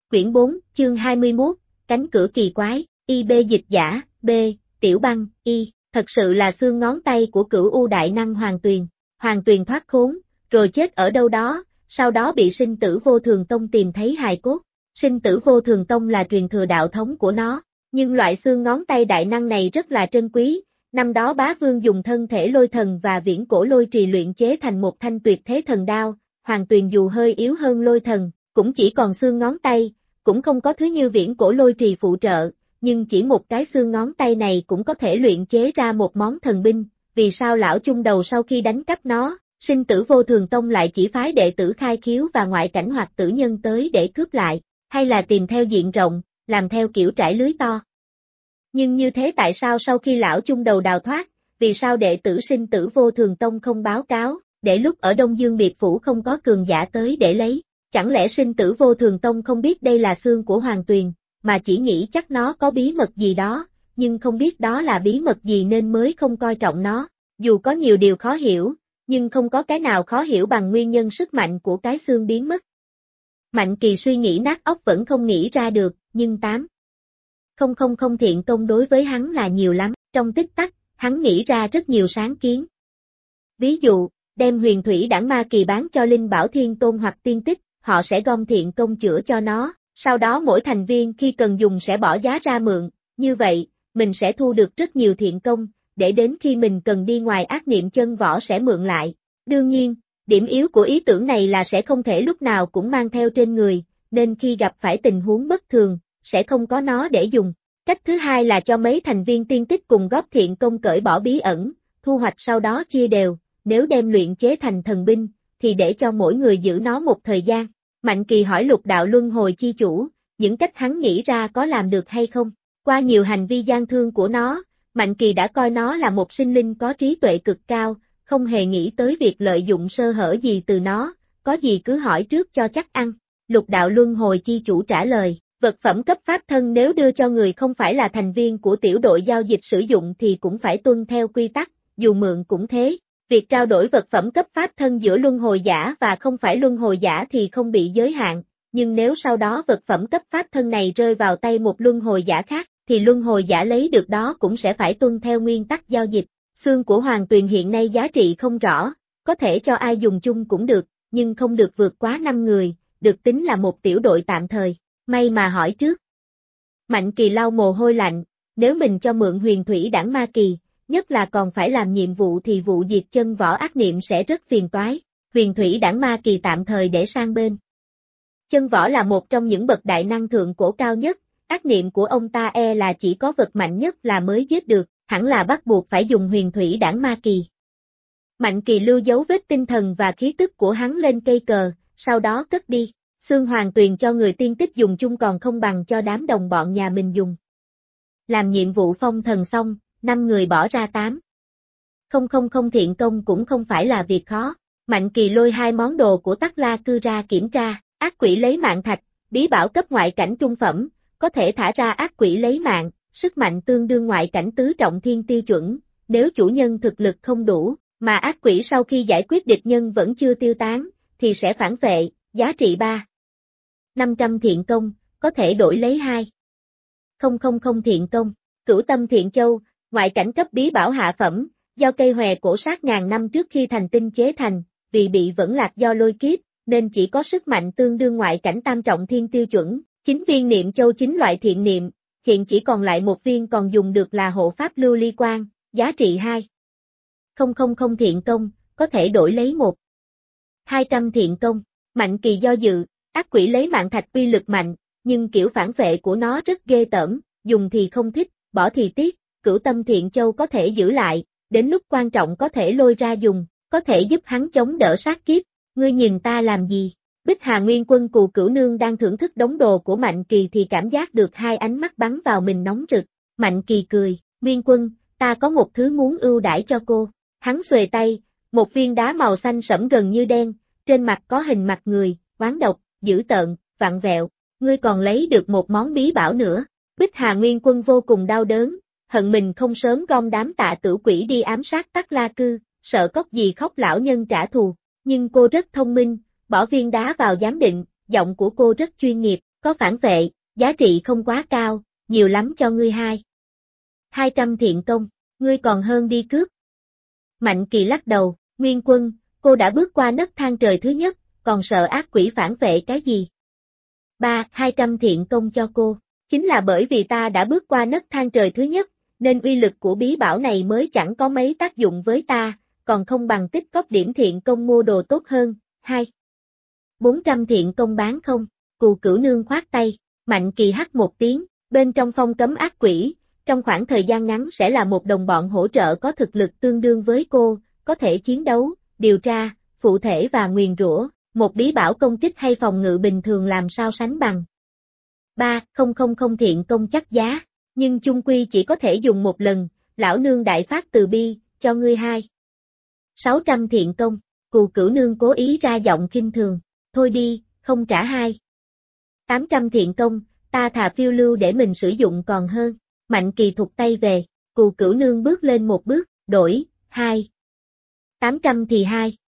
Quyển 4, chương 21, cánh cửa kỳ quái, IB dịch giả, B, Tiểu Băng, Y, thật sự là xương ngón tay của Cửu U đại năng Hoàng Tuyền thoát khốn, rồi chết ở đâu đó, sau đó bị Sinh Tử Vô Thường Tông tìm thấy hài cốt. Sinh Tử Vô Thường Tông là truyền thừa đạo thống của nó, nhưng loại xương ngón tay đại năng này rất là trân quý. Năm đó Bá Vương dùng thân thể lôi thần và viễn cổ lôi trì luyện chế thành một thanh tuyệt thế thần đao, Hoàng Tuyền dù hơi yếu hơn lôi thần, cũng chỉ còn xương ngón tay, cũng không có thứ như viễn cổ lôi trì phụ trợ, nhưng chỉ một cái xương ngón tay này cũng có thể luyện chế ra một món thần binh. Vì sao lão chung đầu sau khi đánh cắp nó, Sinh Tử Vô Thường Tông lại chỉ phái đệ tử khai khiếu và ngoại cảnh hoặc tử nhân tới để cướp lại, hay là tìm theo diện rộng, làm theo kiểu trải lưới to? Nhưng như thế tại sao sau khi lão chung đầu đào thoát, vì sao đệ tử Sinh Tử Vô Thường Tông không báo cáo, để lúc ở Đông Dương Biệt Phủ không có cường giả tới để lấy? Chẳng lẽ Sinh Tử Vô Thường Tông không biết đây là xương của Hoàng Tuyền, mà chỉ nghĩ chắc nó có bí mật gì đó, nhưng không biết đó là bí mật gì nên mới không coi trọng nó. Dù có nhiều điều khó hiểu, nhưng không có cái nào khó hiểu bằng nguyên nhân sức mạnh của cái xương biến mất. Mạnh Kỳ suy nghĩ nát óc vẫn không nghĩ ra được, nhưng 8,000 thiện công đối với hắn là nhiều lắm, trong tích tắc, hắn nghĩ ra rất nhiều sáng kiến. Ví dụ, đem huyền thủy đẳng ma kỳ bán cho Linh Bảo Thiên Tôn hoặc Tiên Tích, họ sẽ gom thiện công chữa cho nó, sau đó mỗi thành viên khi cần dùng sẽ bỏ giá ra mượn, như vậy, mình sẽ thu được rất nhiều thiện công, để đến khi mình cần đi ngoài ác niệm chân võ sẽ mượn lại. Đương nhiên, điểm yếu của ý tưởng này là sẽ không thể lúc nào cũng mang theo trên người, nên khi gặp phải tình huống bất thường, sẽ không có nó để dùng. Cách thứ hai là cho mấy thành viên Tiên Tích cùng góp thiện công cởi bỏ bí ẩn, thu hoạch sau đó chia đều, nếu đem luyện chế thành thần binh, thì để cho mỗi người giữ nó một thời gian. Mạnh Kỳ hỏi Lục Đạo Luân Hồi chi chủ, những cách hắn nghĩ ra có làm được hay không? Qua nhiều hành vi gian thương của nó, Mạnh Kỳ đã coi nó là một sinh linh có trí tuệ cực cao, không hề nghĩ tới việc lợi dụng sơ hở gì từ nó, có gì cứ hỏi trước cho chắc ăn. Lục Đạo Luân Hồi chi chủ trả lời, vật phẩm cấp pháp thân nếu đưa cho người không phải là thành viên của tiểu đội giao dịch sử dụng thì cũng phải tuân theo quy tắc, dù mượn cũng thế. Việc trao đổi vật phẩm cấp pháp thân giữa luân hồi giả và không phải luân hồi giả thì không bị giới hạn, nhưng nếu sau đó vật phẩm cấp pháp thân này rơi vào tay một luân hồi giả khác, thì luân hồi giả lấy được đó cũng sẽ phải tuân theo nguyên tắc giao dịch. Xương của Hoàng Tuyền hiện nay giá trị không rõ, có thể cho ai dùng chung cũng được, nhưng không được vượt quá 5 người, được tính là một tiểu đội tạm thời. May mà hỏi trước. Mạnh Kỳ lau mồ hôi lạnh, nếu mình cho mượn huyền thủy đẳng ma kỳ, nhất là còn phải làm nhiệm vụ thì vụ diệt chân võ ác niệm sẽ rất phiền toái. Huyền thủy đẳng ma kỳ tạm thời để sang bên. Chân võ là một trong những bậc đại năng thượng cổ cao nhất, ác niệm của ông ta là chỉ có vật mạnh nhất là mới giết được, hẳn là bắt buộc phải dùng huyền thủy đẳng ma kỳ. Mạnh Kỳ lưu dấu vết tinh thần và khí tức của hắn lên cây cờ, sau đó cất đi. Xương Hoàng Tuyền cho người Tiên Tích dùng chung còn không bằng cho đám đồng bọn nhà mình dùng. Làm nhiệm vụ phong thần xong, 5 người bỏ ra 8,000 thiện công cũng không phải là việc khó. Mạnh Kỳ lôi 2 món đồ của Tắc La Cư ra kiểm tra, ác quỷ lấy mạng thạch, bí bảo cấp ngoại cảnh trung phẩm, có thể thả ra ác quỷ lấy mạng, sức mạnh tương đương ngoại cảnh tứ trọng thiên tiêu chuẩn, nếu chủ nhân thực lực không đủ, mà ác quỷ sau khi giải quyết địch nhân vẫn chưa tiêu tán, thì sẽ phản vệ, giá trị 3,500 thiện công, có thể đổi lấy 2,000 thiện công. Cửu Tâm Thiện Châu, ngoại cảnh cấp bí bảo hạ phẩm, do cây hòe cổ sát ngàn năm trước khi thành tinh chế thành, vì bị vẫn lạc do lôi kiếp, nên chỉ có sức mạnh tương đương ngoại cảnh tam trọng thiên tiêu chuẩn. 9 viên niệm châu 9 loại thiện niệm, hiện chỉ còn lại 1 viên còn dùng được là hộ pháp lưu ly quang, giá trị 2,000 thiện công, có thể đổi lấy 1,200 thiện công. Mạnh Kỳ do dự, ác quỷ lấy mạng thạch uy lực mạnh, nhưng kiểu phản vệ của nó rất ghê tởm, dùng thì không thích, bỏ thì tiếc. Cửu Tâm Thiện Châu có thể giữ lại, đến lúc quan trọng có thể lôi ra dùng, có thể giúp hắn chống đỡ sát kiếp. Ngươi nhìn ta làm gì? Bích Hà Nguyên Quân Cù Cửu Nương đang thưởng thức đống đồ của Mạnh Kỳ thì cảm giác được 2 ánh mắt bắn vào mình nóng rực. Mạnh Kỳ cười, Nguyên Quân, ta có một thứ muốn ưu đãi cho cô. Hắn xuề tay, một viên đá màu xanh sẫm gần như đen, trên mặt có hình mặt người, oán độc, dữ tợn, vặn vẹo. Ngươi còn lấy được một món bí bảo nữa. Bích Hà Nguyên Quân vô cùng đau đớn, hận mình không sớm gom đám Tạ Tử Quỷ đi ám sát Tắc La Cư, sợ cóc gì khóc lão nhân trả thù. Nhưng cô rất thông minh, bỏ viên đá vào giám định, giọng của cô rất chuyên nghiệp, Có phản vệ, giá trị không quá cao, nhiều lắm cho ngươi 200 thiện công, ngươi còn hơn đi cướp. Mạnh Kỳ lắc đầu, Nguyên Quân, cô đã bước qua nấc thang trời thứ nhất, còn sợ ác quỷ phản vệ cái gì? 200 thiện công cho cô, chính là bởi vì ta đã bước qua nấc thang trời thứ nhất, nên uy lực của bí bảo này mới chẳng có mấy tác dụng với ta, còn không bằng tích cóp điểm thiện công mua đồ tốt hơn. 400 thiện công bán không? Cù Cửu Nương khoát tay, Mạnh Kỳ hắt một tiếng, bên trong phong cấm ác quỷ, trong khoảng thời gian ngắn sẽ là một đồng bọn hỗ trợ có thực lực tương đương với cô, có thể chiến đấu, điều tra, phụ thể và nguyền rủa, một bí bảo công kích hay phòng ngự bình thường làm sao sánh bằng. 3000 thiện công chắc giá, nhưng chung quy chỉ có thể dùng một lần, lão nương đại phát từ bi, cho ngươi 600 thiện công, Cù Cửu Nương cố ý ra giọng khinh thường, thôi đi, không trả 800 thiện công, ta thà phiêu lưu để mình sử dụng còn hơn. Mạnh Kỳ thụt tay về, Cù Cửu Nương bước lên một bước, đổi, 800 thì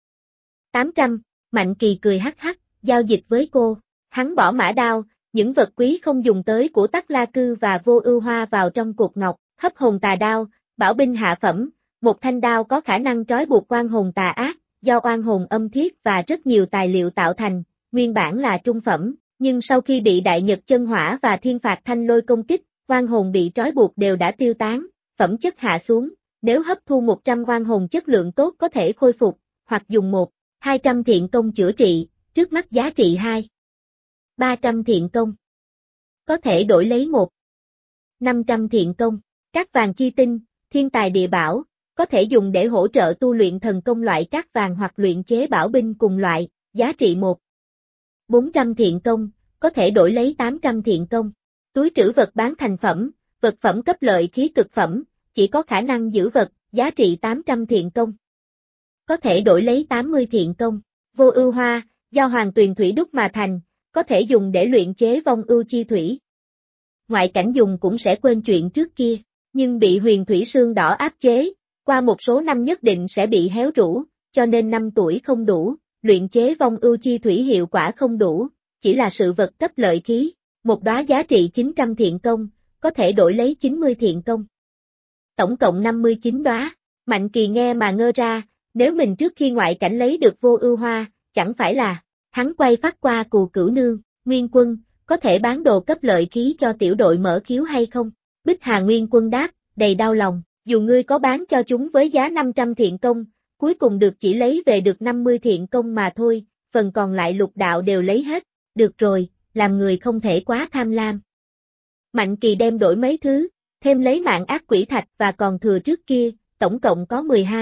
800, Mạnh Kỳ cười hắc hắc, giao dịch với cô, hắn bỏ mã đao, những vật quý không dùng tới của Tắc La Cư và Vô Ưu Hoa vào trong cột ngọc, hấp hồn tà đao, bảo binh hạ phẩm, một thanh đao có khả năng trói buộc oan hồn tà ác, do oan hồn âm thiết và rất nhiều tài liệu tạo thành, nguyên bản là trung phẩm, nhưng sau khi bị Đại Nhật Chân Hỏa và Thiên Phạt Thanh Lôi công kích, oan hồn bị trói buộc đều đã tiêu tán, phẩm chất hạ xuống, nếu hấp thu 100 oan hồn chất lượng tốt có thể khôi phục, hoặc dùng 200 thiện công chữa trị, trước mắt giá trị 300 thiện công. Có thể đổi lấy 500 thiện công, cát vàng chi tinh, thiên tài địa bảo, có thể dùng để hỗ trợ tu luyện thần công loại cát vàng hoặc luyện chế bảo binh cùng loại, giá trị 400 thiện công, có thể đổi lấy 800 thiện công. Túi trữ vật bán thành phẩm, vật phẩm cấp lợi khí cực phẩm, chỉ có khả năng giữ vật, giá trị 800 thiện công. Có thể đổi lấy 80 thiện công. Vô Ưu Hoa, do Hoàng Tuyền Thủy đúc mà thành, có thể dùng để luyện chế vong ưu chi thủy. Ngoại cảnh dùng cũng sẽ quên chuyện trước kia, nhưng bị huyền thủy xương đỏ áp chế, qua một số năm nhất định sẽ bị héo rũ, cho nên 5 tuổi không đủ, luyện chế vong ưu chi thủy hiệu quả không đủ, chỉ là sự vật cấp lợi khí. Một đóa giá trị 900 thiện công, có thể đổi lấy 90 thiện công. Tổng cộng 59 đóa, Mạnh Kỳ nghe mà ngơ ra, nếu mình trước khi ngoại cảnh lấy được Vô Ưu Hoa, chẳng phải là, hắn quay phát qua Cù Cửu Nương, Nguyên Quân, có thể bán đồ cấp lợi khí cho tiểu đội mở khiếu hay không? Bích Hà Nguyên Quân đáp, đầy đau lòng, dù ngươi có bán cho chúng với giá 500 thiện công, cuối cùng được chỉ lấy về được 50 thiện công mà thôi, phần còn lại Lục Đạo đều lấy hết, được rồi. Làm người không thể quá tham lam. Mạnh Kỳ đem đổi mấy thứ, thêm lấy mạng ác quỷ thạch và còn thừa trước kia, tổng cộng có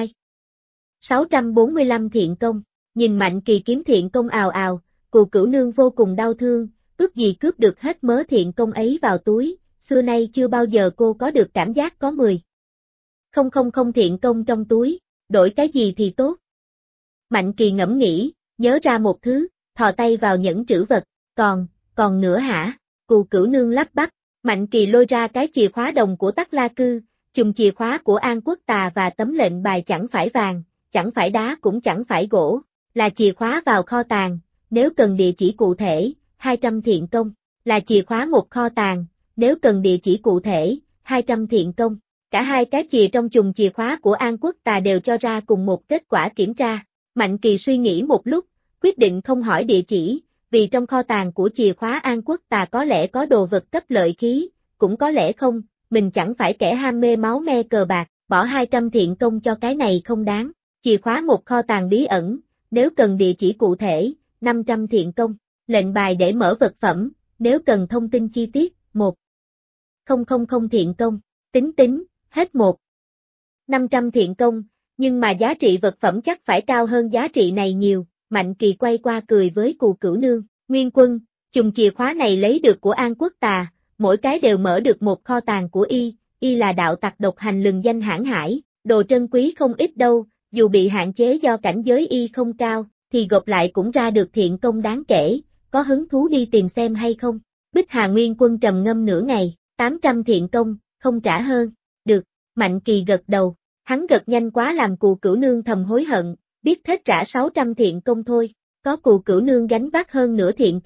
645 thiện công. Nhìn Mạnh Kỳ kiếm thiện công ào ào, Cù Cửu Nương vô cùng đau thương, ước gì cướp được hết mớ thiện công ấy vào túi, xưa nay chưa bao giờ cô có được cảm giác có 000 thiện công trong túi, đổi cái gì thì tốt. Mạnh Kỳ ngẫm nghĩ, nhớ ra một thứ, thò tay vào nhẫn trữ vật, còn nữa hả? Cù Cửu Nương lắp bắp, Mạnh Kỳ lôi ra cái chìa khóa đồng của Tắc La Cư, chùm chìa khóa của An Quốc Tà và tấm lệnh bài chẳng phải vàng, chẳng phải đá cũng chẳng phải gỗ, là chìa khóa vào kho tàng, nếu cần địa chỉ cụ thể, 200 thiện công, là chìa khóa một kho tàng, nếu cần địa chỉ cụ thể, 200 thiện công. Cả hai cái chìa trong chùm chìa khóa của An Quốc Tà đều cho ra cùng một kết quả kiểm tra. Mạnh Kỳ suy nghĩ một lúc, quyết định không hỏi địa chỉ, vì trong kho tàng của chìa khóa An Quốc Tà có lẽ có đồ vật cấp lợi khí, cũng có lẽ không, mình chẳng phải kẻ ham mê máu me cờ bạc, bỏ 200 thiện công cho cái này không đáng. Chìa khóa một kho tàng bí ẩn, nếu cần địa chỉ cụ thể, 500 thiện công, lệnh bài để mở vật phẩm, nếu cần thông tin chi tiết, 1000 thiện công, tính, hết 500 thiện công, nhưng mà giá trị vật phẩm chắc phải cao hơn giá trị này nhiều. Mạnh Kỳ quay qua cười với Cù Cửu Nương, Nguyên Quân, chùm chìa khóa này lấy được của An Quốc Tà, mỗi cái đều mở được một kho tàng của y là đạo tặc độc hành lừng danh hãn hải, đồ trân quý không ít đâu, dù bị hạn chế do cảnh giới y không cao, thì gộp lại cũng ra được thiện công đáng kể, có hứng thú đi tìm xem hay không? Bích Hà Nguyên Quân trầm ngâm nửa ngày, 800 thiện công, không trả hơn, được, Mạnh Kỳ gật đầu, hắn gật nhanh quá làm Cù Cửu Nương thầm hối hận. Biết hết trả 600 thiện công thôi, có Cù Cửu Nương gánh vác hơn nửa thiện công,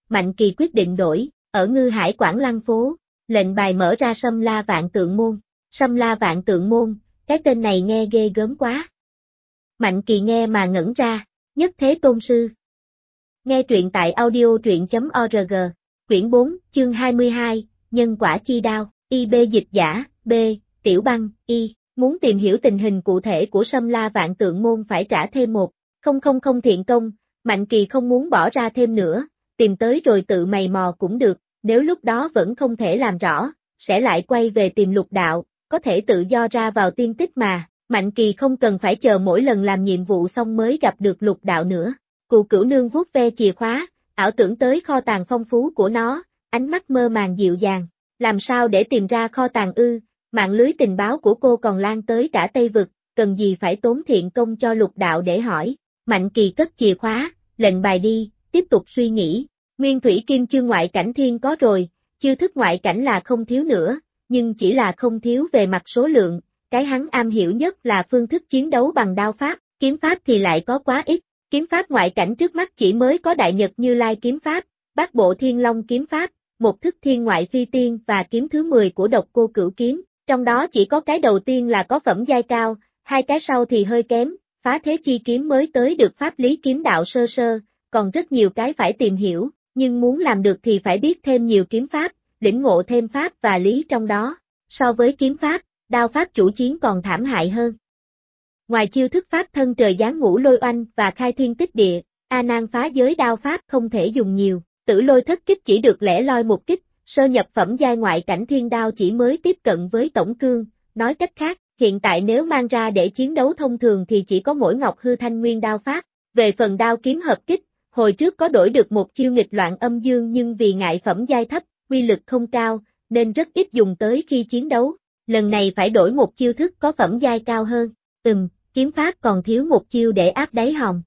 Mạnh Kỳ quyết định đổi, ở Ngư Hải Quảng Lăng phố, lệnh bài mở ra Sâm La Vạn Tượng Môn. Sâm La Vạn Tượng Môn, cái tên này nghe ghê gớm quá. Mạnh Kỳ nghe mà ngẩn ra, Nhất Thế Tôn Sư. Nghe truyện tại audio.org, quyển 4, chương 22, Nhân Quả Chi Đao, IB dịch giả, B, Tiểu Băng, Y. Muốn tìm hiểu tình hình cụ thể của Sâm La Vạn Tượng Môn phải trả thêm 1,000 thiện công, Mạnh Kỳ không muốn bỏ ra thêm nữa, tìm tới rồi tự mày mò cũng được, nếu lúc đó vẫn không thể làm rõ, sẽ lại quay về tìm Lục Đạo, có thể tự do ra vào tiên tích mà, Mạnh Kỳ không cần phải chờ mỗi lần làm nhiệm vụ xong mới gặp được Lục Đạo nữa. Cụ Cửu Nương vuốt ve chìa khóa, ảo tưởng tới kho tàng phong phú của nó, ánh mắt mơ màng dịu dàng, làm sao để tìm ra kho tàng ư? Mạng lưới tình báo của cô còn lan tới cả Tây Vực, cần gì phải tốn thiện công cho Lục Đạo để hỏi. Mạnh Kỳ cất chìa khóa, lệnh bài đi, tiếp tục suy nghĩ. Nguyên thủy kim chương ngoại cảnh thiên có rồi, chiêu thức ngoại cảnh là không thiếu nữa, nhưng chỉ là không thiếu về mặt số lượng, cái hắn am hiểu nhất là phương thức chiến đấu bằng đao pháp, kiếm pháp thì lại có quá ít. Kiếm pháp ngoại cảnh trước mắt chỉ mới có Đại Nhật Như Lai kiếm pháp, Bát Bộ Thiên Long kiếm pháp, một thức thiên ngoại phi tiên và kiếm thứ 10 của Độc Cô Cửu kiếm. Trong đó chỉ có cái đầu tiên là có phẩm giai cao, hai cái sau thì hơi kém, Phá Thế Chi kiếm mới tới được pháp lý kiếm đạo sơ sơ, còn rất nhiều cái phải tìm hiểu, nhưng muốn làm được thì phải biết thêm nhiều kiếm pháp, lĩnh ngộ thêm pháp và lý trong đó. So với kiếm pháp, đao pháp chủ chiến còn thảm hại hơn. Ngoài chiêu thức pháp thân trời giáng ngũ lôi oanh và khai thiên tích địa, A Nan phá giới đao pháp không thể dùng nhiều, Tử Lôi thất kích chỉ được lẻ loi một kích. Sơ nhập phẩm giai ngoại cảnh thiên đao chỉ mới tiếp cận với tổng cương, nói cách khác, hiện tại nếu mang ra để chiến đấu thông thường thì chỉ có mỗi Ngọc Hư Thanh Nguyên đao pháp. Về phần đao kiếm hợp kích, hồi trước có đổi được một chiêu nghịch loạn âm dương nhưng vì ngại phẩm giai thấp, uy lực không cao, nên rất ít dùng tới khi chiến đấu. Lần này phải đổi một chiêu thức có phẩm giai cao hơn. Kiếm pháp còn thiếu một chiêu để áp đáy hòm.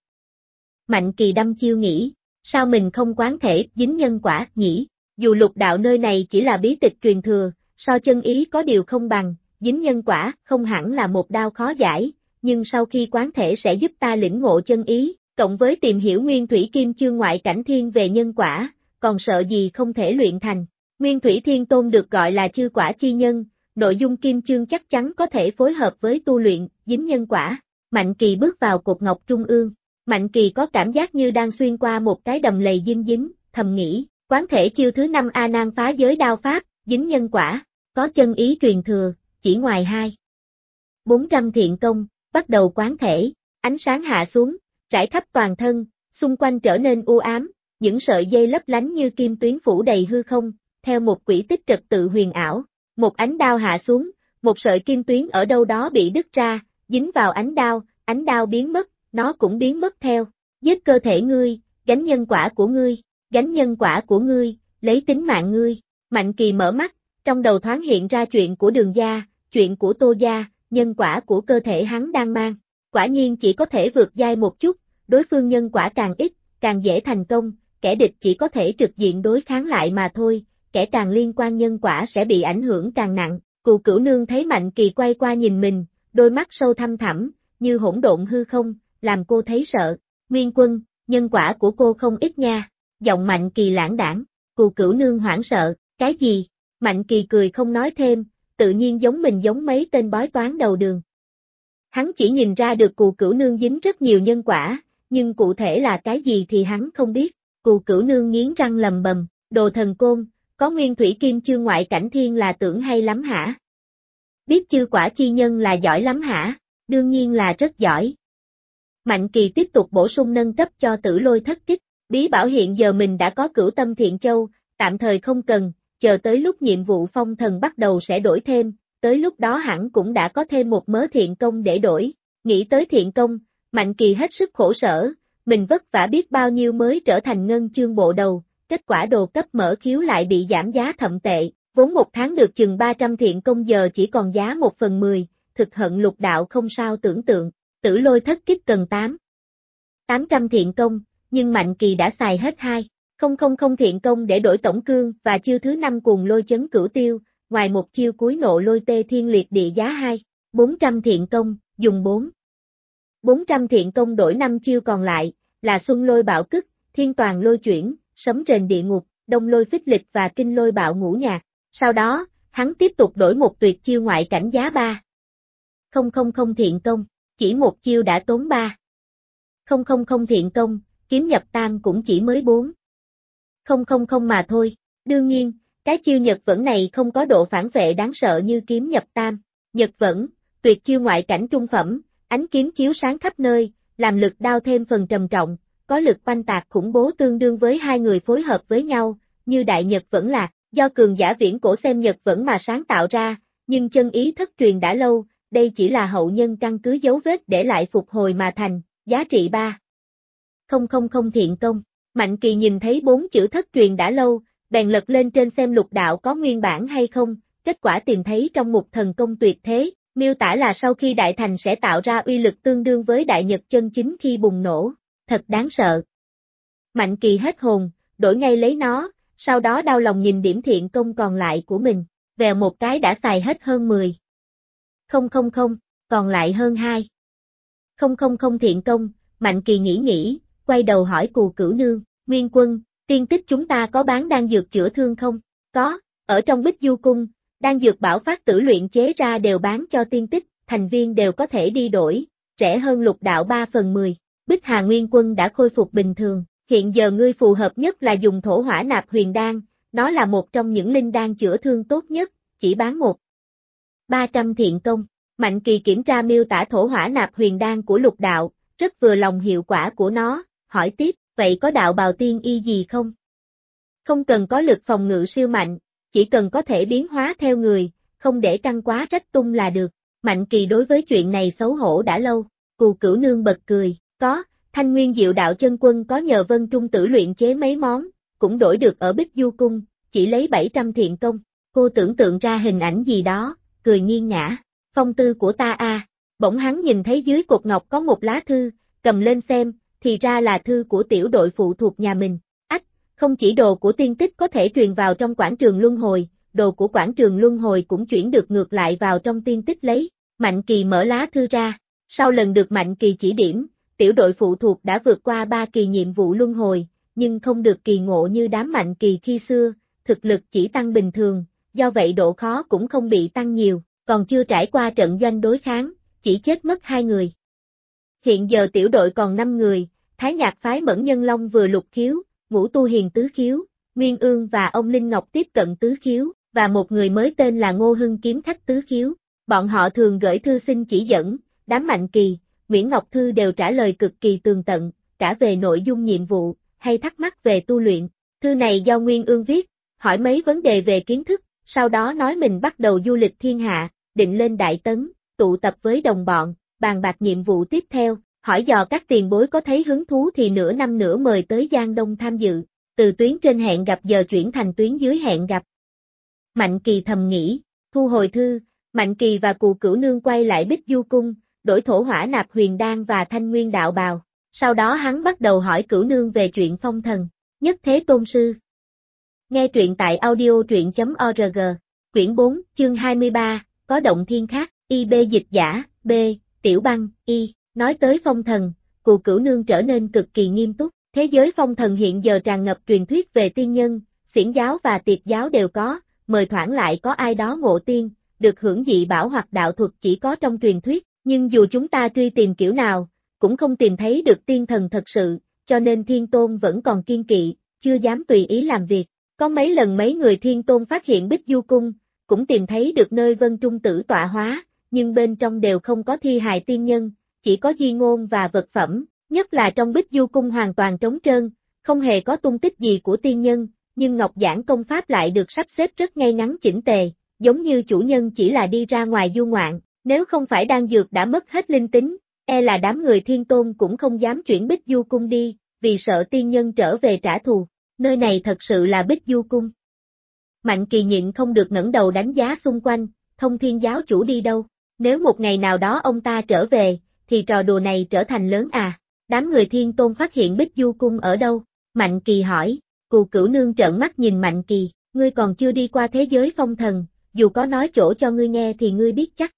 Mạnh Kỳ đâm chiêu nghĩ, sao mình không quán thể dính nhân quả nhỉ? Dù Lục Đạo nơi này chỉ là bí tịch truyền thừa, so chân ý có điều không bằng, dính nhân quả không hẳn là một đao khó giải, nhưng sau khi quán thể sẽ giúp ta lĩnh ngộ chân ý, cộng với tìm hiểu Nguyên Thủy Kim Chương ngoại cảnh thiên về nhân quả, còn sợ gì không thể luyện thành. Nguyên Thủy Thiên Tôn được gọi là chư quả chi nhân, nội dung Kim Chương chắc chắn có thể phối hợp với tu luyện, dính nhân quả. Mạnh Kỳ bước vào cột ngọc trung ương, Mạnh Kỳ có cảm giác như đang xuyên qua một cái đầm lầy dinh dính, thầm nghĩ. Quán thể chiêu thứ 5 A Nan phá giới đao pháp, dính nhân quả, có chân ý truyền thừa, chỉ ngoài 400 thiện công, bắt đầu quán thể, ánh sáng hạ xuống, rải khắp toàn thân, xung quanh trở nên u ám, những sợi dây lấp lánh như kim tuyến phủ đầy hư không, theo một quỹ tích trật tự huyền ảo, một ánh đao hạ xuống, một sợi kim tuyến ở đâu đó bị đứt ra, dính vào ánh đao biến mất, nó cũng biến mất theo, giết cơ thể ngươi, gánh nhân quả của ngươi. Gánh nhân quả của ngươi, lấy tính mạng ngươi. Mạnh Kỳ mở mắt, trong đầu thoáng hiện ra chuyện của Đường gia, chuyện của Tô gia, nhân quả của cơ thể hắn đang mang. Quả nhiên chỉ có thể vượt giai một chút, đối phương nhân quả càng ít, càng dễ thành công, kẻ địch chỉ có thể trực diện đối kháng lại mà thôi, kẻ càng liên quan nhân quả sẽ bị ảnh hưởng càng nặng. Cụ Cửu Nương thấy Mạnh Kỳ quay qua nhìn mình, đôi mắt sâu thăm thẳm, như hỗn độn hư không, làm cô thấy sợ. Nguyên Quân, nhân quả của cô không ít nha. Giọng Mạnh Kỳ lãng đãng, Cụ Cửu Nương hoảng sợ, cái gì? Mạnh Kỳ cười không nói thêm, tự nhiên giống mình giống mấy tên bói toán đầu đường. Hắn chỉ nhìn ra được Cụ Cửu Nương dính rất nhiều nhân quả, nhưng cụ thể là cái gì thì hắn không biết. Cụ Cửu Nương nghiến răng lầm bầm, đồ thần côn, có Nguyên Thủy Kim Chương ngoại cảnh thiên là tưởng hay lắm hả? Biết chư quả chi nhân là giỏi lắm hả? Đương nhiên là rất giỏi. Mạnh Kỳ tiếp tục bổ sung nâng cấp cho Tử Lôi thất kích. Bí bảo hiện giờ mình đã có Cửu Tâm Thiện Châu, tạm thời không cần, chờ tới lúc nhiệm vụ phong thần bắt đầu sẽ đổi thêm, tới lúc đó hẳn cũng đã có thêm một mớ thiện công để đổi. Nghĩ tới thiện công, Mạnh Kỳ hết sức khổ sở, mình vất vả biết bao nhiêu mới trở thành ngân chương bộ đầu, kết quả đồ cấp mở khiếu lại bị giảm giá thậm tệ, vốn một tháng được chừng 300 thiện công giờ chỉ còn giá 1/10, thực hận Lục Đạo không sao tưởng tượng. Tử Lôi thất kích cần 800 thiện công. Nhưng Mạnh Kỳ đã xài hết 2,000 thiện công để đổi tổng cương và chiêu thứ 5 cuồng lôi chấn cửu tiêu, ngoài một chiêu cuối nộ lôi tê thiên liệt địa giá 400 thiện công, dùng 400 thiện công đổi 5 chiêu còn lại, là xuân lôi bạo cức, thiên toàn lôi chuyển, sấm rền địa ngục, đông lôi phích lịch và kinh lôi bạo ngũ nhạc. Sau đó, hắn tiếp tục đổi một tuyệt chiêu ngoại cảnh giá 3. 000 thiện công, chỉ một chiêu đã tốn 3. 000 thiện công, kiếm nhập tam cũng chỉ mới 4. 000 mà thôi. Đương nhiên, cái chiêu Nhật Vẫn này không có độ phản vệ đáng sợ như kiếm nhập tam. Nhật Vẫn, tuyệt chiêu ngoại cảnh trung phẩm, ánh kiếm chiếu sáng khắp nơi, làm lực đao thêm phần trầm trọng, có lực oanh tạc khủng bố tương đương với hai người phối hợp với nhau, như Đại Nhật Vẫn Lạc, do cường giả viễn cổ xem Nhật Vẫn mà sáng tạo ra, nhưng chân ý thất truyền đã lâu, đây chỉ là hậu nhân căn cứ dấu vết để lại phục hồi mà thành, giá trị 3. 000 thiện công. Mạnh Kỳ nhìn thấy 4 chữ thất truyền đã lâu, bèn lật lên trên xem lục đạo có nguyên bản hay không, kết quả tìm thấy trong mục thần công tuyệt thế, miêu tả là sau khi đại thành sẽ tạo ra uy lực tương đương với đại nhật chân chính khi bùng nổ, thật đáng sợ. Mạnh Kỳ hết hồn, đổi ngay lấy nó, sau đó đau lòng nhìn điểm thiện công còn lại của mình, vèo một cái đã xài hết hơn 10. 000, còn lại hơn 2. 000 thiện công, Mạnh Kỳ nghĩ, quay đầu hỏi Cù Cửu Nương, Nguyên Quân, tiên tích chúng ta có bán đan dược chữa thương không? Có, ở trong Bích Du Cung, đan dược Bảo Phát Tử luyện chế ra đều bán cho tiên tích, thành viên đều có thể đi đổi, rẻ hơn lục đạo 3/10. Bích Hà Nguyên Quân đã khôi phục bình thường, hiện giờ ngươi phù hợp nhất là dùng thổ hỏa nạp huyền đan, nó là một trong những linh đan chữa thương tốt nhất, chỉ bán 300 thiện công. Mạnh Kỳ kiểm tra miêu tả thổ hỏa nạp huyền đan của lục đạo, rất vừa lòng hiệu quả của nó, hỏi tiếp, vậy có đạo bào tiên y gì không? Không cần có lực phòng ngự siêu mạnh, chỉ cần có thể biến hóa theo người, không để căng quá rách tung là được. Mạnh Kỳ đối với chuyện này xấu hổ đã lâu, Cù Cửu Nương bật cười, có, Thanh Nguyên Diệu Đạo Chân Quân có nhờ Vân Trung Tử luyện chế mấy món, cũng đổi được ở Bích Du Cung, chỉ lấy 700 thiện công. Cô tưởng tượng ra hình ảnh gì đó, cười nghiêng ngã, phong tư của ta a. Bỗng hắn nhìn thấy dưới cột ngọc có một lá thư, cầm lên xem, thì ra là thư của tiểu đội phụ thuộc nhà mình. Ách, không chỉ đồ của tiên tích có thể truyền vào trong quảng trường luân hồi, đồ của quảng trường luân hồi cũng chuyển được ngược lại vào trong tiên tích lấy. Mạnh Kỳ mở lá thư ra, sau lần được Mạnh Kỳ chỉ điểm, tiểu đội phụ thuộc đã vượt qua 3 kỳ nhiệm vụ luân hồi, nhưng không được kỳ ngộ như đám Mạnh Kỳ khi xưa, thực lực chỉ tăng bình thường, do vậy độ khó cũng không bị tăng nhiều, còn chưa trải qua trận doanh đối kháng, chỉ chết mất 2 người. Hiện giờ tiểu đội còn 5 người, Thái Nhạc phái Mẫn Nhân Long vừa lục khiếu, Ngũ Tu Hiền tứ khiếu, Nguyên Ương và ông Linh Ngọc tiếp cận tứ khiếu, và một người mới tên là Ngô Hưng kiếm khách tứ khiếu. Bọn họ thường gửi thư xin chỉ dẫn, đám Mạnh Kỳ, Nguyễn Ngọc Thư đều trả lời cực kỳ tường tận, cả về nội dung nhiệm vụ, hay thắc mắc về tu luyện. Thư này do Nguyên Ương viết, hỏi mấy vấn đề về kiến thức, sau đó nói mình bắt đầu du lịch thiên hạ, định lên Đại Tấn, tụ tập với đồng bọn, bàn bạc nhiệm vụ tiếp theo, hỏi dò các tiền bối có thấy hứng thú thì nửa năm nữa mời tới Giang Đông tham dự, từ tuyến trên hẹn gặp giờ chuyển thành tuyến dưới hẹn gặp. Mạnh Kỳ thầm nghĩ, thu hồi thư, Mạnh Kỳ và Cù Cửu Nương quay lại Bích Du Cung, đổi thổ hỏa nạp huyền đan và thanh nguyên đạo bào, sau đó hắn bắt đầu hỏi Cửu Nương về chuyện phong thần, Nhất Thế Tôn Sư. Nghe truyện tại audio.truyện.org, quyển 4, chương 23, có động thiên khác, IB dịch giả, B, Tiểu Băng, Y, nói tới phong thần, Cù Cửu Nương trở nên cực kỳ nghiêm túc, thế giới phong thần hiện giờ tràn ngập truyền thuyết về tiên nhân, xiển giáo và tiệt giáo đều có, mời thoảng lại có ai đó ngộ tiên, được hưởng dị bảo hoặc đạo thuật chỉ có trong truyền thuyết, nhưng dù chúng ta truy tìm kiểu nào, cũng không tìm thấy được tiên thần thật sự, cho nên Thiên Tôn vẫn còn kiên kỵ, chưa dám tùy ý làm việc. Có mấy lần mấy người Thiên Tôn phát hiện Bích Du Cung, cũng tìm thấy được nơi Vân Trung Tử tọa hóa, nhưng bên trong đều không có thi hài tiên nhân, chỉ có di ngôn và vật phẩm, nhất là trong Bích Du Cung hoàn toàn trống trơn, không hề có tung tích gì của tiên nhân, nhưng Ngọc Giảng công pháp lại được sắp xếp rất ngay ngắn chỉnh tề, giống như chủ nhân chỉ là đi ra ngoài du ngoạn, nếu không phải đan dược đã mất hết linh tính, e là đám người Thiên Tôn cũng không dám chuyển Bích Du Cung đi, vì sợ tiên nhân trở về trả thù, nơi này thật sự là Bích Du Cung. Mạnh Kỳ nhịn không được ngẩng đầu đánh giá xung quanh, Thông Thiên giáo chủ đi đâu, nếu một ngày nào đó ông ta trở về, thì trò đùa này trở thành lớn à, đám người Thiên Tôn phát hiện Bích Du Cung ở đâu, Mạnh Kỳ hỏi, Cù Cửu Nương trợn mắt nhìn Mạnh Kỳ, ngươi còn chưa đi qua thế giới phong thần, dù có nói chỗ cho ngươi nghe thì ngươi biết chắc.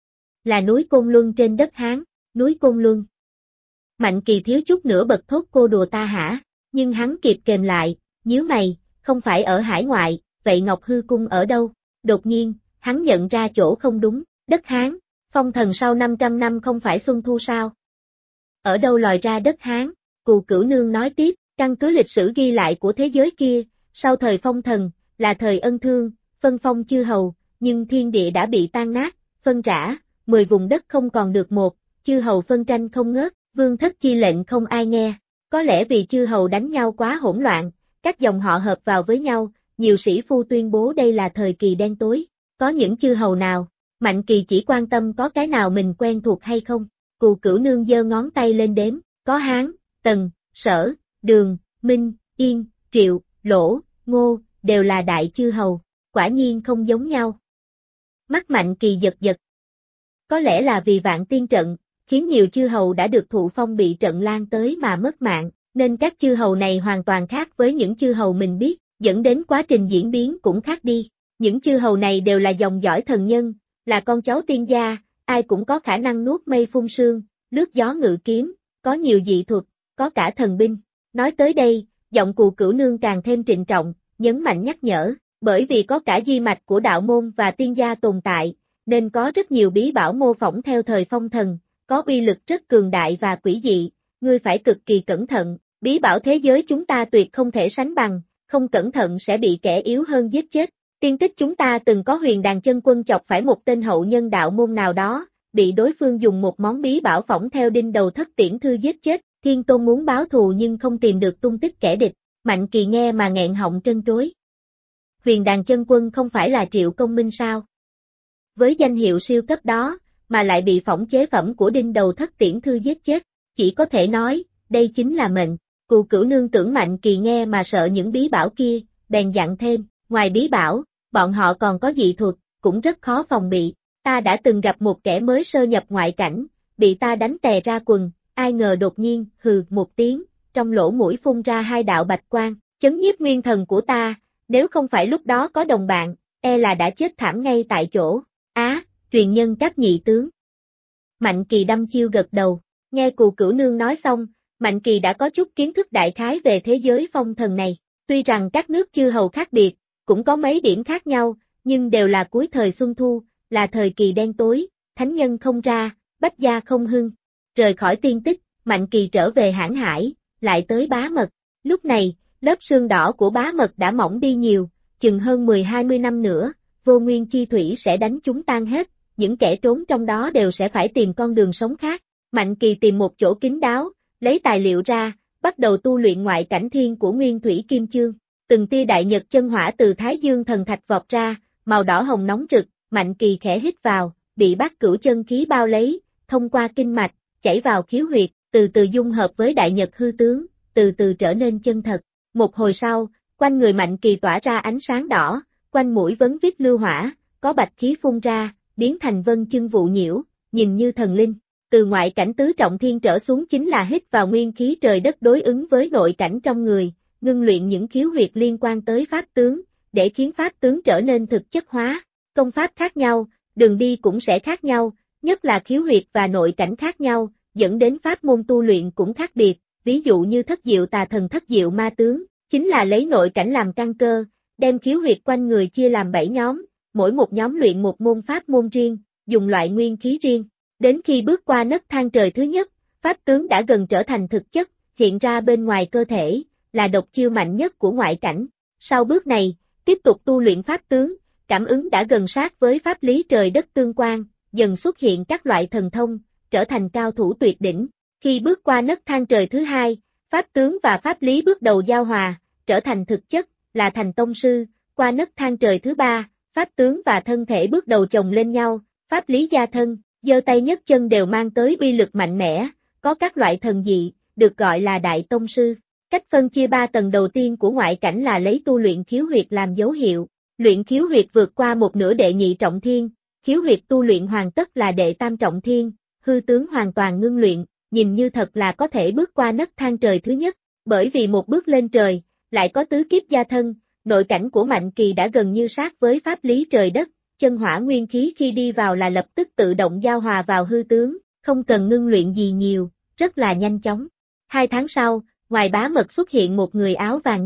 Là núi Côn Luân trên đất Hán, núi Côn Luân. Mạnh Kỳ thiếu chút nữa bật thốt cô đùa ta hả, nhưng hắn kịp kềm lại, nhíu mày, không phải ở hải ngoại, vậy Ngọc Hư Cung ở đâu? Đột nhiên, hắn nhận ra chỗ không đúng, đất Hán, phong thần sau 500 năm không phải xuân thu sao? Ở đâu lòi ra đất Hán? Cù Cửu Nương nói tiếp, căn cứ lịch sử ghi lại của thế giới kia, sau thời phong thần, là thời ân thương, phân phong chư hầu, nhưng thiên địa đã bị tan nát, phân rã, 10 vùng đất không còn được một, chư hầu phân tranh không ngớt, vương thất chi lệnh không ai nghe. Có lẽ vì chư hầu đánh nhau quá hỗn loạn, các dòng họ hợp vào với nhau, nhiều sĩ phu tuyên bố đây là thời kỳ đen tối. Có những chư hầu nào? Mạnh Kỳ chỉ quan tâm có cái nào mình quen thuộc hay không. Cù Cửu Nương giơ ngón tay lên đếm, có Hán, Tần, Sở, Đường, Minh, Yên, Triệu, Lỗ, Ngô, đều là đại chư hầu, quả nhiên không giống nhau. Mắt Mạnh Kỳ giật giật. Có lẽ là vì Vạn Tiên trận, khiến nhiều chư hầu đã được thụ phong bị trận lan tới mà mất mạng, nên các chư hầu này hoàn toàn khác với những chư hầu mình biết, dẫn đến quá trình diễn biến cũng khác đi. Những chư hầu này đều là dòng dõi thần nhân, là con cháu tiên gia, ai cũng có khả năng nuốt mây phun sương, lướt gió ngự kiếm, có nhiều dị thuật, có cả thần binh. Nói tới đây, giọng Cù Cửu Nương càng thêm trịnh trọng, nhấn mạnh nhắc nhở, bởi vì có cả di mạch của đạo môn và tiên gia tồn tại, nên có rất nhiều bí bảo mô phỏng theo thời phong thần, có uy lực rất cường đại và quỷ dị, ngươi phải cực kỳ cẩn thận, bí bảo thế giới chúng ta tuyệt không thể sánh bằng, không cẩn thận sẽ bị kẻ yếu hơn giết chết. Tiên tích chúng ta từng có Huyền Đàn chân quân chọc phải một tên hậu nhân đạo môn nào đó, bị đối phương dùng một món bí bảo phỏng theo đinh đầu thất tiễn thư giết chết, Thiên Tôn muốn báo thù nhưng không tìm được tung tích kẻ địch, Mạnh Kỳ nghe mà nghẹn họng trân trối. Huyền Đàn chân quân không phải là Triệu Công Minh sao? Với danh hiệu siêu cấp đó, mà lại bị phỏng chế phẩm của đinh đầu thất tiễn thư giết chết, chỉ có thể nói, đây chính là mệnh. Cù Cửu Nương tưởng Mạnh Kỳ nghe mà sợ những bí bảo kia, bèn dặn thêm, ngoài bí bảo, bọn họ còn có dị thuật, cũng rất khó phòng bị. Ta đã từng gặp một kẻ mới sơ nhập ngoại cảnh, bị ta đánh tè ra quần, ai ngờ đột nhiên, hừ một tiếng, trong lỗ mũi phun ra 2 đạo bạch quang, chấn nhiếp nguyên thần của ta, nếu không phải lúc đó có đồng bạn, e là đã chết thảm ngay tại chỗ. Truyền nhân các nhị tướng. Mạnh Kỳ đăm chiêu gật đầu, nghe Cù Cửu Nương nói xong, Mạnh Kỳ đã có chút kiến thức đại khái về thế giới phong thần này. Tuy rằng các nước chư hầu khác biệt, cũng có mấy điểm khác nhau, nhưng đều là cuối thời xuân thu, là thời kỳ đen tối, thánh nhân không ra, bách gia không hưng. Rời khỏi tiên tích, Mạnh Kỳ trở về Hãn Hải, lại tới Bá Mật. Lúc này, lớp sương đỏ của Bá Mật đã mỏng đi nhiều, chừng hơn 10-20 năm nữa, vô nguyên chi thủy sẽ đánh chúng tan hết, những kẻ trốn trong đó đều sẽ phải tìm con đường sống khác. Mạnh Kỳ tìm một chỗ kín đáo, lấy tài liệu ra, bắt đầu tu luyện ngoại cảnh thiên của Nguyên Thủy Kim Chương. Từng tia đại nhật chân hỏa từ Thái Dương thần thạch vọt ra, màu đỏ hồng nóng rực, Mạnh Kỳ khẽ hít vào, bị Bát Cửu chân khí bao lấy, thông qua kinh mạch, chảy vào khiếu huyệt, từ từ dung hợp với đại nhật hư tướng, từ từ trở nên chân thật. Một hồi sau, quanh người Mạnh Kỳ tỏa ra ánh sáng đỏ, quanh mũi vấn vít lưu hỏa, có bạch khí phun ra, biến thành vân chân vụ nhiễu, nhìn như thần linh. Từ ngoại cảnh tứ trọng thiên trở xuống chính là hít vào nguyên khí trời đất đối ứng với nội cảnh trong người, ngưng luyện những khiếu huyệt liên quan tới pháp tướng, để khiến pháp tướng trở nên thực chất hóa. Công pháp khác nhau, đường đi cũng sẽ khác nhau, nhất là khiếu huyệt và nội cảnh khác nhau, dẫn đến pháp môn tu luyện cũng khác biệt. Ví dụ như Thất Diệu Tà Thần Thất Diệu Ma Tướng, chính là lấy nội cảnh làm căn cơ, đem khiếu huyệt quanh người chia làm 7 nhóm, mỗi một nhóm luyện một môn pháp môn riêng, dùng loại nguyên khí riêng. Đến khi bước qua nấc thang trời thứ nhất, pháp tướng đã gần trở thành thực chất, hiện ra bên ngoài cơ thể, là độc chiêu mạnh nhất của ngoại cảnh. Sau bước này, tiếp tục tu luyện pháp tướng, cảm ứng đã gần sát với pháp lý trời đất tương quan, dần xuất hiện các loại thần thông, trở thành cao thủ tuyệt đỉnh. Khi bước qua nấc thang trời thứ hai, pháp tướng và pháp lý bước đầu giao hòa, trở thành thực chất, là thành tông sư. Qua nấc thang trời thứ ba, pháp tướng và thân thể bước đầu chồng lên nhau, pháp lý gia thân, giơ tay nhấc chân đều mang tới uy lực mạnh mẽ, có các loại thần dị, được gọi là đại tông sư. Cách phân chia 3 tầng đầu tiên của ngoại cảnh là lấy tu luyện khiếu huyệt làm dấu hiệu, luyện khiếu huyệt vượt qua một nửa đệ nhị trọng thiên, khiếu huyệt tu luyện hoàn tất là đệ tam trọng thiên, hư tướng hoàn toàn ngưng luyện, nhìn như thật là có thể bước qua nấc thang trời thứ nhất, bởi vì một bước lên trời, lại có tứ kiếp gia thân, nội cảnh của Mạnh Kỳ đã gần như sát với pháp lý trời đất, chân hỏa nguyên khí khi đi vào là lập tức tự động giao hòa vào hư tướng, không cần ngưng luyện gì nhiều, rất là nhanh chóng. 2 tháng sau, ngoài Bá Mật xuất hiện một người áo vàng nhạt,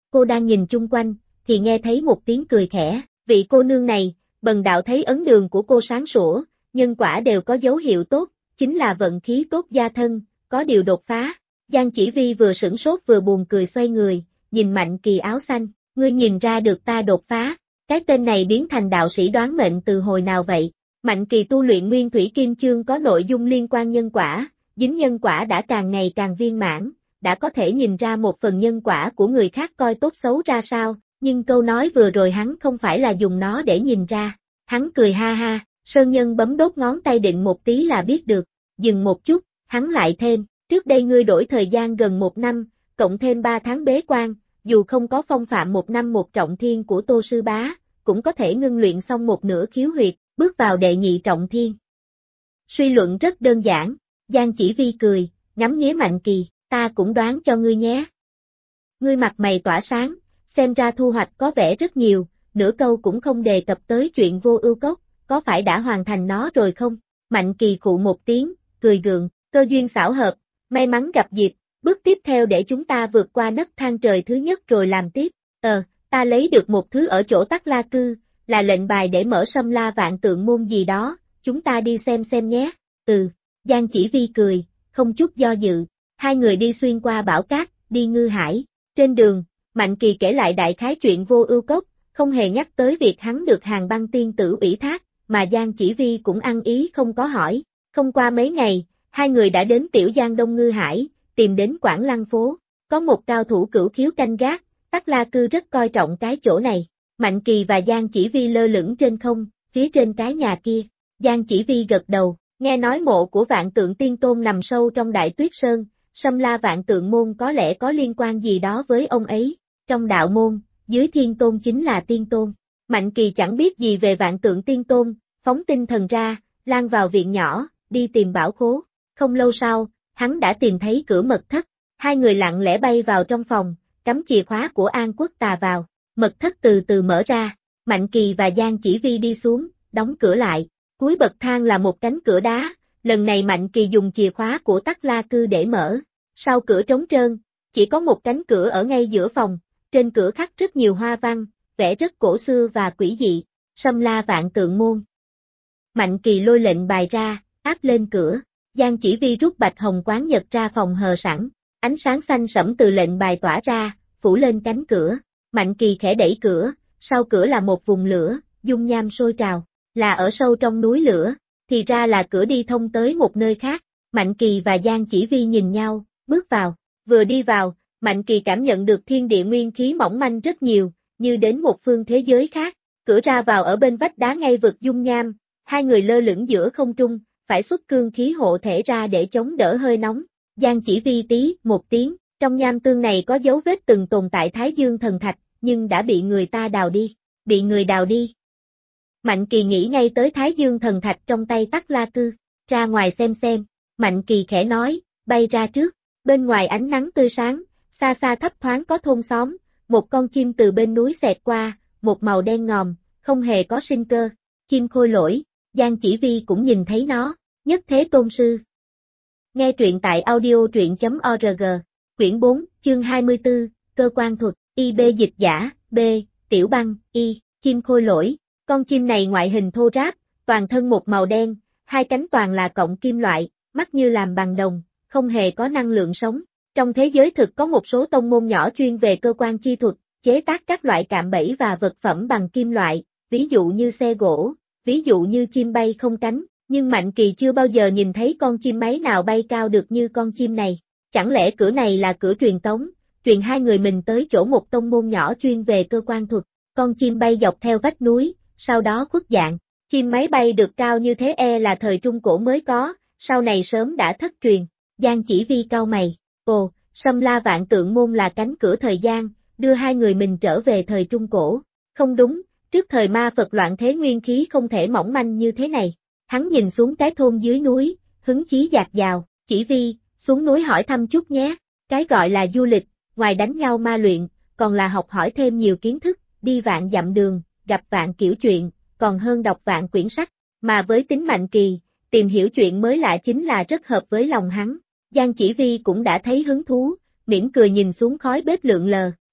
cô đang nhìn chung quanh, thì nghe thấy một tiếng cười khẽ, vị cô nương này, bần đạo thấy ấn đường của cô sáng sủa, nhân quả đều có dấu hiệu tốt, chính là vận khí tốt gia thân, có điều đột phá. Giang Chỉ Vi vừa sửng sốt vừa buồn cười xoay người, nhìn Mạnh Kỳ áo xanh, ngươi nhìn ra được ta đột phá, cái tên này biến thành đạo sĩ đoán mệnh từ hồi nào vậy? Mạnh Kỳ tu luyện Nguyên Thủy Kim Chương có nội dung liên quan nhân quả, dính nhân quả đã càng ngày càng viên mãn, đã có thể nhìn ra một phần nhân quả của người khác coi tốt xấu ra sao, nhưng câu nói vừa rồi hắn không phải là dùng nó để nhìn ra. Hắn cười ha ha, Sơn Nhân bấm đốt ngón tay định một tí là biết được, dừng một chút, hắn lại thêm, trước đây ngươi đổi thời gian gần 1 năm, cộng thêm 3 tháng bế quan, dù không có phong phạm 1 năm 1 trọng thiên của Tô Sư Bá, cũng có thể ngưng luyện xong một nửa khiếu huyệt, bước vào đệ nhị trọng thiên. Suy luận rất đơn giản, Giang Chỉ Vi cười, ngắm nghía Mạnh Kỳ, ta cũng đoán cho ngươi nhé. Ngươi mặt mày tỏa sáng, xem ra thu hoạch có vẻ rất nhiều, nửa câu cũng không đề cập tới chuyện Vô Ưu Cốc, có phải đã hoàn thành nó rồi không? Mạnh Kỳ khụ một tiếng, cười gượng, cơ duyên xảo hợp, may mắn gặp dịp, bước tiếp theo để chúng ta vượt qua nấc thang trời thứ nhất rồi làm tiếp. Ta lấy được một thứ ở chỗ Tắc La Cư, là lệnh bài để mở Sâm La Vạn Tượng môn gì đó, chúng ta đi xem nhé. Giang Chỉ Vi cười, không chút do dự, hai người đi xuyên qua bão cát, đi Ngư Hải. Trên đường, Mạnh Kỳ kể lại đại khái chuyện Vô Ưu Cốc, không hề nhắc tới việc hắn được Hàn Băng tiên tử ủy thác, mà Giang Chỉ Vi cũng ăn ý không có hỏi. Không qua mấy ngày, hai người đã đến Tiểu Giang Đông Ngư Hải, tìm đến Quảng Lăng phố, có một cao thủ cửu khiếu canh gác, Tắc La Cư rất coi trọng cái chỗ này. Mạnh Kỳ và Giang Chỉ Vi lơ lửng trên không, phía trên cái nhà kia. Giang Chỉ Vi gật đầu, nghe nói mộ của Vạn Tượng Tiên Tôn nằm sâu trong Đại Tuyết Sơn, Sâm La Vạn Tượng môn có lẽ có liên quan gì đó với ông ấy. Trong đạo môn, dưới Thiên Tôn chính là Tiên Tôn. Mạnh Kỳ chẳng biết gì về Vạn Tượng Tiên Tôn, phóng tinh thần ra, lan vào viện nhỏ, đi tìm bảo khố. Không lâu sau, hắn đã tìm thấy cửa mật thất. Hai người lặng lẽ bay vào trong phòng, cắm chìa khóa của An Quốc Tà vào. Mật thất từ từ mở ra, Mạnh Kỳ và Giang Chỉ Vi đi xuống, đóng cửa lại. Cuối bậc thang là một cánh cửa đá, lần này Mạnh Kỳ dùng chìa khóa của Tắc La Cư để mở. Sau cửa trống trơn, chỉ có một cánh cửa ở ngay giữa phòng, trên cửa khắc rất nhiều hoa văn, vẽ rất cổ xưa và quỷ dị. Sâm La Vạn Tượng môn. Mạnh Kỳ lôi lệnh bài ra, áp lên cửa. Giang Chỉ Vi rút bạch hồng quán nhật ra phòng hờ sẵn, ánh sáng xanh sẫm từ lệnh bài tỏa ra, phủ lên cánh cửa. Mạnh Kỳ khẽ đẩy cửa, sau cửa là một vùng lửa, dung nham sôi trào, là ở sâu trong núi lửa, thì ra là cửa đi thông tới một nơi khác. Mạnh Kỳ và Giang Chỉ Vi nhìn nhau, bước vào. Vừa đi vào, Mạnh Kỳ cảm nhận được thiên địa nguyên khí mỏng manh rất nhiều, như đến một phương thế giới khác. Cửa ra vào ở bên vách đá ngay vực dung nham, hai người lơ lửng giữa không trung, phải xuất cương khí hộ thể ra để chống đỡ hơi nóng. Giang Chỉ Vi tí một tiếng, trong nham tương này có dấu vết từng tồn tại Thái Dương thần thạch, nhưng đã bị người ta đào đi. Bị người đào đi. Mạnh Kỳ nghĩ ngay tới Thái Dương thần thạch trong tay Tắc La Cư. Ra ngoài xem. Mạnh Kỳ khẽ nói, bay ra trước. Bên ngoài ánh nắng tươi sáng, xa xa thấp thoáng có thôn xóm, một con chim từ bên núi xẹt qua, một màu đen ngòm, không hề có sinh cơ. Chim Khôi Lỗi, Giang Chỉ Vi cũng nhìn thấy nó, Nhất Thế Tôn Sư. Nghe truyện tại audio.org, quyển 4, chương 24, cơ quan thuật, IB dịch giả, B, Tiểu Băng, Y, chim Khôi Lỗi. Con chim này ngoại hình thô ráp, toàn thân một màu đen, hai cánh toàn là cọng kim loại, mắt như làm bằng đồng, không hề có năng lượng sống. Trong thế giới thực có một số tông môn nhỏ chuyên về cơ quan chi thuật, chế tác các loại cạm bẫy và vật phẩm bằng kim loại, ví dụ như xe gỗ, ví dụ như chim bay không cánh, nhưng Mạnh Kỳ chưa bao giờ nhìn thấy con chim máy nào bay cao được như con chim này. Chẳng lẽ cửa này là cửa truyền tống, truyền hai người mình tới chỗ một tông môn nhỏ chuyên về cơ quan thuật. Con chim bay dọc theo vách núi, sau đó khuất dạng. Chim máy bay được cao như thế là thời Trung Cổ mới có, sau này sớm đã thất truyền. Giang Chỉ Vi cau mày, Sâm La Vạn Tượng môn là cánh cửa thời gian, đưa hai người mình trở về thời Trung Cổ. Không đúng, trước thời ma Phật loạn thế nguyên khí không thể mỏng manh như thế này. Hắn nhìn xuống cái thôn dưới núi, hứng chí dạt dào, Chỉ Vi, xuống núi hỏi thăm chút nhé. Cái gọi là du lịch, ngoài đánh nhau ma luyện, còn là học hỏi thêm nhiều kiến thức, đi vạn dặm đường, gặp vạn kiểu chuyện, còn hơn đọc vạn quyển sách. Mà với tính Mạnh Kỳ, tìm hiểu chuyện mới lạ chính là rất hợp với lòng hắn. Giang Chỉ Vi cũng đã thấy hứng thú, mỉm cười nhìn xuống khói bếp lượn lờ,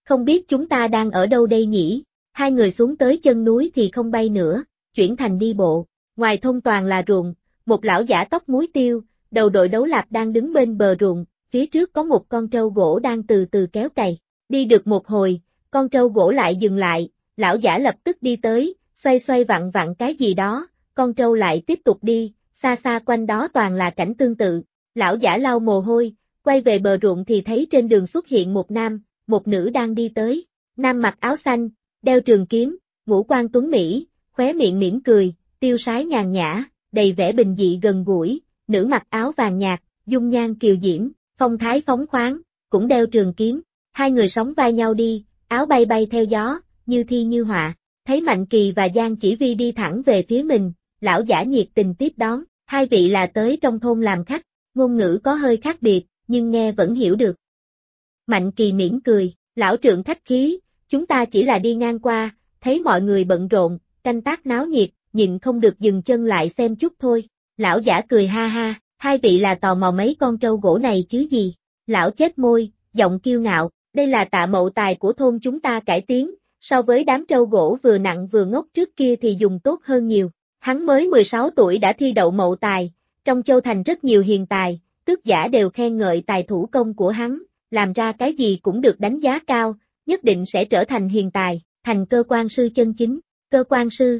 không biết chúng ta đang ở đâu đây nhỉ? Hai người xuống tới chân núi thì không bay nữa, chuyển thành đi bộ. Ngoài thôn toàn là ruộng, một lão giả tóc muối tiêu, đầu đội đấu lạp đang đứng bên bờ ruộng, phía trước có một con trâu gỗ đang từ từ kéo cày. Đi được một hồi, con trâu gỗ lại dừng lại, lão giả lập tức đi tới, xoay xoay vặn vặn cái gì đó, con trâu lại tiếp tục đi, xa xa quanh đó toàn là cảnh tương tự. Lão giả lau mồ hôi, quay về bờ ruộng thì thấy trên đường xuất hiện một nam, một nữ đang đi tới. Nam mặc áo xanh, đeo trường kiếm, ngũ quan tuấn mỹ, khóe miệng mỉm cười, tiêu sái nhàn nhã, đầy vẻ bình dị gần gũi. Nữ mặc áo vàng nhạt, dung nhan kiều diễm, phong thái phóng khoáng, cũng đeo trường kiếm. Hai người sóng vai nhau đi, áo bay bay theo gió, như thi như họa. Thấy Mạnh Kỳ và Giang Chỉ Vi đi thẳng về phía mình, lão giả nhiệt tình tiếp đón. Hai vị là tới trong thôn làm khách, ngôn ngữ có hơi khác biệt, nhưng nghe vẫn hiểu được. Mạnh Kỳ mỉm cười, lão trượng khách khí, chúng ta chỉ là đi ngang qua, thấy mọi người bận rộn, canh tác náo nhiệt, nhịn không được dừng chân lại xem chút thôi. Lão giả cười ha ha, hai vị là tò mò mấy con trâu gỗ này chứ gì? Lão chết môi, giọng kiêu ngạo, đây là Tạ Mậu Tài của thôn chúng ta cải tiến, so với đám trâu gỗ vừa nặng vừa ngốc trước kia thì dùng tốt hơn nhiều. Hắn mới 16 tuổi đã thi đậu Mậu Tài, trong Châu Thành rất nhiều hiền tài, tước giả đều khen ngợi tài thủ công của hắn, làm ra cái gì cũng được đánh giá cao, nhất định sẽ trở thành hiền tài, thành cơ quan sư chân chính. Cơ quan sư.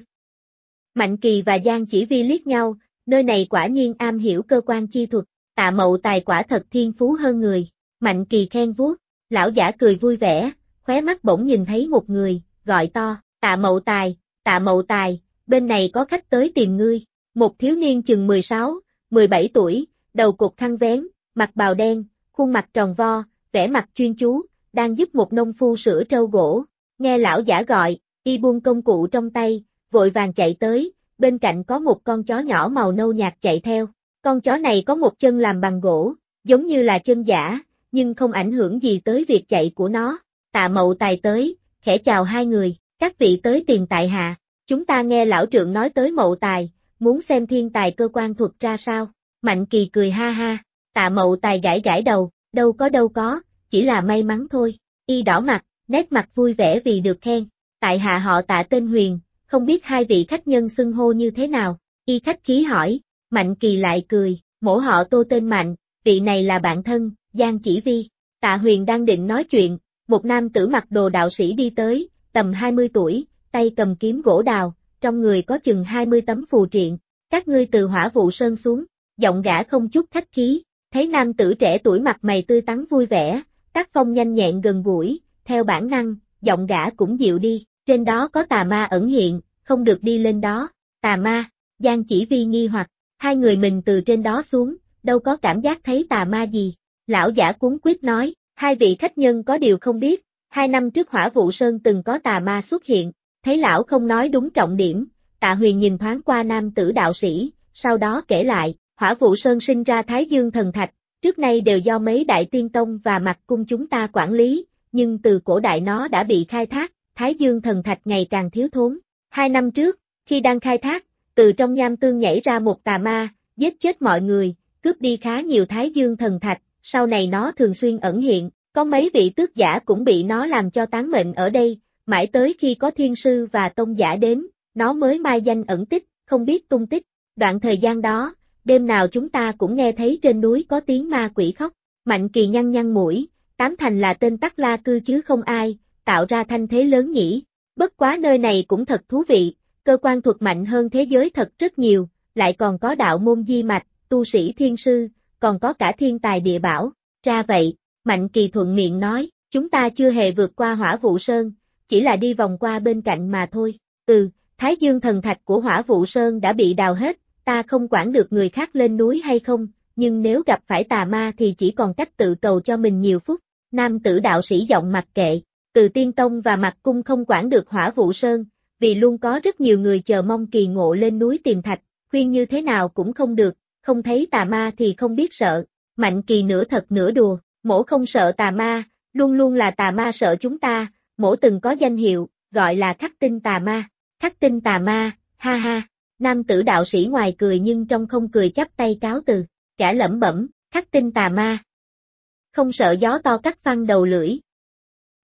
Mạnh Kỳ và Giang Chỉ Vi liếc nhau, nơi này quả nhiên am hiểu cơ quan chi thuật, Tạ Mậu Tài quả thật thiên phú hơn người. Mạnh Kỳ khen vuốt, lão giả cười vui vẻ, khóe mắt bỗng nhìn thấy một người, gọi to, Tạ Mậu Tài, Tạ Mậu Tài, bên này có khách tới tìm ngươi. Một thiếu niên chừng 16, 17 tuổi, đầu cột khăn vén, mặc bào đen, khuôn mặt tròn vo, vẻ mặt chuyên chú, đang giúp một nông phu sửa trâu gỗ. Nghe lão giả gọi, y buông công cụ trong tay, vội vàng chạy tới, bên cạnh có một con chó nhỏ màu nâu nhạt chạy theo. Con chó này có một chân làm bằng gỗ, giống như là chân giả, nhưng không ảnh hưởng gì tới việc chạy của nó. Tạ Mậu Tài tới, khẽ chào hai người, các vị tới tìm tại hạ. Chúng ta nghe lão trượng nói tới Mậu Tài, muốn xem thiên tài cơ quan thuật ra sao. Mạnh Kỳ cười ha ha, Tạ Mậu Tài gãi gãi đầu, đâu có, chỉ là may mắn thôi. Y đỏ mặt, nét mặt vui vẻ vì được khen. Tại hạ họ Tạ tên Huyền, không biết hai vị khách nhân xưng hô như thế nào. Y khách khí hỏi, Mạnh Kỳ lại cười, mổ họ Tô tên Mạnh, vị này là bạn thân, Giang Chỉ Vi. Tạ Huyền đang định nói chuyện, một nam tử mặc đồ đạo sĩ đi tới, tầm 20 tuổi, tay cầm kiếm gỗ đào, trong người có chừng 20 tấm phù triện. Các ngươi từ Hỏa Vụ Sơn xuống, giọng gã không chút khách khí, thấy nam tử trẻ tuổi mặt mày tươi tắn vui vẻ, tác phong nhanh nhẹn gần gũi, theo bản năng, giọng gã cũng dịu đi, trên đó có tà ma ẩn hiện, không được đi lên đó. Tà ma, Giang Chỉ Vi nghi hoặc, hai người mình từ trên đó xuống, đâu có cảm giác thấy tà ma gì. Lão giả cuống quýt nói, hai vị khách nhân có điều không biết, 2 năm trước Hỏa Vụ Sơn từng có tà ma xuất hiện. Thấy lão không nói đúng trọng điểm, Tạ Huyền nhìn thoáng qua nam tử đạo sĩ, sau đó kể lại, Hỏa Vụ Sơn sinh ra Thái Dương Thần Thạch, trước nay đều do mấy đại tiên tông và Mạc Cung chúng ta quản lý, nhưng từ cổ đại nó đã bị khai thác, Thái Dương Thần Thạch ngày càng thiếu thốn. 2 năm trước, khi đang khai thác, từ trong nham tương nhảy ra một tà ma, giết chết mọi người, cướp đi khá nhiều Thái Dương Thần Thạch, sau này nó thường xuyên ẩn hiện, có mấy vị tước giả cũng bị nó làm cho tán mệnh ở đây. Mãi tới khi có thiên sư và tông giả đến, nó mới mai danh ẩn tích, không biết tung tích. Đoạn thời gian đó, đêm nào chúng ta cũng nghe thấy trên núi có tiếng ma quỷ khóc. Mạnh Kỳ nhăn nhăn mũi, tám thành là tên Tắc La Cư chứ không ai, tạo ra thanh thế lớn nhỉ. Bất quá nơi này cũng thật thú vị, cơ quan thuật mạnh hơn thế giới thật rất nhiều, lại còn có đạo môn di mạch, tu sĩ thiên sư, còn có cả thiên tài địa bảo. Ra vậy, Mạnh Kỳ thuận miệng nói, chúng ta chưa hề vượt qua Hỏa Vụ Sơn, chỉ là đi vòng qua bên cạnh mà thôi. Thái Dương Thần Thạch của Hỏa Vụ Sơn đã bị đào hết, ta không quản được người khác lên núi hay không, nhưng nếu gặp phải tà ma thì chỉ còn cách tự cầu cho mình nhiều phúc. Nam tử đạo sĩ giọng mặc kệ, Từ Tiên Tông và Mạc Cung không quản được Hỏa Vụ Sơn, vì luôn có rất nhiều người chờ mong kỳ ngộ lên núi tìm thạch, khuyên như thế nào cũng không được, không thấy tà ma thì không biết sợ. Mạnh Kỳ nửa thật nửa đùa, mổ không sợ tà ma, luôn luôn là tà ma sợ chúng ta. Mổ từng có danh hiệu, gọi là Khắc Tinh Tà Ma. Khắc Tinh Tà Ma, ha ha. Nam tử đạo sĩ ngoài cười nhưng trong không cười chắp tay cáo từ. Gã lẩm bẩm, Khắc Tinh Tà Ma. Không sợ gió to cắt phăng đầu lưỡi.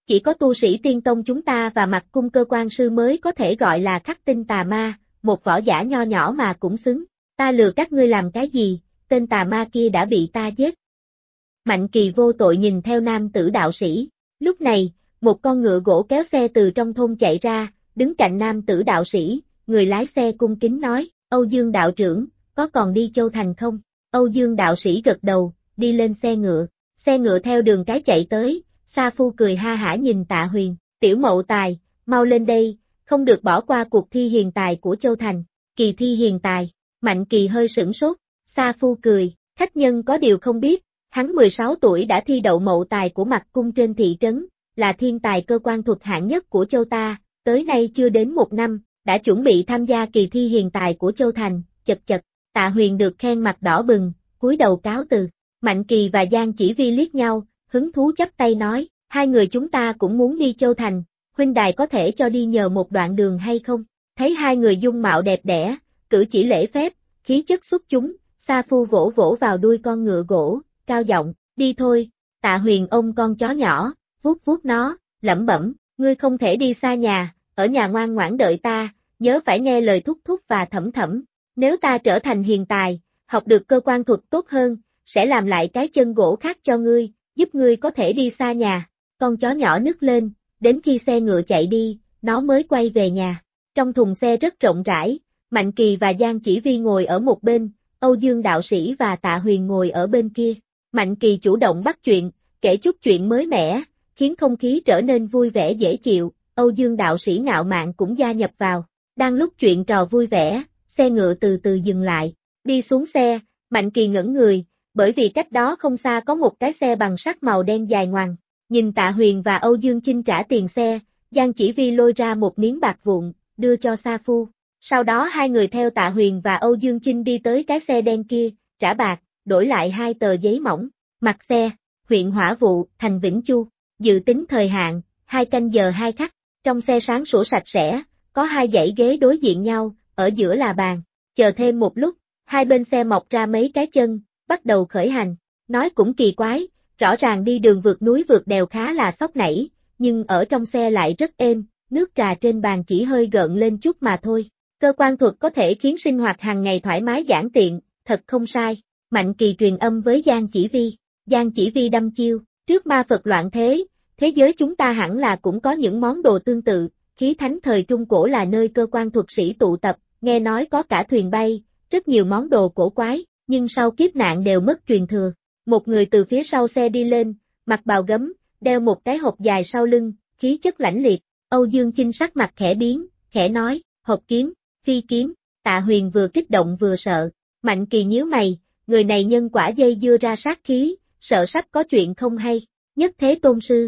Chỉ có tu sĩ tiên tông chúng ta và Mặc Cung cơ quan sư mới có thể gọi là khắc tinh tà ma, một võ giả nho nhỏ mà cũng xứng. Ta lừa các ngươi làm cái gì, tên tà ma kia đã bị ta giết. Mạnh Kỳ vô tội nhìn theo nam tử đạo sĩ. Lúc này, một con ngựa gỗ kéo xe từ trong thôn chạy ra, đứng cạnh nam tử đạo sĩ, người lái xe cung kính nói, Âu Dương đạo trưởng, có còn đi Châu Thành không? Âu Dương đạo sĩ gật đầu, đi lên xe ngựa theo đường cái chạy tới, Sa Phu cười ha hả nhìn Tạ Huyền, tiểu mậu tài, mau lên đây, không được bỏ qua cuộc thi hiền tài của Châu Thành, kỳ thi hiền tài, Mạnh Kỳ hơi sửng sốt, Sa Phu cười, khách nhân có điều không biết, hắn 16 tuổi đã thi đậu mậu tài của Mặc Cung trên thị trấn, là thiên tài cơ quan thuật hạng nhất của Châu ta, tới nay chưa đến 1 năm, đã chuẩn bị tham gia kỳ thi hiền tài của Châu Thành, chật chật, Tạ Huyền được khen mặt đỏ bừng, cúi đầu cáo từ. Mạnh Kỳ và Giang Chỉ Vi liếc nhau, hứng thú chắp tay nói, hai người chúng ta cũng muốn đi Châu Thành, huynh đài có thể cho đi nhờ một đoạn đường hay không? Thấy hai người dung mạo đẹp đẽ, cử chỉ lễ phép, khí chất xuất chúng, Sa Phu vỗ vỗ vào đuôi con ngựa gỗ, cao giọng, đi thôi. Tạ Huyền ôm con chó nhỏ, vuốt vuốt nó, lẩm bẩm, ngươi không thể đi xa nhà, ở nhà ngoan ngoãn đợi ta, nhớ phải nghe lời thúc thúc và thẩm thẩm. Nếu ta trở thành hiền tài, học được cơ quan thuật tốt hơn, sẽ làm lại cái chân gỗ khác cho ngươi, giúp ngươi có thể đi xa nhà. Con chó nhỏ nức lên, đến khi xe ngựa chạy đi, nó mới quay về nhà. Trong thùng xe rất rộng rãi, Mạnh Kỳ và Giang Chỉ Vi ngồi ở một bên, Âu Dương đạo sĩ và Tạ Huyền ngồi ở bên kia. Mạnh Kỳ chủ động bắt chuyện, kể chút chuyện mới mẻ, khiến không khí trở nên vui vẻ dễ chịu, Âu Dương đạo sĩ ngạo mạn cũng gia nhập vào. Đang lúc chuyện trò vui vẻ, xe ngựa từ từ dừng lại, đi xuống xe, Mạnh Kỳ ngẩn người, bởi vì cách đó không xa có một cái xe bằng sắt màu đen dài ngoằng. Nhìn Tạ Huyền và Âu Dương Chinh trả tiền xe, Giang Chỉ Vi lôi ra một miếng bạc vụn, đưa cho Sa Phu. Sau đó hai người theo Tạ Huyền và Âu Dương Chinh đi tới cái xe đen kia, trả bạc, đổi lại 2 tờ giấy mỏng. Mặt xe, huyện Hỏa Vụ, thành Vĩnh Chu, dự tính thời hạn, 2 canh giờ 2 khắc. Trong xe sáng sủa sạch sẽ, có 2 dãy ghế đối diện nhau, ở giữa là bàn. Chờ thêm một lúc, hai bên xe mọc ra mấy cái chân, bắt đầu khởi hành. Nói cũng kỳ quái, rõ ràng đi đường vượt núi vượt đèo khá là sóc nảy, nhưng ở trong xe lại rất êm, nước trà trên bàn chỉ hơi gợn lên chút mà thôi. Cơ quan thuật có thể khiến sinh hoạt hàng ngày thoải mái giản tiện, thật không sai. Mạnh Kỳ truyền âm với Giang Chỉ Vi. Giang Chỉ Vi đâm chiêu, trước ma Phật loạn thế, thế giới chúng ta hẳn là cũng có những món đồ tương tự, khí thánh thời Trung Cổ là nơi cơ quan thuật sĩ tụ tập, nghe nói có cả thuyền bay, rất nhiều món đồ cổ quái, nhưng sau kiếp nạn đều mất truyền thừa. Một người từ phía sau xe đi lên, mặc bào gấm, đeo một cái hộp dài sau lưng, khí chất lãnh liệt. Âu Dương Chinh sắc mặt khẽ biến, khẽ nói, hộp kiếm, phi kiếm. Tạ Huyền vừa kích động vừa sợ. Mạnh Kỳ nhíu mày, người này nhân quả dây dưa ra sát khí, sợ sắp có chuyện không hay. Nhất Thế Tôn Sư.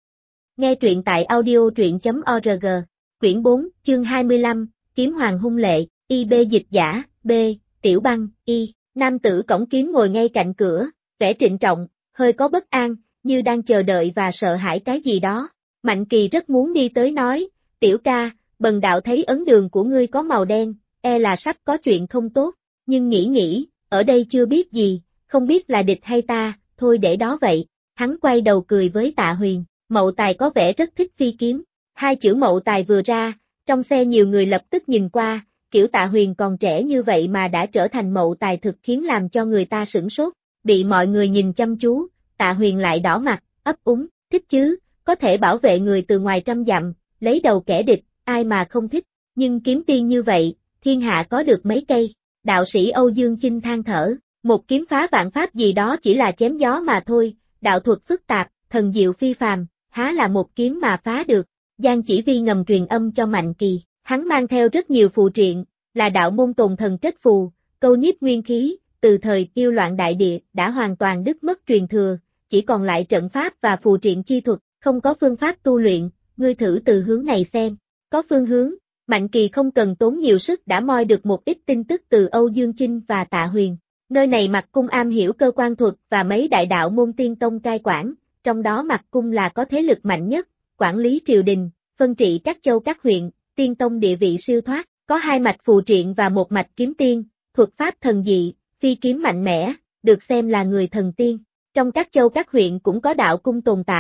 Nghe truyện tại audio.org. Quyển 4, chương 25, Kiếm Hoàng hung lệ, IB dịch giả, B, Tiểu Băng, Y. Nam tử cổng kiếm ngồi ngay cạnh cửa, vẻ trịnh trọng, hơi có bất an, như đang chờ đợi và sợ hãi cái gì đó. Mạnh Kỳ rất muốn đi tới nói, tiểu ca, bần đạo thấy ấn đường của ngươi có màu đen, e là sắp có chuyện không tốt, nhưng nghĩ, ở đây chưa biết gì, không biết là địch hay ta, thôi để đó vậy. Hắn quay đầu cười với Tạ Huyền, Mậu Tài có vẻ rất thích phi kiếm. 2 chữ Mậu Tài vừa ra, trong xe nhiều người lập tức nhìn qua, kiểu Tạ Huyền còn trẻ như vậy mà đã trở thành Mậu Tài thực khiến làm cho người ta sửng sốt. Bị mọi người nhìn chăm chú, Tạ Huyền lại đỏ mặt, ấp úng, thích chứ, có thể bảo vệ người từ ngoài trăm dặm, lấy đầu kẻ địch, ai mà không thích, nhưng kiếm tiên như vậy, thiên hạ có được mấy cây. Đạo sĩ Âu Dương Chinh than thở, một kiếm phá vạn pháp gì đó chỉ là chém gió mà thôi, đạo thuật phức tạp, thần diệu phi phàm, há là một kiếm mà phá được. Giang Chỉ Vi ngầm truyền âm cho Mạnh Kỳ, hắn mang theo rất nhiều phù triện, là đạo môn tồn thần kết phù, câu nhiếp nguyên khí, từ thời yêu loạn đại địa đã hoàn toàn đứt mất truyền thừa, chỉ còn lại trận pháp và phù triện chi thuật, không có phương pháp tu luyện, ngươi thử từ hướng này xem. Có phương hướng, Mạnh Kỳ không cần tốn nhiều sức đã moi được một ít tin tức từ Âu Dương Chinh và Tạ Huyền. Nơi này Mặc Cung am hiểu cơ quan thuật và mấy đại đạo môn tiên tông cai quản, trong đó Mặc Cung là có thế lực mạnh nhất, quản lý triều đình, phân trị các châu các huyện, tiên tông địa vị siêu thoát, có 2 mạch phù triện và 1 mạch kiếm tiên, thuật pháp thần dị, phi kiếm mạnh mẽ, được xem là người thần tiên. Trong các châu các huyện cũng có đạo cung tồn tại,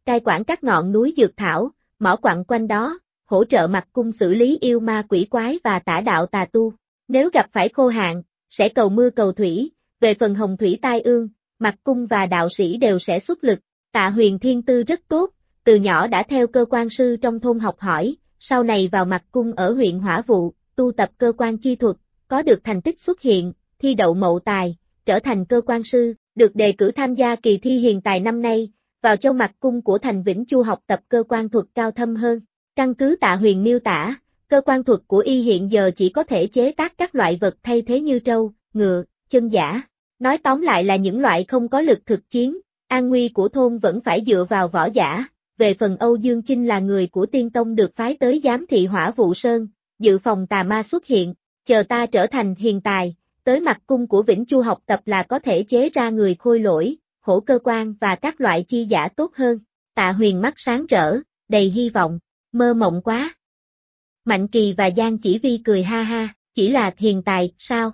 cai quản các ngọn núi dược thảo, mỏ quặng quanh đó, hỗ trợ Mặc Cung xử lý yêu ma quỷ quái và tả đạo tà tu. Nếu gặp phải khô hạn, sẽ cầu mưa cầu thủy, về phần hồng thủy tai ương, Mặc Cung và đạo sĩ đều sẽ xuất lực. Tạ Huyền thiên tư rất tốt, từ nhỏ đã theo cơ quan sư trong thôn học hỏi, sau này vào Mặc Cung ở huyện Hỏa Vụ, tu tập cơ quan chi thuật, có được thành tích xuất hiện, thi đậu mậu tài, trở thành cơ quan sư, được đề cử tham gia kỳ thi hiền tài năm nay, vào châu Mặc Cung của thành Vĩnh Chu học tập cơ quan thuật cao thâm hơn. Căn cứ Tạ Huyền miêu tả, cơ quan thuật của y hiện giờ chỉ có thể chế tác các loại vật thay thế như trâu, ngựa, chân giả. Nói tóm lại là những loại không có lực thực chiến, an nguy của thôn vẫn phải dựa vào võ giả. Về phần Âu Dương Chinh là người của Tiên Tông được phái tới giám thị Hỏa Vụ Sơn, dự phòng tà ma xuất hiện, chờ ta trở thành hiền tài, tới Mặc Cung của Vĩnh Chu học tập là có thể chế ra người khôi lỗi, hổ cơ quan và các loại chi giả tốt hơn. Tạ Huyền mắt sáng rỡ, đầy hy vọng, mơ mộng quá. Mạnh Kỳ và Giang Chỉ Vi cười ha ha, chỉ là hiền tài, sao?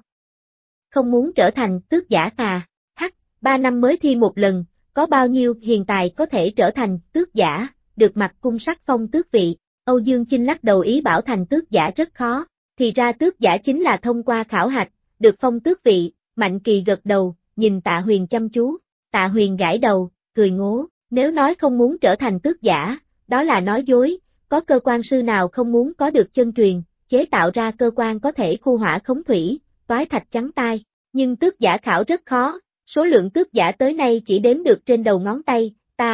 Không muốn trở thành tước giả à? 3 năm mới thi một lần, có bao nhiêu hiền tài có thể trở thành tước giả, được Mặc Cung sắc phong tước vị. Âu Dương Chinh lắc đầu ý bảo thành tước giả rất khó, thì ra tước giả chính là thông qua khảo hạch, được phong tước vị. Mạnh Kỳ gật đầu, nhìn Tạ Huyền chăm chú. Tạ Huyền gãi đầu, cười ngố, nếu nói không muốn trở thành tước giả, đó là nói dối, có cơ quan sư nào không muốn có được chân truyền, chế tạo ra cơ quan có thể khu hỏa khống thủy, toái thạch chắn tai, nhưng tước giả khảo rất khó, số lượng tước giả tới nay chỉ đếm được trên đầu ngón tay,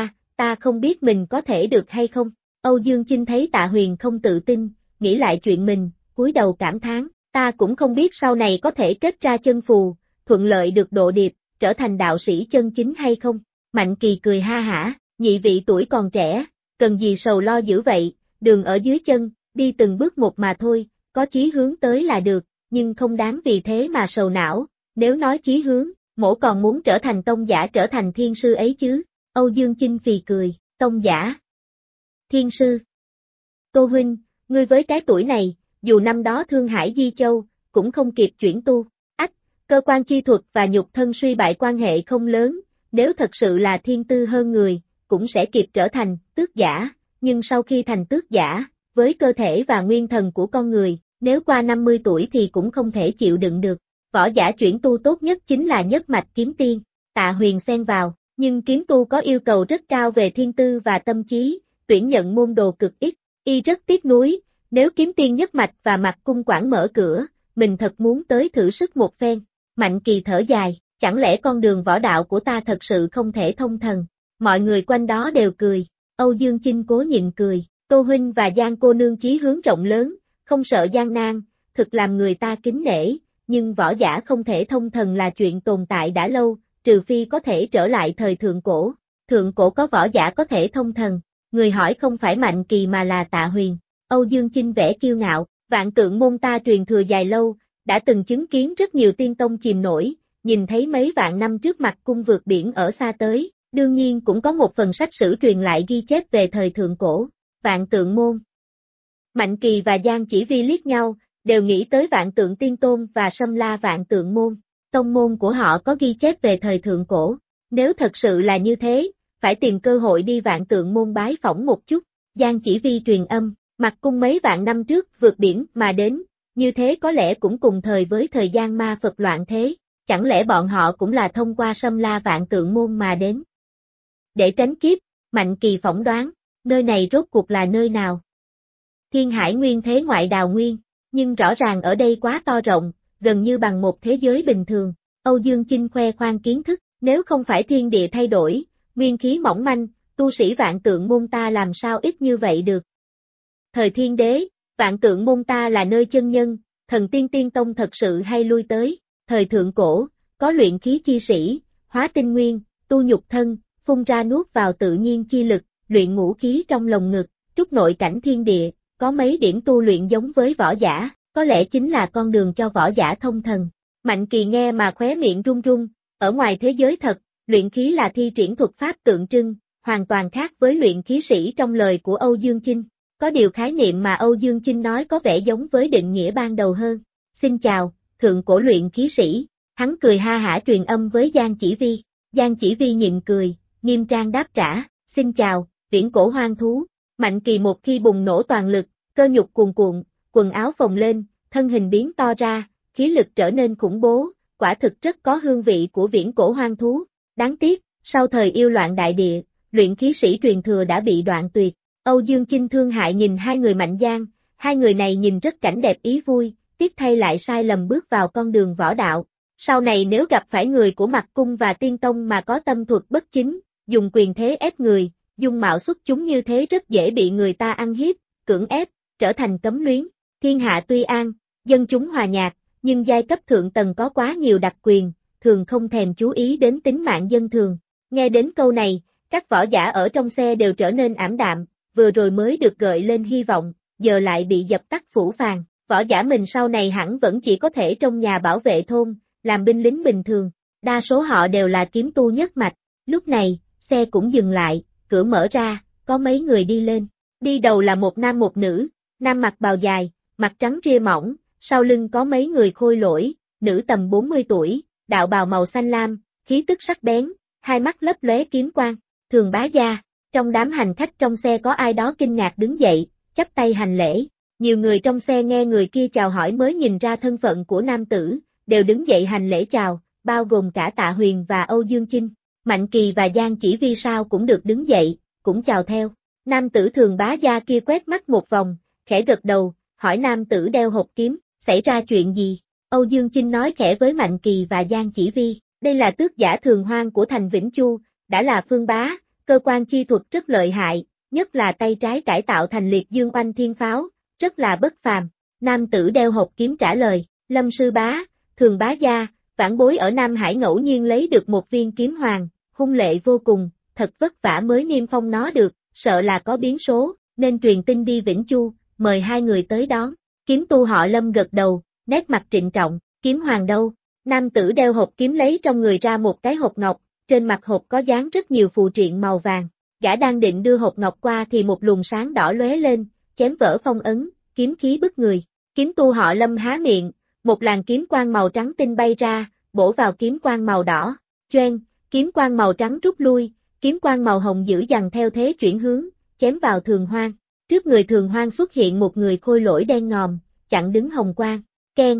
ta không biết mình có thể được hay không. Âu Dương Chinh thấy Tạ Huyền không tự tin, nghĩ lại chuyện mình, cúi đầu cảm thán, ta cũng không biết sau này có thể kết ra chân phù, thuận lợi được độ điệp, trở thành đạo sĩ chân chính hay không. Mạnh Kỳ cười ha hả, nhị vị tuổi còn trẻ, cần gì sầu lo dữ vậy, đường ở dưới chân, đi từng bước một mà thôi, có chí hướng tới là được, nhưng không đáng vì thế mà sầu não, nếu nói chí hướng, mỗ còn muốn trở thành tông giả trở thành thiên sư ấy chứ. Âu Dương Chinh phì cười, tông giả, thiên sư. Tô huynh, ngươi với cái tuổi này, dù năm đó Thương Hải Di Châu, cũng không kịp chuyển tu. Cơ quan chi thuật và nhục thân suy bại quan hệ không lớn, nếu thật sự là thiên tư hơn người, cũng sẽ kịp trở thành tước giả, nhưng sau khi thành tước giả, với cơ thể và nguyên thần của con người, nếu qua 50 tuổi thì cũng không thể chịu đựng được. Võ giả chuyển tu tốt nhất chính là nhất mạch kiếm tiên. Tạ Huyền xen vào, nhưng kiếm tu có yêu cầu rất cao về thiên tư và tâm trí, tuyển nhận môn đồ cực ít, y rất tiếc nuối, nếu kiếm tiên nhất mạch và Mặc Cung quản mở cửa, mình thật muốn tới thử sức một phen. Mạnh Kỳ thở dài, chẳng lẽ con đường võ đạo của ta thật sự không thể thông thần. Mọi người quanh đó đều cười, Âu Dương Chinh cố nhịn cười, Tô huynh và Giang cô nương chí hướng rộng lớn, không sợ gian nan, thực làm người ta kính nể, nhưng võ giả không thể thông thần là chuyện tồn tại đã lâu, trừ phi có thể trở lại thời thượng cổ. Thượng cổ có võ giả có thể thông thần, người hỏi không phải Mạnh Kỳ mà là Tạ Huyền. Âu Dương Chinh vẻ kiêu ngạo, Vạn Tượng môn ta truyền thừa dài lâu, đã từng chứng kiến rất nhiều tiên tông chìm nổi, nhìn thấy mấy vạn năm trước Mặc Cung vượt biển ở xa tới, đương nhiên cũng có một phần sách sử truyền lại ghi chép về thời thượng cổ. Vạn Tượng môn. Mạnh Kỳ và Giang Chỉ Vi liếc nhau, đều nghĩ tới Vạn Tượng Tiên Tôn và Sâm La Vạn Tượng môn. Tông môn của họ có ghi chép về thời thượng cổ. Nếu thật sự là như thế, phải tìm cơ hội đi Vạn Tượng môn bái phỏng một chút. Giang Chỉ Vi truyền âm, Mặc Cung mấy vạn năm trước vượt biển mà đến, như thế có lẽ cũng cùng thời với thời gian ma Phật loạn thế, chẳng lẽ bọn họ cũng là thông qua Sâm La Vạn Tượng môn mà đến. Để tránh kiếp, Mạnh Kỳ phỏng đoán, nơi này rốt cuộc là nơi nào? Thiên Hải nguyên thế ngoại đào nguyên, nhưng rõ ràng ở đây quá to rộng, gần như bằng một thế giới bình thường. Âu Dương Chinh khoe khoang kiến thức, nếu không phải thiên địa thay đổi, nguyên khí mỏng manh, tu sĩ Vạn Tượng môn ta làm sao ít như vậy được. Thời Thiên Đế, Vạn Tượng môn ta là nơi chân nhân, thần tiên tiên tông thật sự hay lui tới. Thời thượng cổ, có luyện khí chi sĩ, hóa tinh nguyên, tu nhục thân, phun ra nuốt vào tự nhiên chi lực, luyện ngũ khí trong lồng ngực, trúc nội cảnh thiên địa, có mấy điểm tu luyện giống với võ giả, có lẽ chính là con đường cho võ giả thông thần. Mạnh Kỳ nghe mà khóe miệng run run, ở ngoài thế giới thật, luyện khí là thi triển thuật pháp tượng trưng, hoàn toàn khác với luyện khí sĩ trong lời của Âu Dương Chinh. Có điều khái niệm mà Âu Dương Chinh nói có vẻ giống với định nghĩa ban đầu hơn. Xin chào, thượng cổ luyện khí sĩ. Hắn cười ha hả truyền âm với Giang Chỉ Vi. Giang Chỉ Vi nhịn cười, nghiêm trang đáp trả. Xin chào, viễn cổ hoang thú. Mạnh Kỳ một khi bùng nổ toàn lực, cơ nhục cuồn cuộn, quần áo phồng lên, thân hình biến to ra, khí lực trở nên khủng bố, quả thực rất có hương vị của viễn cổ hoang thú. Đáng tiếc, sau thời yêu loạn đại địa, luyện khí sĩ truyền thừa đã bị đoạn tuyệt. Âu Dương Chinh thương hại nhìn hai người Mạnh Giang, hai người này nhìn rất cảnh đẹp ý vui, tiếc thay lại sai lầm bước vào con đường võ đạo. Sau này nếu gặp phải người của Mặc Cung và Tiên Tông mà có tâm thuật bất chính, dùng quyền thế ép người, dung mạo xuất chúng như thế rất dễ bị người ta ăn hiếp, cưỡng ép, trở thành cấm luyến. Thiên hạ tuy an, dân chúng hòa nhạc, nhưng giai cấp thượng tầng có quá nhiều đặc quyền, thường không thèm chú ý đến tính mạng dân thường. Nghe đến câu này, các võ giả ở trong xe đều trở nên ảm đạm, vừa rồi mới được gợi lên hy vọng, giờ lại bị dập tắt phủ phàng. Võ giả mình sau này hẳn vẫn chỉ có thể trong nhà bảo vệ thôn, làm binh lính bình thường. Đa số họ đều là kiếm tu nhất mạch. Lúc này, xe cũng dừng lại, cửa mở ra, có mấy người đi lên. Đi đầu là một nam một nữ, nam mặc bào dài, mặt trắng ria mỏng, sau lưng có mấy người khôi lỗi, nữ tầm 40 tuổi, đạo bào màu xanh lam, khí tức sắc bén, hai mắt lấp lóe kiếm quang. Thường Bá Gia. Trong đám hành khách trong xe có ai đó kinh ngạc đứng dậy, chắp tay hành lễ. Nhiều người trong xe nghe người kia chào hỏi mới nhìn ra thân phận của nam tử, đều đứng dậy hành lễ chào, bao gồm cả Tạ Huyền và Âu Dương Chinh. Mạnh Kỳ và Giang Chỉ Vi sao cũng được đứng dậy, cũng chào theo. Nam tử Thường Bá Gia kia quét mắt một vòng, khẽ gật đầu, hỏi nam tử đeo hộp kiếm, xảy ra chuyện gì? Âu Dương Chinh nói khẽ với Mạnh Kỳ và Giang Chỉ Vi, đây là tước giả Thường Hoang của thành Vĩnh Chu, đã là phương bá, cơ quan chi thuật rất lợi hại, nhất là tay trái cải tạo thành liệt dương oanh thiên pháo, rất là bất phàm. Nam tử đeo hộp kiếm trả lời, Lâm sư bá, Thường Bá Gia, vãn bối ở Nam Hải ngẫu nhiên lấy được một viên kiếm hoàng, hung lệ vô cùng, thật vất vả mới niêm phong nó được, sợ là có biến số, nên truyền tin đi Vĩnh Chu, mời hai người tới đón. Kiếm tu họ Lâm gật đầu, nét mặt trịnh trọng, kiếm hoàng đâu? Nam tử đeo hộp kiếm lấy trong người ra một cái hộp ngọc, trên mặt hộp có dán rất nhiều phù triện màu vàng. Gã đang định đưa hộp ngọc qua thì một luồng sáng đỏ lóe lên, chém vỡ phong ấn, kiếm khí bức người. Kiếm tu họ Lâm há miệng, một làn kiếm quang màu trắng tinh bay ra, bổ vào kiếm quang màu đỏ. Choeng, kiếm quang màu trắng rút lui, kiếm quang màu hồng dữ dằn theo thế chuyển hướng, chém vào Thường Hoang. Trước người Thường Hoang xuất hiện một người khôi lỗi đen ngòm, chặn đứng hồng quang. Keng.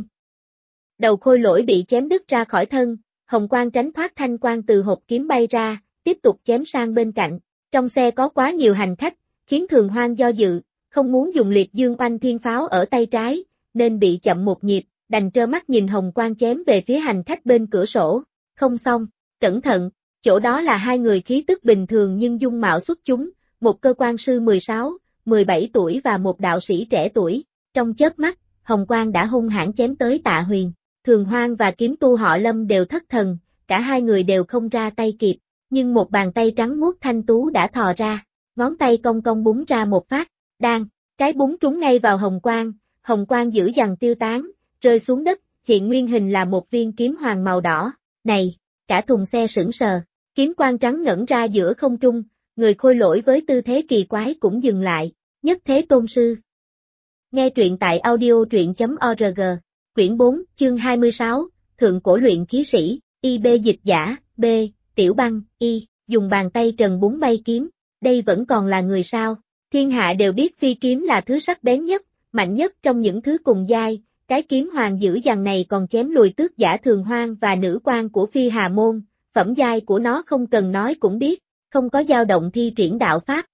Đầu khôi lỗi bị chém đứt ra khỏi thân, hồng quang tránh thoát thanh quang từ hộp kiếm bay ra, tiếp tục chém sang bên cạnh. Trong xe có quá nhiều hành khách, khiến Thường Hoang do dự, không muốn dùng liệt dương oanh thiên pháo ở tay trái, nên bị chậm một nhịp, đành trơ mắt nhìn hồng quang chém về phía hành khách bên cửa sổ. Không xong, cẩn thận, chỗ đó là hai người khí tức bình thường nhưng dung mạo xuất chúng, một cơ quan sư 16, 17 tuổi và một đạo sĩ trẻ tuổi. Trong chớp mắt, hồng quang đã hung hãn chém tới Tạ Huyền. Thường Hoang và kiếm tu họ Lâm đều thất thần, cả hai người đều không ra tay kịp, nhưng một bàn tay trắng muốt thanh tú đã thò ra, ngón tay cong cong búng ra một phát, đan, cái búng trúng ngay vào hồng quang dữ dằn tiêu tán, rơi xuống đất, hiện nguyên hình là một viên kiếm hoàng màu đỏ. Này, cả thùng xe sững sờ, kiếm quang trắng ngẩn ra giữa không trung, người khôi lỗi với tư thế kỳ quái cũng dừng lại, nhất thế tôn sư. Nghe truyện tại audio.org. Quyển 4, chương 26, Thượng cổ luyện khí sĩ, IB dịch giả, B, Tiểu Băng, Y, dùng bàn tay trần búng bay kiếm, đây vẫn còn là người sao? Thiên hạ đều biết phi kiếm là thứ sắc bén nhất, mạnh nhất trong những thứ cùng giai, cái kiếm hoàng dữ dằn này còn chém lùi tước giả Thường Hoang và nữ quan của Phi Hà Môn, phẩm giai của nó không cần nói cũng biết, không có dao động thi triển đạo pháp.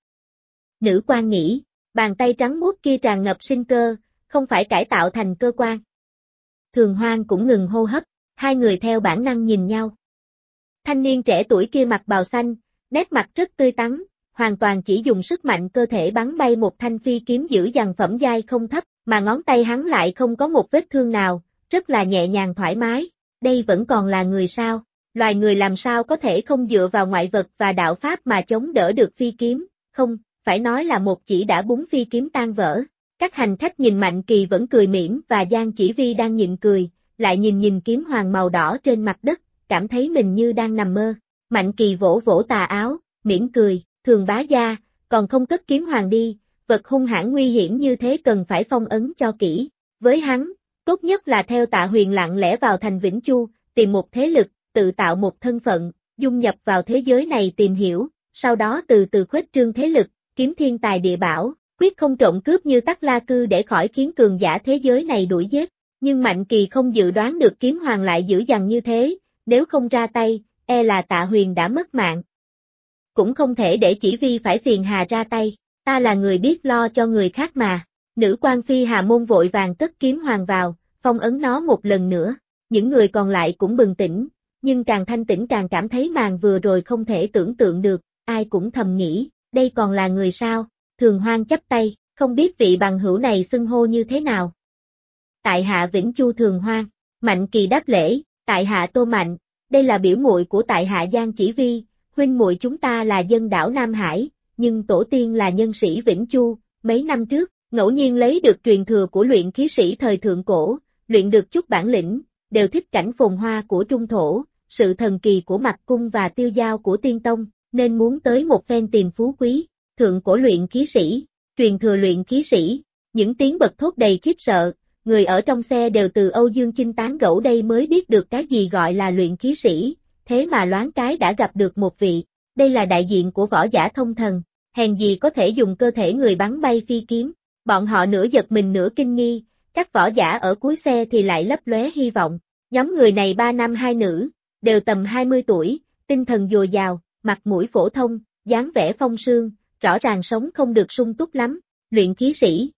Nữ quan nghĩ, bàn tay trắng muốt kia tràn ngập sinh cơ, không phải cải tạo thành cơ quan. Thường Hoang cũng ngừng hô hấp, hai người theo bản năng nhìn nhau. Thanh niên trẻ tuổi kia mặc bào xanh, nét mặt rất tươi tắn, hoàn toàn chỉ dùng sức mạnh cơ thể bắn bay một thanh phi kiếm dữ dằn phẩm giai không thấp, mà ngón tay hắn lại không có một vết thương nào, rất là nhẹ nhàng thoải mái. Đây vẫn còn là người sao? Loài người làm sao có thể không dựa vào ngoại vật và đạo pháp mà chống đỡ được phi kiếm? Không, phải nói là một chỉ đã búng phi kiếm tan vỡ. Các hành khách nhìn Mạnh Kỳ vẫn cười mỉm và Giang Chỉ Vi đang nhịn cười, lại nhìn kiếm hoàng màu đỏ trên mặt đất, cảm thấy mình như đang nằm mơ. Mạnh Kỳ vỗ vỗ tà áo, mỉm cười, Thường Bá Gia, còn không cất kiếm hoàng đi, vật hung hãn nguy hiểm như thế cần phải phong ấn cho kỹ. Với hắn, tốt nhất là theo Tạ Huyền lặng lẽ vào thành Vĩnh Chu, tìm một thế lực, tự tạo một thân phận, dung nhập vào thế giới này tìm hiểu, sau đó từ từ khuếch trương thế lực, kiếm thiên tài địa bảo, quyết không trộm cướp như Tắc La Cư để khỏi khiến cường giả thế giới này đuổi giết. Nhưng Mạnh Kỳ không dự đoán được kiếm hoàng lại dữ dằn như thế, nếu không ra tay, e là Tạ Huyền đã mất mạng. Cũng không thể để chỉ vì phải phiền hà ra tay, ta là người biết lo cho người khác mà. Nữ quan phi Hà Môn vội vàng cất kiếm hoàng vào, phong ấn nó một lần nữa. Những người còn lại cũng bừng tỉnh, nhưng càng thanh tĩnh càng cảm thấy màn vừa rồi không thể tưởng tượng được, ai cũng thầm nghĩ, đây còn là người sao? Thường Hoan chắp tay, không biết vị bằng hữu này xưng hô như thế nào. Tại hạ Vĩnh Chu Thường Hoan. Mạnh Kỳ đáp lễ, tại hạ Tô Mạnh, đây là biểu muội của tại hạ Giang Chỉ Vi, huynh muội chúng ta là dân đảo Nam Hải, nhưng tổ tiên là nhân sĩ Vĩnh Chu, mấy năm trước, ngẫu nhiên lấy được truyền thừa của luyện khí sĩ thời thượng cổ, luyện được chút bản lĩnh, đều thích cảnh phồn hoa của trung thổ, sự thần kỳ của Mặc Cung và tiêu dao của Tiên Tông, nên muốn tới một phen tìm phú quý. Thượng cổ luyện khí sĩ, truyền thừa luyện khí sĩ, những tiếng bật thốt đầy khiếp sợ, người ở trong xe đều từ Âu Dương Chinh tán gẫu đây mới biết được cái gì gọi là luyện khí sĩ, thế mà loáng cái đã gặp được một vị, đây là đại diện của võ giả thông thần, hèn gì có thể dùng cơ thể người bắn bay phi kiếm, bọn họ nửa giật mình nửa kinh nghi, các võ giả ở cuối xe thì lại lấp lóe hy vọng, nhóm người này 3 nam 2 nữ, đều tầm 20 tuổi, tinh thần dồi dào, mặt mũi phổ thông, dáng vẻ phong sương, rõ ràng sống không được sung túc lắm, luyện khí sĩ.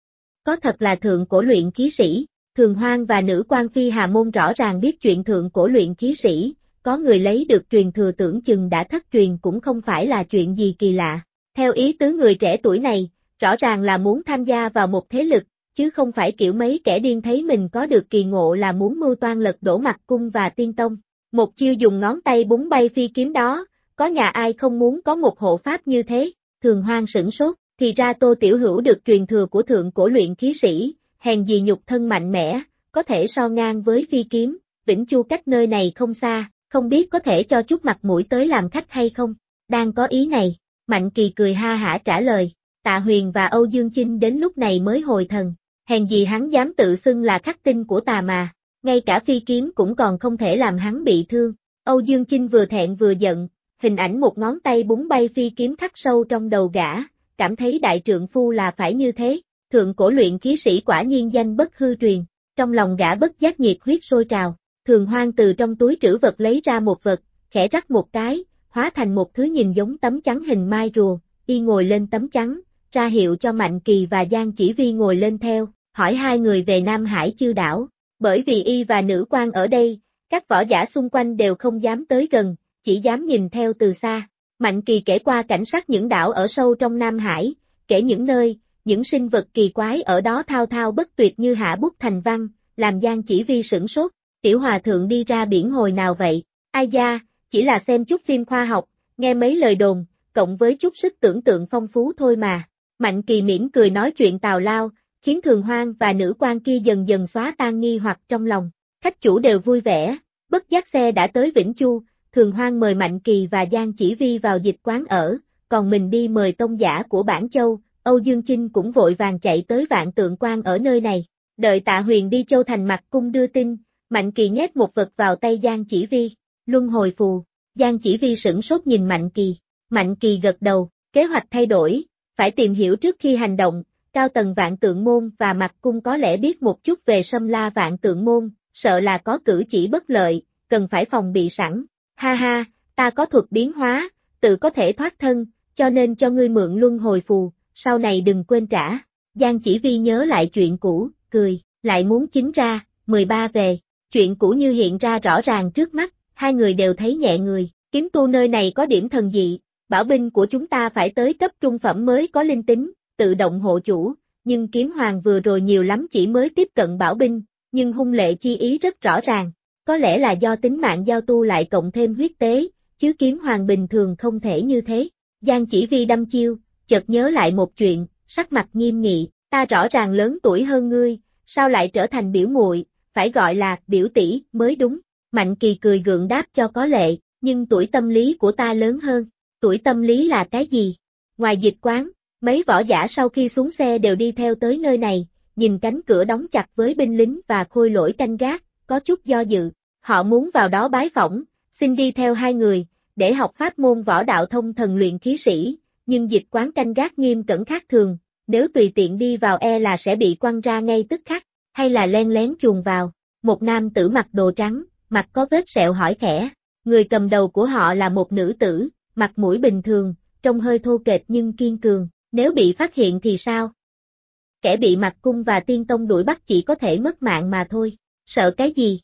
Có thật là thượng cổ luyện khí sĩ, Thường Hoan và nữ quan phi Hà Môn rõ ràng biết chuyện thượng cổ luyện khí sĩ, có người lấy được truyền thừa tưởng chừng đã thất truyền cũng không phải là chuyện gì kỳ lạ. Theo ý tứ người trẻ tuổi này, rõ ràng là muốn tham gia vào một thế lực, chứ không phải kiểu mấy kẻ điên thấy mình có được kỳ ngộ là muốn mưu toan lật đổ Mặc Cung và Tiên Tông. Một chiêu dùng ngón tay búng bay phi kiếm đó, có nhà ai không muốn có một hộ pháp như thế, Thường Hoan sửng sốt, thì ra Tô Tiểu Hữu được truyền thừa của thượng cổ luyện khí sĩ, hèn gì nhục thân mạnh mẽ, có thể so ngang với phi kiếm, Vĩnh Chu cách nơi này không xa, không biết có thể cho chút mặt mũi tới làm khách hay không, đang có ý này, Mạnh Kỳ cười ha hả trả lời, Tạ Huyền và Âu Dương Chinh đến lúc này mới hồi thần, hèn gì hắn dám tự xưng là khắc tinh của tà mà, ngay cả phi kiếm cũng còn không thể làm hắn bị thương, Âu Dương Chinh vừa thẹn vừa giận, hình ảnh một ngón tay búng bay phi kiếm khắc sâu trong đầu gã, cảm thấy đại trượng phu là phải như thế, thượng cổ luyện khí sĩ quả nhiên danh bất hư truyền, trong lòng gã bất giác nhiệt huyết sôi trào, Thường Hoan từ trong túi trữ vật lấy ra một vật, khẽ rắc một cái, hóa thành một thứ nhìn giống tấm chắn hình mai rùa, y ngồi lên tấm chắn, ra hiệu cho Mạnh Kỳ và Giang Chỉ Vi ngồi lên theo, hỏi hai người về Nam Hải Chư đảo, bởi vì y và nữ quan ở đây, các võ giả xung quanh đều không dám tới gần, chỉ dám nhìn theo từ xa. Mạnh Kỳ kể qua cảnh sát những đảo ở sâu trong Nam Hải, kể những nơi, những sinh vật kỳ quái ở đó thao thao bất tuyệt như hạ bút thành văn, làm Giang Chỉ Vi sửng sốt, tiểu hòa thượng đi ra biển hồi nào vậy, ai da, chỉ là xem chút phim khoa học, nghe mấy lời đồn, cộng với chút sức tưởng tượng phong phú thôi mà. Mạnh Kỳ mỉm cười nói chuyện tào lao, khiến Thường Hoan và nữ quan kia dần dần xóa tan nghi hoặc trong lòng, khách chủ đều vui vẻ, bất giác xe đã tới Vĩnh Chu. Thường Hoan mời Mạnh Kỳ và Giang Chỉ Vi vào dịch quán ở, còn mình đi mời tông giả của Bản Châu, Âu Dương Chinh cũng vội vàng chạy tới Vạn Tượng Quan ở nơi này. Đợi Tạ Huyền đi Châu Thành Mặc Cung đưa tin, Mạnh Kỳ nhét một vật vào tay Giang Chỉ Vi, luân hồi phù. Giang Chỉ Vi sửng sốt nhìn Mạnh Kỳ gật đầu, kế hoạch thay đổi, phải tìm hiểu trước khi hành động, cao tầng Vạn Tượng Môn và Mặc Cung có lẽ biết một chút về Sâm La Vạn Tượng Môn, sợ là có cử chỉ bất lợi, cần phải phòng bị sẵn. Ha ha, ta có thuật biến hóa, tự có thể thoát thân, cho nên cho ngươi mượn luân hồi phù, sau này đừng quên trả. Giang Chỉ Vi nhớ lại chuyện cũ, cười, lại muốn chính ra, 13 về, chuyện cũ như hiện ra rõ ràng trước mắt, hai người đều thấy nhẹ người, kiếm tu nơi này có điểm thần dị, bảo binh của chúng ta phải tới cấp trung phẩm mới có linh tính, tự động hộ chủ, nhưng kiếm hoàng vừa rồi nhiều lắm chỉ mới tiếp cận bảo binh, nhưng hung lệ chi ý rất rõ ràng. Có lẽ là do tính mạng giao tu lại cộng thêm huyết tế, chứ kiếm hoàng bình thường không thể như thế. Giang Chỉ Vi đâm chiêu, chợt nhớ lại một chuyện, sắc mặt nghiêm nghị, ta rõ ràng lớn tuổi hơn ngươi, sao lại trở thành biểu muội, phải gọi là biểu tỷ mới đúng. Mạnh Kỳ cười gượng đáp cho có lệ, nhưng tuổi tâm lý của ta lớn hơn. Tuổi tâm lý là cái gì? Ngoài dịch quán, mấy võ giả sau khi xuống xe đều đi theo tới nơi này, nhìn cánh cửa đóng chặt với binh lính và khôi lỗi canh gác, có chút do dự, họ muốn vào đó bái phỏng, xin đi theo hai người, để học pháp môn võ đạo thông thần luyện khí sĩ, nhưng Dịch Quán canh gác nghiêm cẩn khác thường, nếu tùy tiện đi vào là sẽ bị quăng ra ngay tức khắc, hay là len lén chuồn vào. Một nam tử mặc đồ trắng, mặt có vết sẹo hỏi khẽ, người cầm đầu của họ là một nữ tử, mặt mũi bình thường, trông hơi thô kệch nhưng kiên cường, nếu bị phát hiện thì sao? Kẻ bị Mặc Cung và Tiên Tông đuổi bắt chỉ có thể mất mạng mà thôi, sợ cái gì?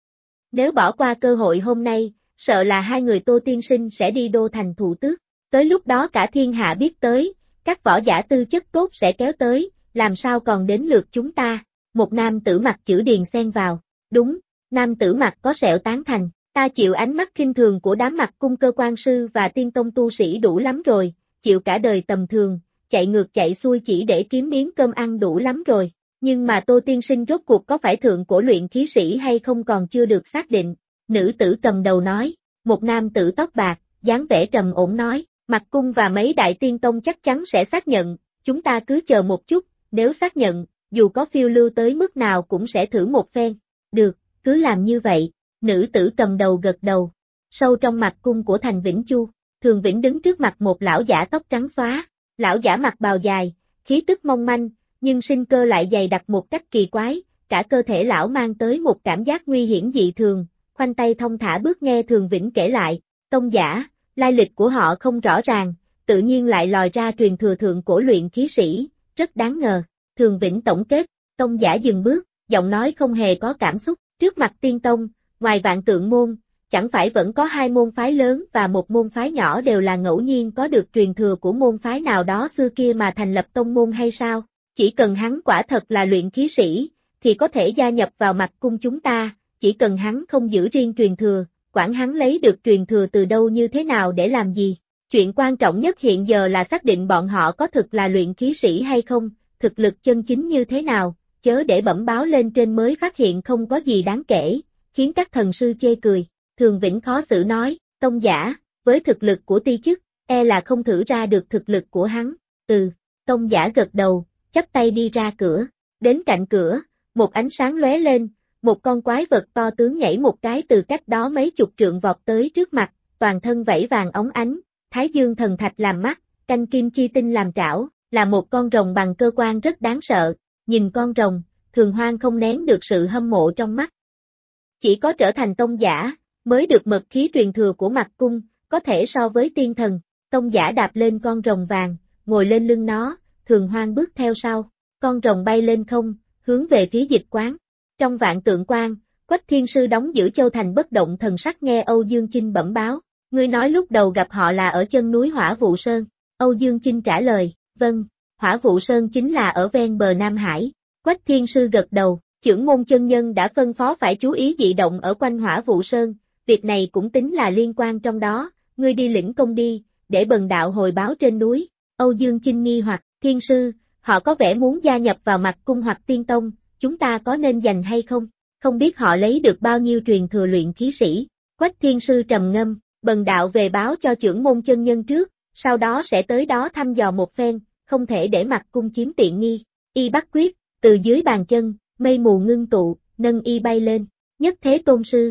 Nếu bỏ qua cơ hội hôm nay, sợ là hai người Tô tiên sinh sẽ đi đô thành thụ tước, tới lúc đó cả thiên hạ biết tới, các võ giả tư chất tốt sẽ kéo tới, làm sao còn đến lượt chúng ta? Một nam tử mặc chữ điền xen vào, đúng, nam tử mặc có sẹo tán thành, ta chịu ánh mắt khinh thường của đám Mặc Cung cơ quan sư và Tiên Tông tu sĩ đủ lắm rồi, chịu cả đời tầm thường, chạy ngược chạy xuôi chỉ để kiếm miếng cơm ăn đủ lắm rồi, nhưng mà Tô tiên sinh rốt cuộc có phải thượng cổ luyện khí sĩ hay không còn chưa được xác định, nữ tử cầm đầu nói, một nam tử tóc bạc, dáng vẻ trầm ổn nói, Mặc Cung và mấy đại tiên tông chắc chắn sẽ xác nhận, chúng ta cứ chờ một chút, nếu xác nhận, dù có phiêu lưu tới mức nào cũng sẽ thử một phen, được, cứ làm như vậy, nữ tử cầm đầu gật đầu, sâu trong Mặc Cung của thành Vĩnh Chu, Thường Vĩnh đứng trước mặt một lão giả tóc trắng xóa, lão giả mặc bào dài, khí tức mong manh, nhưng sinh cơ lại dày đặc một cách kỳ quái, cả cơ thể lão mang tới một cảm giác nguy hiểm dị thường, khoanh tay thong thả bước nghe Thường Vĩnh kể lại, tông giả, lai lịch của họ không rõ ràng, tự nhiên lại lòi ra truyền thừa thượng cổ luyện khí sĩ, rất đáng ngờ. Thường Vĩnh tổng kết, tông giả dừng bước, giọng nói không hề có cảm xúc, trước mặt tiên tông, ngoài Vạn Tượng môn, chẳng phải vẫn có hai môn phái lớn và một môn phái nhỏ đều là ngẫu nhiên có được truyền thừa của môn phái nào đó xưa kia mà thành lập tông môn hay sao? Chỉ cần hắn quả thật là luyện khí sĩ, thì có thể gia nhập vào Mặc Cung chúng ta, chỉ cần hắn không giữ riêng truyền thừa, quản hắn lấy được truyền thừa từ đâu như thế nào để làm gì. Chuyện quan trọng nhất hiện giờ là xác định bọn họ có thực là luyện khí sĩ hay không, thực lực chân chính như thế nào, chớ để bẩm báo lên trên mới phát hiện không có gì đáng kể, khiến các thần sư chê cười. Thường Vĩnh khó xử nói, tông giả, với thực lực của ti chức, là không thử ra được thực lực của hắn. Tông giả gật đầu, chắp tay đi ra cửa, đến cạnh cửa, một ánh sáng lóe lên, một con quái vật to tướng nhảy một cái từ cách đó mấy chục trượng vọt tới trước mặt, toàn thân vảy vàng óng ánh, thái dương thần thạch làm mắt, canh kim chi tinh làm trảo, là một con rồng bằng cơ quan rất đáng sợ, nhìn con rồng, Thường Hoan không nén được sự hâm mộ trong mắt. Chỉ có trở thành tông giả, mới được mật khí truyền thừa của Mặc Cung, có thể so với tiên thần, tông giả đạp lên con rồng vàng, ngồi lên lưng nó, Thường Hoan bước theo sau, con rồng bay lên không, hướng về phía Dịch Quán. Trong Vạn Tượng Quan, Quách Thiên Sư đóng giữ Châu Thành bất động thần sắc nghe Âu Dương Chinh bẩm báo, ngươi nói lúc đầu gặp họ là ở chân núi Hỏa Vụ Sơn, Âu Dương Chinh trả lời, vâng, Hỏa Vụ Sơn chính là ở ven bờ Nam Hải, Quách Thiên Sư gật đầu, chưởng môn chân nhân đã phân phó phải chú ý dị động ở quanh Hỏa Vụ Sơn, việc này cũng tính là liên quan trong đó, ngươi đi lĩnh công đi, để bần đạo hồi báo trên núi. Âu Dương Chinh nghi hoặc, Thiên Sư, họ có vẻ muốn gia nhập vào Mặc Cung hoặc Tiên Tông, chúng ta có nên giành hay không? Không biết họ lấy được bao nhiêu truyền thừa luyện khí sĩ. Quách Thiên Sư trầm ngâm, bần đạo về báo cho chưởng môn chân nhân trước, sau đó sẽ tới đó thăm dò một phen, không thể để Mặc Cung chiếm tiện nghi. Y bắt quyết, từ dưới bàn chân, mây mù ngưng tụ, nâng y bay lên. Nhất Thế Tôn Sư.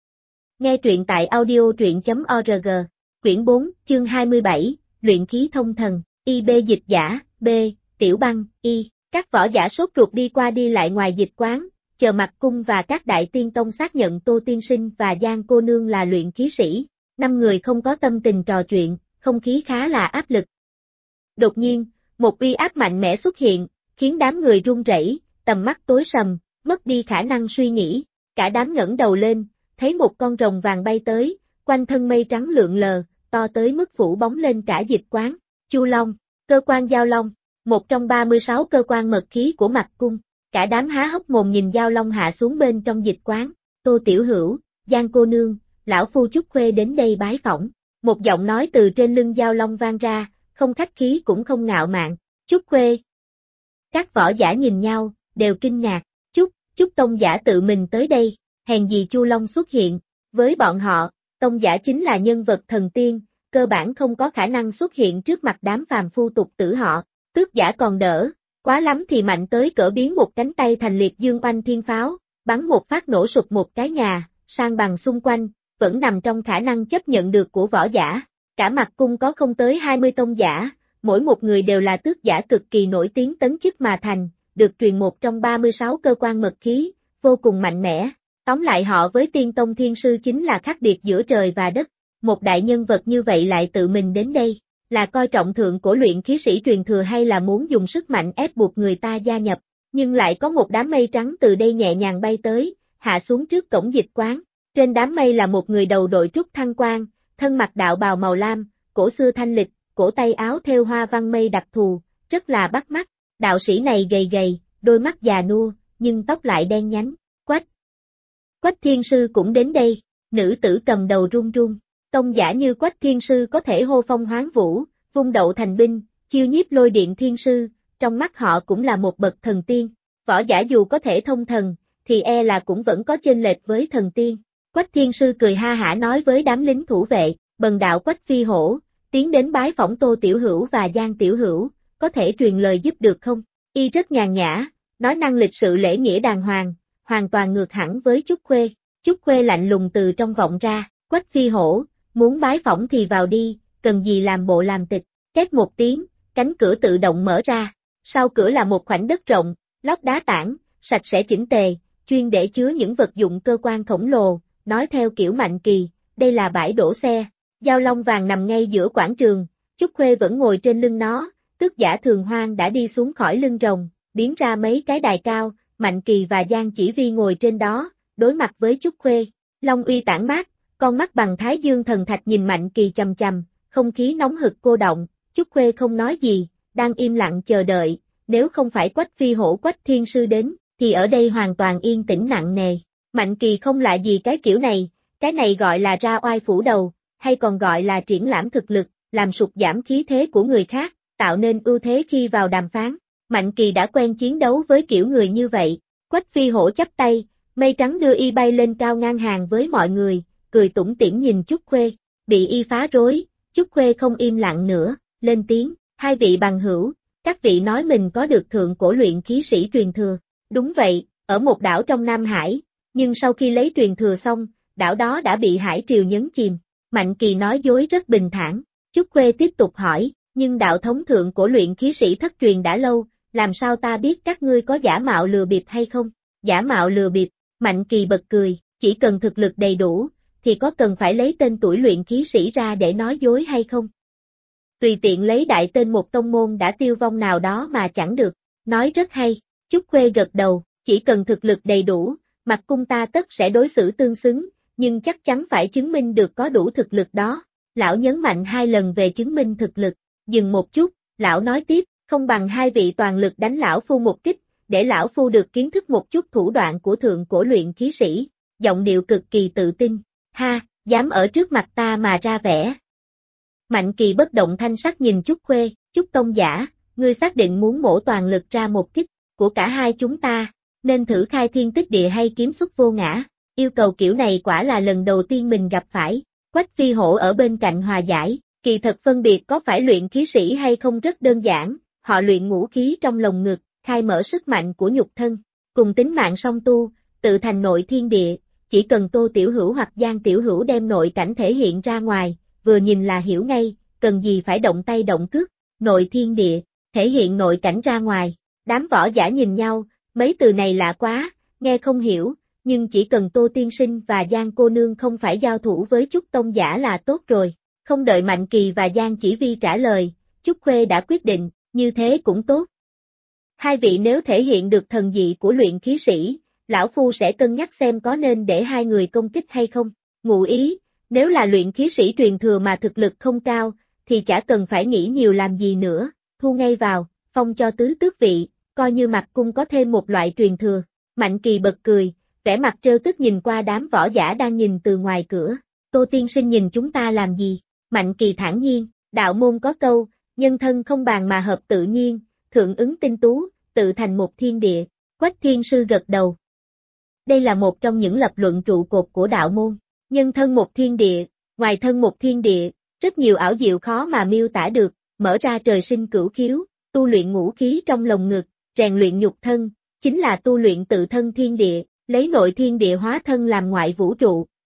Nghe truyện tại audio.org, quyển 4, chương 27, luyện khí thông thần, IB dịch giả, B, Tiểu Băng, Y. Các võ giả sốt ruột đi qua đi lại ngoài Dịch Quán, chờ Mặc Cung và các đại tiên tông xác nhận Tô tiên sinh và Giang cô nương là luyện khí sĩ. 5 người không có tâm tình trò chuyện, không khí khá là áp lực. Đột nhiên, một uy áp mạnh mẽ xuất hiện, khiến đám người run rẩy, tầm mắt tối sầm, mất đi khả năng suy nghĩ. Cả đám ngẩng đầu lên, thấy một con rồng vàng bay tới, quanh thân mây trắng lượn lờ, to tới mức phủ bóng lên cả Dịch Quán. Chu Long, cơ quan Giao Long, một trong 36 cơ quan mật khí của Mặc Cung. Cả đám há hốc mồm nhìn Giao Long hạ xuống bên trong Dịch Quán. Tô Tiểu Hữu, Giang cô nương, lão phu Trúc Khuê đến đây bái phỏng. Một giọng nói từ trên lưng Giao Long vang ra, không khách khí cũng không ngạo mạn. Trúc Khuê. Các võ giả nhìn nhau, đều kinh ngạc. Trúc tông giả tự mình tới đây, hèn gì Chu Long xuất hiện. Với bọn họ, tông giả chính là nhân vật thần tiên, cơ bản không có khả năng xuất hiện trước mặt đám phàm phu tục tử họ. Tước giả còn đỡ, quá lắm thì mạnh tới cỡ biến một cánh tay thành liệt dương oanh thiên pháo, bắn một phát nổ sụp một cái nhà, san bằng xung quanh, vẫn nằm trong khả năng chấp nhận được của võ giả. Cả Mạc Cung có không tới 20 tông giả, mỗi một người đều là tước giả cực kỳ nổi tiếng tấn chức mà thành, được truyền một trong 36 cơ quan mật khí, vô cùng mạnh mẽ. Tóm lại họ với Tiên Tông Thiên Sư chính là khác biệt giữa trời và đất. Một đại nhân vật như vậy lại tự mình đến đây, là coi trọng thượng cổ luyện khí sĩ truyền thừa hay là muốn dùng sức mạnh ép buộc người ta gia nhập. Nhưng lại có một đám mây trắng từ đây nhẹ nhàng bay tới, hạ xuống trước cổng dịch quán. Trên đám mây là một người đầu đội trúc thăng quan, thân mặc đạo bào màu lam, cổ xưa thanh lịch, cổ tay áo thêu hoa văn mây đặc thù, rất là bắt mắt. Đạo sĩ này gầy gầy, đôi mắt già nua, nhưng tóc lại đen nhánh. Quách Thiên Sư cũng đến đây, nữ tử cầm đầu run run. Tông giả như Quách Thiên Sư có thể hô phong hoán vũ, vung đậu thành binh, chiêu nhiếp lôi điện thiên sư, trong mắt họ cũng là một bậc thần tiên. Võ giả dù có thể thông thần, thì e là cũng vẫn có chênh lệch với thần tiên. Quách Thiên Sư cười ha hả nói với đám lính thủ vệ, bần đạo Quách Phi Hổ, tiến đến bái phỏng Tô Tiểu Hữu và Giang Tiểu Hữu, có thể truyền lời giúp được không? Y rất nhàn nhã, nói năng lịch sự lễ nghĩa đàng hoàng, hoàn toàn ngược hẳn với Trúc Khuê. Trúc Khuê lạnh lùng từ trong vọng ra, Quách Phi Hổ, muốn bái phỏng thì vào đi, cần gì làm bộ làm tịch. Két một tiếng, cánh cửa tự động mở ra, sau cửa là một khoảnh đất rộng, lót đá tảng, sạch sẽ chỉnh tề, chuyên để chứa những vật dụng cơ quan khổng lồ, nói theo kiểu Mạnh Kỳ, đây là bãi đổ xe. Dao long vàng nằm ngay giữa quảng trường, Trúc Khuê vẫn ngồi trên lưng nó, tước giả Thường Hoang đã đi xuống khỏi lưng rồng, biến ra mấy cái đài cao, Mạnh Kỳ và Giang Chỉ Vi ngồi trên đó, đối mặt với Trúc Khuê. Long uy tản mát, con mắt bằng thái dương thần thạch nhìn Mạnh Kỳ chằm chằm, không khí nóng hực cô động, Trúc Khuê không nói gì, đang im lặng chờ đợi, nếu không phải Quách Phi Hổ Quách Thiên Sư đến, thì ở đây hoàn toàn yên tĩnh nặng nề. Mạnh Kỳ không lạ gì cái kiểu này, cái này gọi là ra oai phủ đầu, hay còn gọi là triển lãm thực lực, làm sụt giảm khí thế của người khác, tạo nên ưu thế khi vào đàm phán. Mạnh Kỳ đã quen chiến đấu với kiểu người như vậy. Quách Phi Hổ chắp tay, mây trắng đưa y bay lên cao ngang hàng với mọi người, cười tủm tỉm nhìn Trúc Khuê, bị y phá rối, Trúc Khuê không im lặng nữa, lên tiếng, hai vị bằng hữu, các vị nói mình có được thượng cổ luyện khí sĩ truyền thừa. Đúng vậy, ở một đảo trong Nam Hải, nhưng sau khi lấy truyền thừa xong, đảo đó đã bị hải triều nhấn chìm. Mạnh Kỳ nói dối rất bình thản. Trúc Khuê tiếp tục hỏi, nhưng đạo thống thượng cổ luyện khí sĩ thất truyền đã lâu, làm sao ta biết các ngươi có giả mạo lừa bịp hay không? Giả mạo lừa bịp, Mạnh Kỳ bật cười, chỉ cần thực lực đầy đủ, thì có cần phải lấy tên tuổi luyện khí sĩ ra để nói dối hay không? Tùy tiện lấy đại tên một tông môn đã tiêu vong nào đó mà chẳng được, nói rất hay. Trúc Khuê gật đầu, chỉ cần thực lực đầy đủ, Mạc Cung ta tất sẽ đối xử tương xứng, nhưng chắc chắn phải chứng minh được có đủ thực lực đó. Lão nhấn mạnh 2 lần về chứng minh thực lực, dừng một chút, lão nói tiếp, không bằng hai vị toàn lực đánh lão phu một kích, để lão phu được kiến thức một chút thủ đoạn của thượng cổ luyện khí sĩ, giọng điệu cực kỳ tự tin, ha, dám ở trước mặt ta mà ra vẻ. Mạnh Kỳ bất động thanh sắc nhìn Trúc Khuê, Trúc Tông giả, ngươi xác định muốn mổ toàn lực ra một kích, của cả hai chúng ta, nên thử khai thiên tích địa hay kiếm xuất vô ngã, yêu cầu kiểu này quả là lần đầu tiên mình gặp phải. Quách Phi Hổ ở bên cạnh hòa giải, kỳ thật phân biệt có phải luyện khí sĩ hay không rất đơn giản, họ luyện ngũ khí trong lồng ngực, khai mở sức mạnh của nhục thân, cùng tính mạng song tu, tự thành nội thiên địa, chỉ cần Tô Tiểu Hữu hoặc Giang Tiểu Hữu đem nội cảnh thể hiện ra ngoài, vừa nhìn là hiểu ngay, cần gì phải động tay động cước, nội thiên địa, thể hiện nội cảnh ra ngoài. Đám võ giả nhìn nhau, mấy từ này lạ quá, nghe không hiểu, nhưng chỉ cần Tô Tiên Sinh và Giang cô nương không phải giao thủ với Trúc Tông giả là tốt rồi. Không đợi Mạnh Kỳ và Giang Chỉ Vi trả lời, Trúc Khuê đã quyết định, như thế cũng tốt. Hai vị nếu thể hiện được thần dị của luyện khí sĩ, lão phu sẽ cân nhắc xem có nên để hai người công kích hay không. Ngụ ý, nếu là luyện khí sĩ truyền thừa mà thực lực không cao, thì chả cần phải nghĩ nhiều làm gì nữa, thu ngay vào, phong cho tứ tước vị, coi như Mạc Cung có thêm một loại truyền thừa. Mạnh Kỳ bật cười, vẻ mặt trêu tức nhìn qua đám võ giả đang nhìn từ ngoài cửa. Tô Tiên Sinh nhìn chúng ta làm gì? Mạnh Kỳ thản nhiên, đạo môn có câu, nhân thân không bàn mà hợp tự nhiên, thượng ứng tinh tú, tự thành một thiên địa. Quách Thiên Sư gật đầu. Đây là một trong những lập luận trụ cột của đạo môn. Nhân thân một thiên địa, ngoài thân một thiên địa, rất nhiều ảo diệu khó mà miêu tả được, mở ra trời sinh cửu khiếu, tu luyện ngũ khí trong lồng ngực, rèn luyện nhục thân, chính là tu luyện tự thân thiên địa, lấy nội thiên địa hóa thân làm ngoại vũ trụ,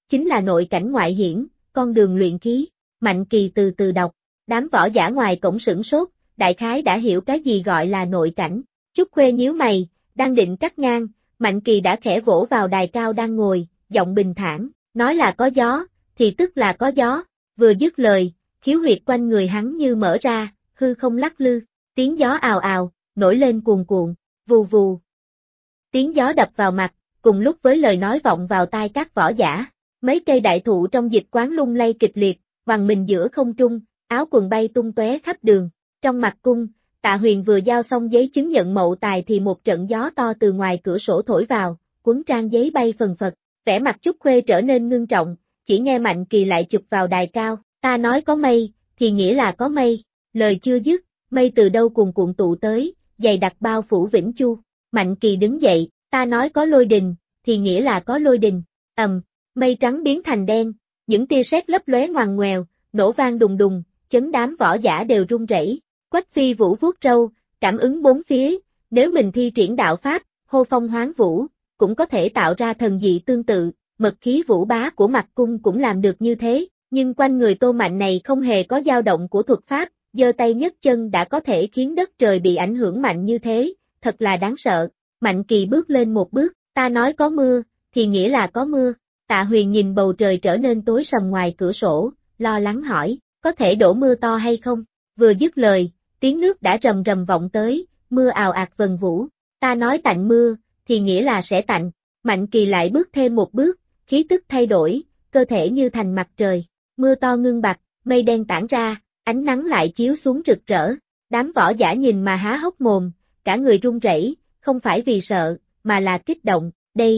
chính là nội cảnh ngoại hiển, con đường luyện khí. Mạnh Kỳ từ từ đọc, đám võ giả ngoài cổng sửng sốt, đại khái đã hiểu cái gì gọi là nội cảnh. Trúc Khuê nhíu mày, đang định cắt ngang, Mạnh Kỳ đã khẽ vỗ vào đài cao đang ngồi, giọng bình thản, nói là có gió, thì tức là có gió. Vừa dứt lời, khiếu huyệt quanh người hắn như mở ra, hư không lắc lư, tiếng gió ào ào, nổi lên cuồn cuộn, vù vù. Tiếng gió đập vào mặt, cùng lúc với lời nói vọng vào tai các võ giả. Mấy cây đại thụ trong dịch quán lung lay kịch liệt, hoàng mình giữa không trung, áo quần bay tung tóe khắp đường. Trong mặt cung, Tạ Huyền vừa giao xong giấy chứng nhận mậu tài thì một trận gió to từ ngoài cửa sổ thổi vào, cuốn trang giấy bay phần phật. Vẻ mặt Trúc Khuê trở nên ngưng trọng, chỉ nghe Mạnh Kỳ lại chụp vào đài cao, ta nói có mây, thì nghĩa là có mây. Lời chưa dứt, mây từ đâu cuồn cuộn tụ tới, dày đặc bao phủ Vĩnh Chu. Mạnh Kỳ đứng dậy, ta nói có lôi đình, thì nghĩa là có lôi đình. Mây trắng biến thành đen, những tia sét lấp lóe ngoằn ngoèo, nổ vang đùng đùng, chấn đám võ giả đều run rẩy. Quách Phi Vũ vuốt râu, cảm ứng bốn phía, nếu mình thi triển đạo pháp, hô phong hoán vũ, cũng có thể tạo ra thần dị tương tự, mật khí vũ bá của mặt cung cũng làm được như thế, nhưng quanh người Tô Mạnh này không hề có dao động của thuật pháp, giơ tay nhấc chân đã có thể khiến đất trời bị ảnh hưởng mạnh như thế, thật là đáng sợ. Mạnh Kỳ bước lên một bước, ta nói có mưa, thì nghĩa là có mưa. Tạ Huyền nhìn bầu trời trở nên tối sầm ngoài cửa sổ, lo lắng hỏi, có thể đổ mưa to hay không? Vừa dứt lời, tiếng nước đã rầm rầm vọng tới, mưa ào ạt vần vũ. Ta nói tạnh mưa, thì nghĩa là sẽ tạnh. Mạnh Kỳ lại bước thêm một bước, khí tức thay đổi, cơ thể như thành mặt trời. Mưa to ngưng bặt, mây đen tản ra, ánh nắng lại chiếu xuống rực rỡ. Đám võ giả nhìn mà há hốc mồm, cả người run rẩy, không phải vì sợ, mà là kích động.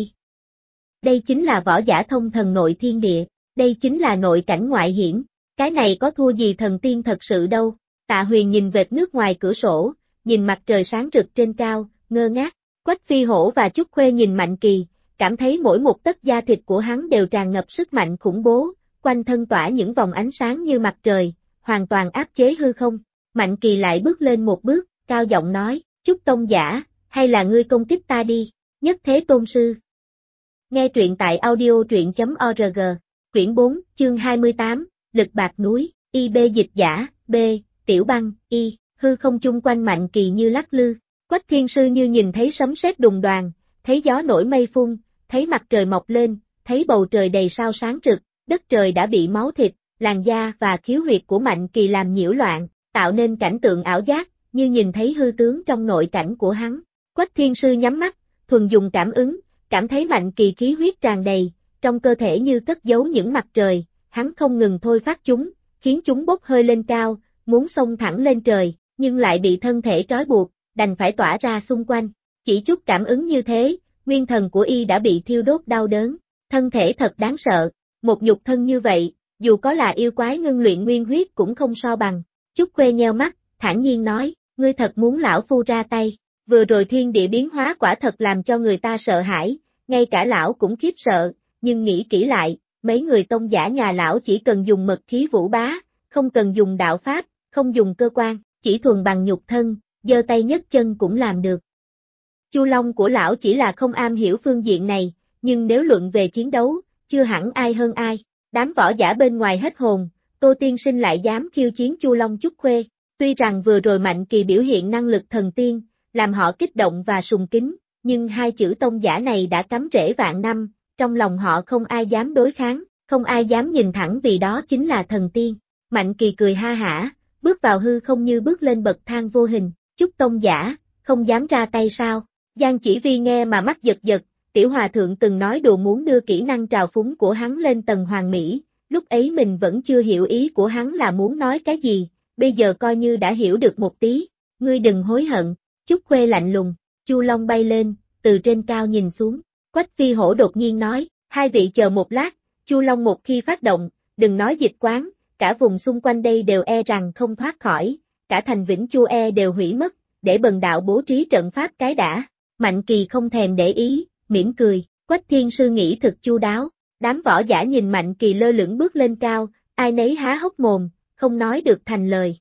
Đây chính là võ giả thông thần nội thiên địa, đây chính là nội cảnh ngoại hiển, cái này có thua gì thần tiên thật sự đâu. Tạ Huyền nhìn vệt nước ngoài cửa sổ, nhìn mặt trời sáng rực trên cao, ngơ ngác. Quách Phi Hổ và Trúc Khuê nhìn Mạnh Kỳ, cảm thấy mỗi một tấc da thịt của hắn đều tràn ngập sức mạnh khủng bố, quanh thân tỏa những vòng ánh sáng như mặt trời, hoàn toàn áp chế hư không. Mạnh Kỳ lại bước lên một bước, cao giọng nói, Trúc Tông giả, hay là ngươi công kích ta đi, Nhất Thế Tôn Sư. Nghe truyện tại audio truyện.org, quyển 4, chương 28, Lực Bạc Núi, IB dịch giả, B, Tiểu Băng, Y, hư không chung quanh Mạnh Kỳ như lắc lư. Quách Thiên Sư như nhìn thấy sấm sét đùng đoàng, thấy gió nổi mây phun, thấy mặt trời mọc lên, thấy bầu trời đầy sao sáng rực, đất trời đã bị máu thịt, làn da và khiếu huyệt của Mạnh Kỳ làm nhiễu loạn, tạo nên cảnh tượng ảo giác, như nhìn thấy hư tướng trong nội cảnh của hắn. Quách Thiên Sư nhắm mắt, thuần dùng cảm ứng, cảm thấy Mạnh Kỳ khí huyết tràn đầy, trong cơ thể như cất giấu những mặt trời, hắn không ngừng thôi phát chúng, khiến chúng bốc hơi lên cao, muốn xông thẳng lên trời, nhưng lại bị thân thể trói buộc, đành phải tỏa ra xung quanh. Chỉ chút cảm ứng như thế, nguyên thần của y đã bị thiêu đốt đau đớn, thân thể thật đáng sợ, một nhục thân như vậy, dù có là yêu quái ngưng luyện nguyên huyết cũng không so bằng. Trúc Khuê nheo mắt, thản nhiên nói, ngươi thật muốn lão phu ra tay, vừa rồi thiên địa biến hóa quả thật làm cho người ta sợ hãi, ngay cả lão cũng khiếp sợ, nhưng nghĩ kỹ lại, mấy người tông giả nhà lão chỉ cần dùng mật khí vũ bá, không cần dùng đạo pháp, không dùng cơ quan, chỉ thuần bằng nhục thân, giơ tay nhấc chân cũng làm được. Chu Long của lão chỉ là không am hiểu phương diện này, nhưng nếu luận về chiến đấu, chưa hẳn ai hơn ai. Đám võ giả bên ngoài hết hồn, Tô Tiên Sinh lại dám khiêu chiến Chu Long Trúc Khuê. Tuy rằng vừa rồi Mạnh Kỳ biểu hiện năng lực thần tiên, làm họ kích động và sùng kính, nhưng hai chữ tông giả này đã cắm rễ vạn năm, trong lòng họ không ai dám đối kháng, không ai dám nhìn thẳng vì đó chính là thần tiên. Mạnh Kỳ cười ha hả, bước vào hư không như bước lên bậc thang vô hình. Trúc tông giả, không dám ra tay sao? Giang Chỉ Vi nghe mà mắt giật giật, Tiểu Hòa Thượng từng nói đùa muốn đưa kỹ năng trào phúng của hắn lên tầng hoàn mỹ, lúc ấy mình vẫn chưa hiểu ý của hắn là muốn nói cái gì, bây giờ coi như đã hiểu được một tí. Ngươi đừng hối hận. Trúc Khuê lạnh lùng. Chu Long bay lên, từ trên cao nhìn xuống. Quách Phi Hổ đột nhiên nói, hai vị chờ một lát. Chu Long một khi phát động, đừng nói dịch quán, cả vùng xung quanh đây đều e rằng không thoát khỏi, cả thành Vĩnh Chu e đều hủy mất, để bần đạo bố trí trận pháp cái đã. Mạnh Kỳ không thèm để ý, mỉm cười. Quách Thiên Sư nghĩ thực chu đáo. Đám võ giả nhìn Mạnh Kỳ lơ lửng bước lên cao, ai nấy há hốc mồm, không nói được thành lời.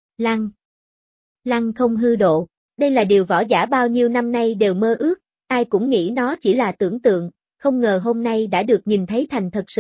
Lăng không hư độ. Đây là điều võ giả bao nhiêu năm nay đều mơ ước, ai cũng nghĩ nó chỉ là tưởng tượng, không ngờ hôm nay đã được nhìn thấy thành thật sự.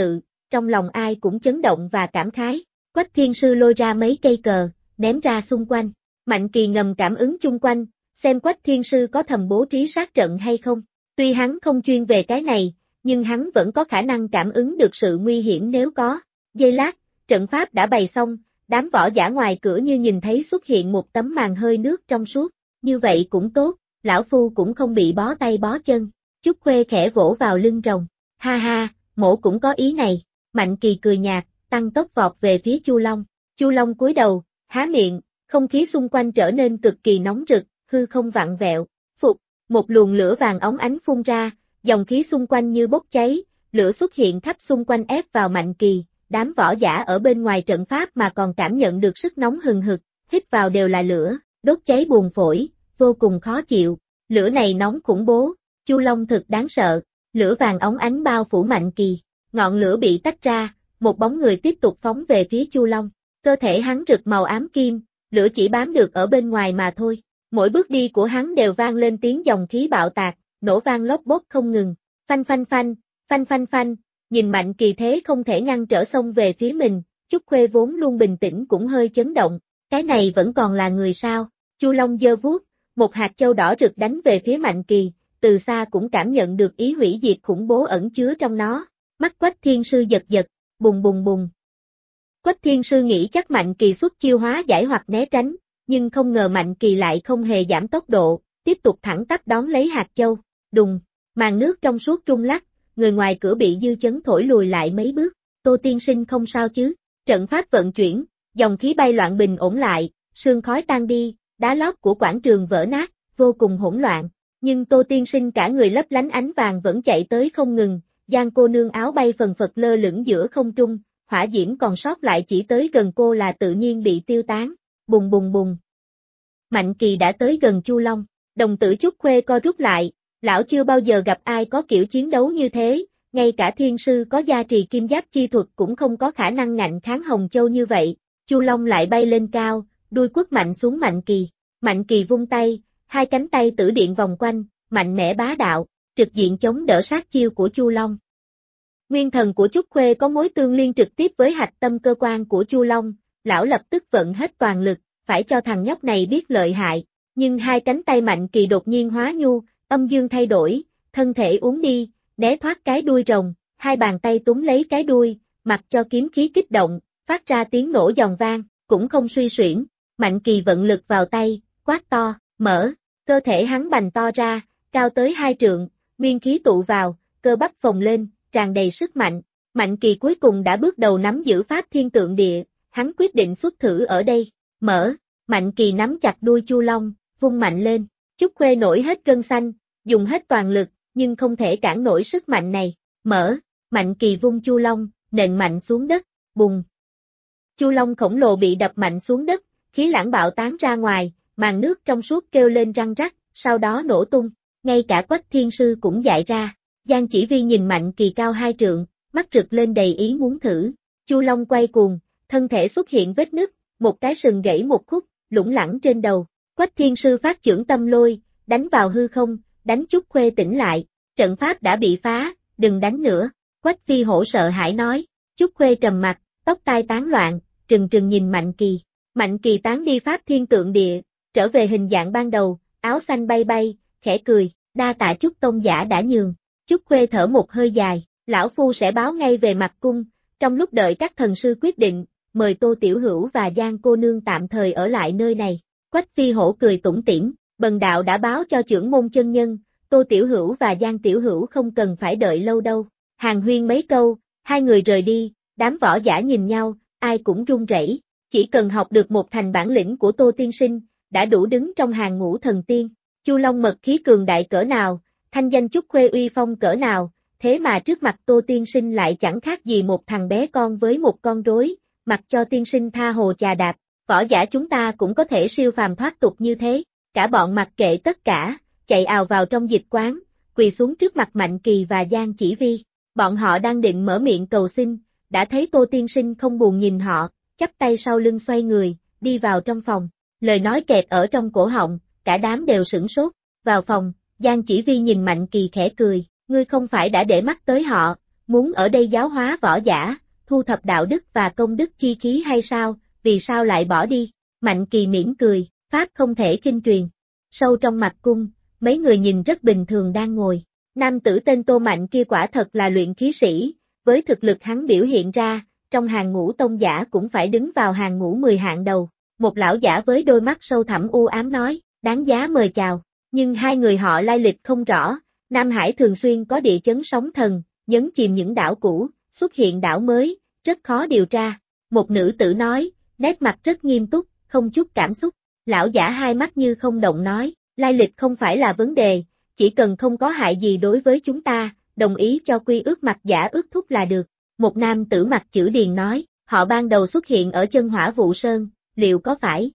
trong lòng ai cũng chấn động và cảm khái. Quách Thiên Sư lôi ra mấy cây cờ, ném ra xung quanh. Mạnh Kỳ ngầm cảm ứng chung quanh, xem Quách Thiên Sư có thầm bố trí sát trận hay không. Tuy hắn không chuyên về cái này, nhưng hắn vẫn có khả năng cảm ứng được sự nguy hiểm nếu có. Giây lát, trận pháp đã bày xong, đám võ giả ngoài cửa như nhìn thấy xuất hiện một tấm màn hơi nước trong suốt. Như vậy cũng tốt, lão phu cũng không bị bó tay bó chân. Trúc Khuê khẽ vỗ vào lưng rồng. Ha ha, mổ cũng có ý này. Mạnh Kỳ cười nhạt, tăng tốc vọt về phía Chu Long. Chu Long cúi đầu, há miệng, không khí xung quanh trở nên cực kỳ nóng rực, hư không vặn vẹo. Phục, một luồng lửa vàng óng ánh phun ra, dòng khí xung quanh như bốc cháy, lửa xuất hiện khắp xung quanh ép vào Mạnh Kỳ. Đám võ giả ở bên ngoài trận pháp mà còn cảm nhận được sức nóng hừng hực, hít vào đều là lửa, đốt cháy buồng phổi, vô cùng khó chịu. Lửa này nóng khủng bố, Chu Long thực đáng sợ. Lửa vàng óng ánh bao phủ Mạnh Kỳ, ngọn lửa bị tách ra, một bóng người tiếp tục phóng về phía Chu Long. Cơ thể hắn rực màu ám kim, lửa chỉ bám được ở bên ngoài mà thôi. Mỗi bước đi của hắn đều vang lên tiếng dòng khí bạo tạc, nổ vang lốp bốt không ngừng. Phanh phanh phanh, phanh phanh phanh, nhìn Mạnh Kỳ thế không thể ngăn trở xông về phía mình, Trúc Khuê vốn luôn bình tĩnh cũng hơi chấn động. Cái này vẫn còn là người sao? Chu Long giơ vuốt, một hạt châu đỏ rực đánh về phía Mạnh Kỳ, từ xa cũng cảm nhận được ý hủy diệt khủng bố ẩn chứa trong nó. Mắt Quách Thiên Sư giật giật, bùng bùng bùng. Quách Thiên Sư nghĩ chắc Mạnh Kỳ xuất chiêu hóa giải hoặc né tránh, nhưng không ngờ Mạnh Kỳ lại không hề giảm tốc độ, tiếp tục thẳng tắp đón lấy hạt châu. Đùng, màn nước trong suốt rung lắc, người ngoài cửa bị dư chấn thổi lùi lại mấy bước. Tô tiên sinh không sao chứ? Trận pháp vận chuyển, dòng khí bay loạn bình ổn lại, sương khói tan đi, đá lót của quảng trường vỡ nát, vô cùng hỗn loạn. Nhưng Tô tiên sinh cả người lấp lánh ánh vàng vẫn chạy tới không ngừng, Giang cô nương áo bay phần phật lơ lửng giữa không trung, hỏa diễm còn sót lại chỉ tới gần cô là tự nhiên bị tiêu tán. Bùng bùng bùng. Mạnh Kỳ đã tới gần Chu Long, đồng tử Trúc Khuê co rút lại, lão chưa bao giờ gặp ai có kiểu chiến đấu như thế, ngay cả thiên sư có gia trì kim giáp chi thuật cũng không có khả năng ngạnh kháng Hồng Châu như vậy. Chu Long lại bay lên cao, đuôi quất mạnh xuống Mạnh Kỳ. Mạnh Kỳ vung tay, hai cánh tay tử điện vòng quanh, mạnh mẽ bá đạo, trực diện chống đỡ sát chiêu của Chu Long. Nguyên thần của Trúc Khuê có mối tương liên trực tiếp với hạch tâm cơ quan của Chu Long, lão lập tức vận hết toàn lực, phải cho thằng nhóc này biết lợi hại. Nhưng hai cánh tay Mạnh Kỳ đột nhiên hóa nhu, âm dương thay đổi, thân thể uốn đi, né thoát cái đuôi rồng, hai bàn tay túm lấy cái đuôi, mặc cho kiếm khí kích động, phát ra tiếng nổ giòn vang, cũng không suy xuyển. Mạnh Kỳ vận lực vào tay, quát to, mở, cơ thể hắn bành to ra, cao tới 2 trượng, nguyên khí tụ vào, cơ bắp phồng lên, tràn đầy sức mạnh. Mạnh Kỳ cuối cùng đã bước đầu nắm giữ pháp thiên tượng địa, hắn quyết định xuất thử ở đây. Mở, Mạnh Kỳ nắm chặt đuôi Chu Long, vung mạnh lên. Trúc Khuê nổi hết gân xanh, dùng hết toàn lực, nhưng không thể cản nổi sức mạnh này. Mở, Mạnh Kỳ vung Chu Long, nện mạnh xuống đất, bùng. Chu Long khổng lồ bị đập mạnh xuống đất, khí lãng bạo tán ra ngoài, màn nước trong suốt kêu lên răng rắc, sau đó nổ tung. Ngay cả Quách Thiên Sư cũng dại ra. Giang Chỉ Vi nhìn Mạnh Kỳ cao 2 trượng, mắt rực lên đầy ý muốn thử. Chu Long quay cuồng, thân thể xuất hiện vết nứt, một cái sừng gãy một khúc, lủng lẳng trên đầu. Quách Thiên Sư phát chưởng tâm lôi, đánh vào hư không, đánh Trúc Khuê tỉnh lại. Trận pháp đã bị phá, đừng đánh nữa. Quách Phi Hổ sợ hãi nói. Trúc Khuê trầm mặt, tóc tai tán loạn, trừng trừng nhìn Mạnh Kỳ. Mạnh Kỳ tán đi pháp thiên tượng địa, trở về hình dạng ban đầu, áo xanh bay bay, khẽ cười, đa tạ Trúc Tông giả đã nhường. Trúc Khuê thở một hơi dài, lão phu sẽ báo ngay về mặt cung, trong lúc đợi các thần sư quyết định, mời Tô Tiểu Hữu và Giang cô nương tạm thời ở lại nơi này. Quách Phi Hổ cười tủm tỉm, bần đạo đã báo cho trưởng môn chân nhân, Tô Tiểu Hữu và Giang Tiểu Hữu không cần phải đợi lâu đâu. Hàn huyên mấy câu, hai người rời đi, đám võ giả nhìn nhau, ai cũng run rẩy. Chỉ cần học được một thành bản lĩnh của Tô tiên sinh, đã đủ đứng trong hàng ngũ thần tiên. Chu Long mật khí cường đại cỡ nào, thanh danh Trúc Khuê uy phong cỡ nào, thế mà trước mặt Tô tiên sinh lại chẳng khác gì một thằng bé con với một con rối, mặc cho tiên sinh tha hồ chà đạp. Võ giả chúng ta cũng có thể siêu phàm thoát tục như thế. Cả bọn mặc kệ tất cả, chạy ào vào trong dịch quán, quỳ xuống trước mặt Mạnh Kỳ và Giang Chỉ Vi. Bọn họ đang định mở miệng cầu xin, đã thấy Tô tiên sinh không buồn nhìn họ, chắp tay sau lưng xoay người, đi vào trong phòng. Lời nói kẹt ở trong cổ họng, cả đám đều sửng sốt. Vào phòng, Giang Chỉ Vi nhìn Mạnh Kỳ khẽ cười, ngươi không phải đã để mắt tới họ, muốn ở đây giáo hóa võ giả, thu thập đạo đức và công đức chi khí hay sao, vì sao lại bỏ đi? Mạnh Kỳ mỉm cười, pháp không thể kinh truyền. Sâu trong mặt cung, mấy người nhìn rất bình thường đang ngồi. Nam tử tên Tô Mạnh kia quả thật là luyện khí sĩ, với thực lực hắn biểu hiện ra, trong hàng ngũ tông giả cũng phải đứng vào hàng ngũ 10 hạng đầu. Một lão giả với đôi mắt sâu thẳm u ám nói, đáng giá mời chào. Nhưng hai người họ lai lịch không rõ, Nam Hải thường xuyên có địa chấn sóng thần, nhấn chìm những đảo cũ, xuất hiện đảo mới, rất khó điều tra. Một nữ tử nói, nét mặt rất nghiêm túc, không chút cảm xúc. Lão giả hai mắt như không động nói, lai lịch không phải là vấn đề, chỉ cần không có hại gì đối với chúng ta, đồng ý cho quy ước Mặc Giả ước thúc là được. Một nam tử mặt chữ Điền nói, họ ban đầu xuất hiện ở chân Hỏa Vụ Sơn, liệu có phải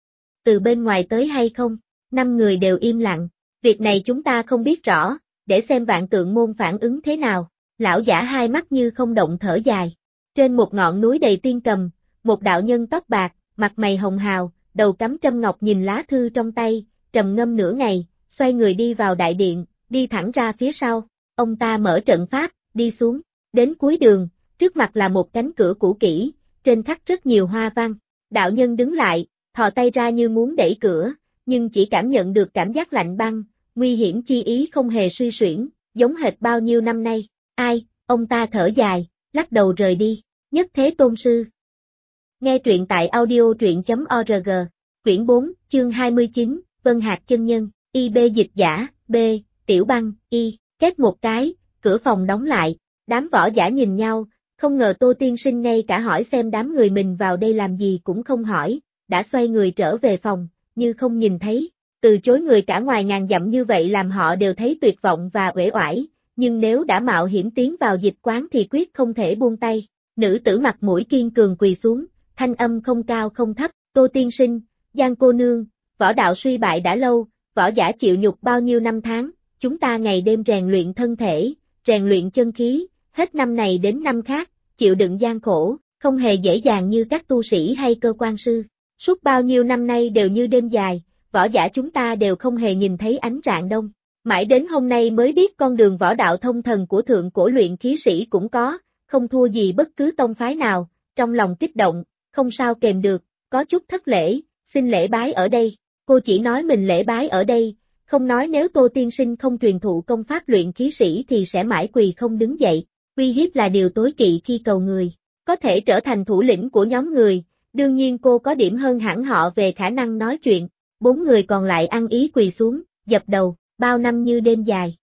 từ bên ngoài tới hay không? 5 người đều im lặng, việc này chúng ta không biết rõ, để xem Vạn Tượng môn phản ứng thế nào. Lão giả hai mắt như không động thở dài. Trên một ngọn núi đầy tiên cầm, một đạo nhân tóc bạc, mặt mày hồng hào, đầu cắm trâm ngọc nhìn lá thư trong tay, trầm ngâm nửa ngày, xoay người đi vào đại điện, đi thẳng ra phía sau. Ông ta mở trận pháp, đi xuống, đến cuối đường, trước mặt là một cánh cửa cũ kỹ, trên khắc rất nhiều hoa văn. Đạo nhân đứng lại, thò tay ra như muốn đẩy cửa, nhưng chỉ cảm nhận được cảm giác lạnh băng, nguy hiểm chi ý không hề suy xuyển, giống hệt bao nhiêu năm nay. Ai, ông ta thở dài, lắc đầu rời đi. Nhất Thế Tôn Sư. Nghe truyện tại audio.org, quyển 4, chương 29, Vân Hạc chân nhân, IB dịch giả, B, Tiểu Băng, Y, kết một cái, cửa phòng đóng lại, đám võ giả nhìn nhau, không ngờ Tô Tiên Sinh ngay cả hỏi xem đám người mình vào đây làm gì cũng không hỏi, đã xoay người trở về phòng, như không nhìn thấy, từ chối người cả ngoài ngàn dặm như vậy làm họ đều thấy tuyệt vọng và uể oải, nhưng nếu đã mạo hiểm tiến vào dịch quán thì quyết không thể buông tay. Nữ tử mặt mũi kiên cường quỳ xuống, thanh âm không cao không thấp, Tô Tiên Sinh, Giang cô nương, võ đạo suy bại đã lâu, võ giả chịu nhục bao nhiêu năm tháng, chúng ta ngày đêm rèn luyện thân thể, rèn luyện chân khí, hết năm này đến năm khác, chịu đựng gian khổ, không hề dễ dàng như các tu sĩ hay cơ quan sư. Suốt bao nhiêu năm nay đều như đêm dài, võ giả chúng ta đều không hề nhìn thấy ánh rạng đông. Mãi đến hôm nay mới biết con đường võ đạo thông thần của thượng cổ luyện khí sĩ cũng có, không thua gì bất cứ tông phái nào, trong lòng kích động, không sao kềm được, có chút thất lễ, xin lễ bái ở đây. Cô chỉ nói mình lễ bái ở đây, không nói nếu Tô Tiên Sinh không truyền thụ công pháp luyện khí sĩ thì sẽ mãi quỳ không đứng dậy. Uy hiếp là điều tối kỵ khi cầu người, có thể trở thành thủ lĩnh của nhóm người, đương nhiên cô có điểm hơn hẳn họ về khả năng nói chuyện. 4 người còn lại ăn ý quỳ xuống, dập đầu, bao năm như đêm dài.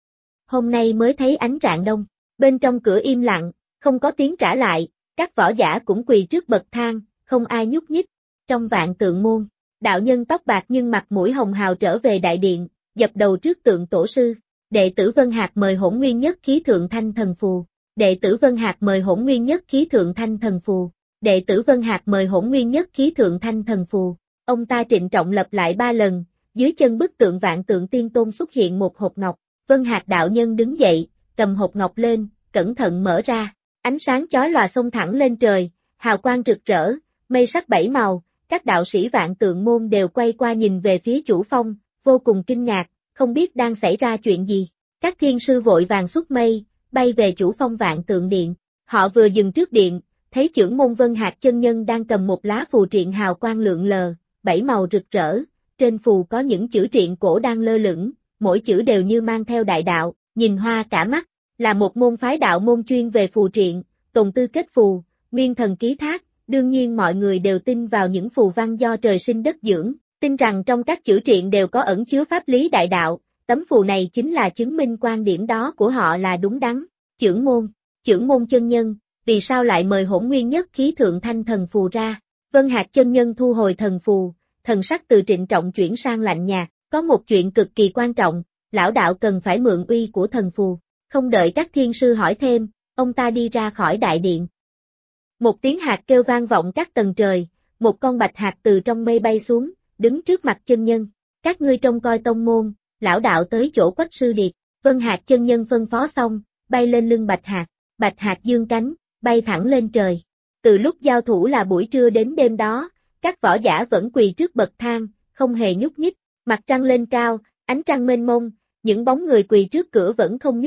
Hôm nay mới thấy ánh rạng đông, bên trong cửa im lặng, không có tiếng trả lại, các võ giả cũng quỳ trước bậc thang, không ai nhúc nhích. Trong Vạn Tượng môn, đạo nhân tóc bạc nhưng mặt mũi hồng hào trở về đại điện, dập đầu trước tượng tổ sư. Đệ tử Vân Hạc mời Hỗn Nguyên Nhất Khí Thượng Thanh Thần Phù. Đệ tử Vân Hạc mời Hỗn Nguyên Nhất Khí Thượng Thanh Thần Phù. Đệ tử Vân Hạc mời Hỗn Nguyên Nhất Khí Thượng Thanh Thần Phù. Ông ta trịnh trọng lặp lại 3 lần, dưới chân bức tượng Vạn Tượng Tiên Tôn xuất hiện một hộp ngọc. Vân Hạc đạo nhân đứng dậy, cầm hộp ngọc lên, cẩn thận mở ra. Ánh sáng chói lòa xông thẳng lên trời, hào quang rực rỡ, mây sắc 7 màu, các đạo sĩ Vạn Tượng môn đều quay qua nhìn về phía chủ phong, vô cùng kinh ngạc, không biết đang xảy ra chuyện gì. Các thiên sư vội vàng xuất mây, bay về chủ phong Vạn Tượng điện. Họ vừa dừng trước điện, thấy trưởng môn Vân Hạc chân nhân đang cầm một lá phù triện hào quang lượn lờ, 7 màu rực rỡ, trên phù có những chữ triện cổ đang lơ lửng, mỗi chữ đều như mang theo đại đạo, nhìn hoa cả mắt, là một môn phái đạo môn chuyên về phù triện, tồn tư kết phù, nguyên thần ký thác, đương nhiên mọi người đều tin vào những phù văn do trời sinh đất dưỡng, tin rằng trong các chữ triện đều có ẩn chứa pháp lý đại đạo, tấm phù này chính là chứng minh quan điểm đó của họ là đúng đắn. Trưởng môn chân nhân, vì sao lại mời Hỗn Nguyên Nhất Khí Thượng Thanh Thần Phù ra? Vân Hạc chân nhân thu hồi thần phù, thần sắc từ trịnh trọng chuyển sang lạnh nhạt, có một chuyện cực kỳ quan trọng, lão đạo cần phải mượn uy của thần phù. Không đợi các thiên sư hỏi thêm, ông ta đi ra khỏi đại điện. Một tiếng hạt kêu vang vọng các tầng trời, một con bạch hạt từ trong mây bay xuống, đứng trước mặt chân nhân. Các ngươi trông coi tông môn, lão đạo tới chỗ Quách sư điệt. Vân Hạc chân nhân phân phó xong, bay lên lưng bạch hạt dương cánh, bay thẳng lên trời. Từ lúc giao thủ là buổi trưa đến đêm đó, các võ giả vẫn quỳ trước bậc thang, không hề nhúc nhích. Mặt trăng lên cao, ánh trăng mênh mông, những bóng người quỳ trước cửa vẫn không nhúc nhích,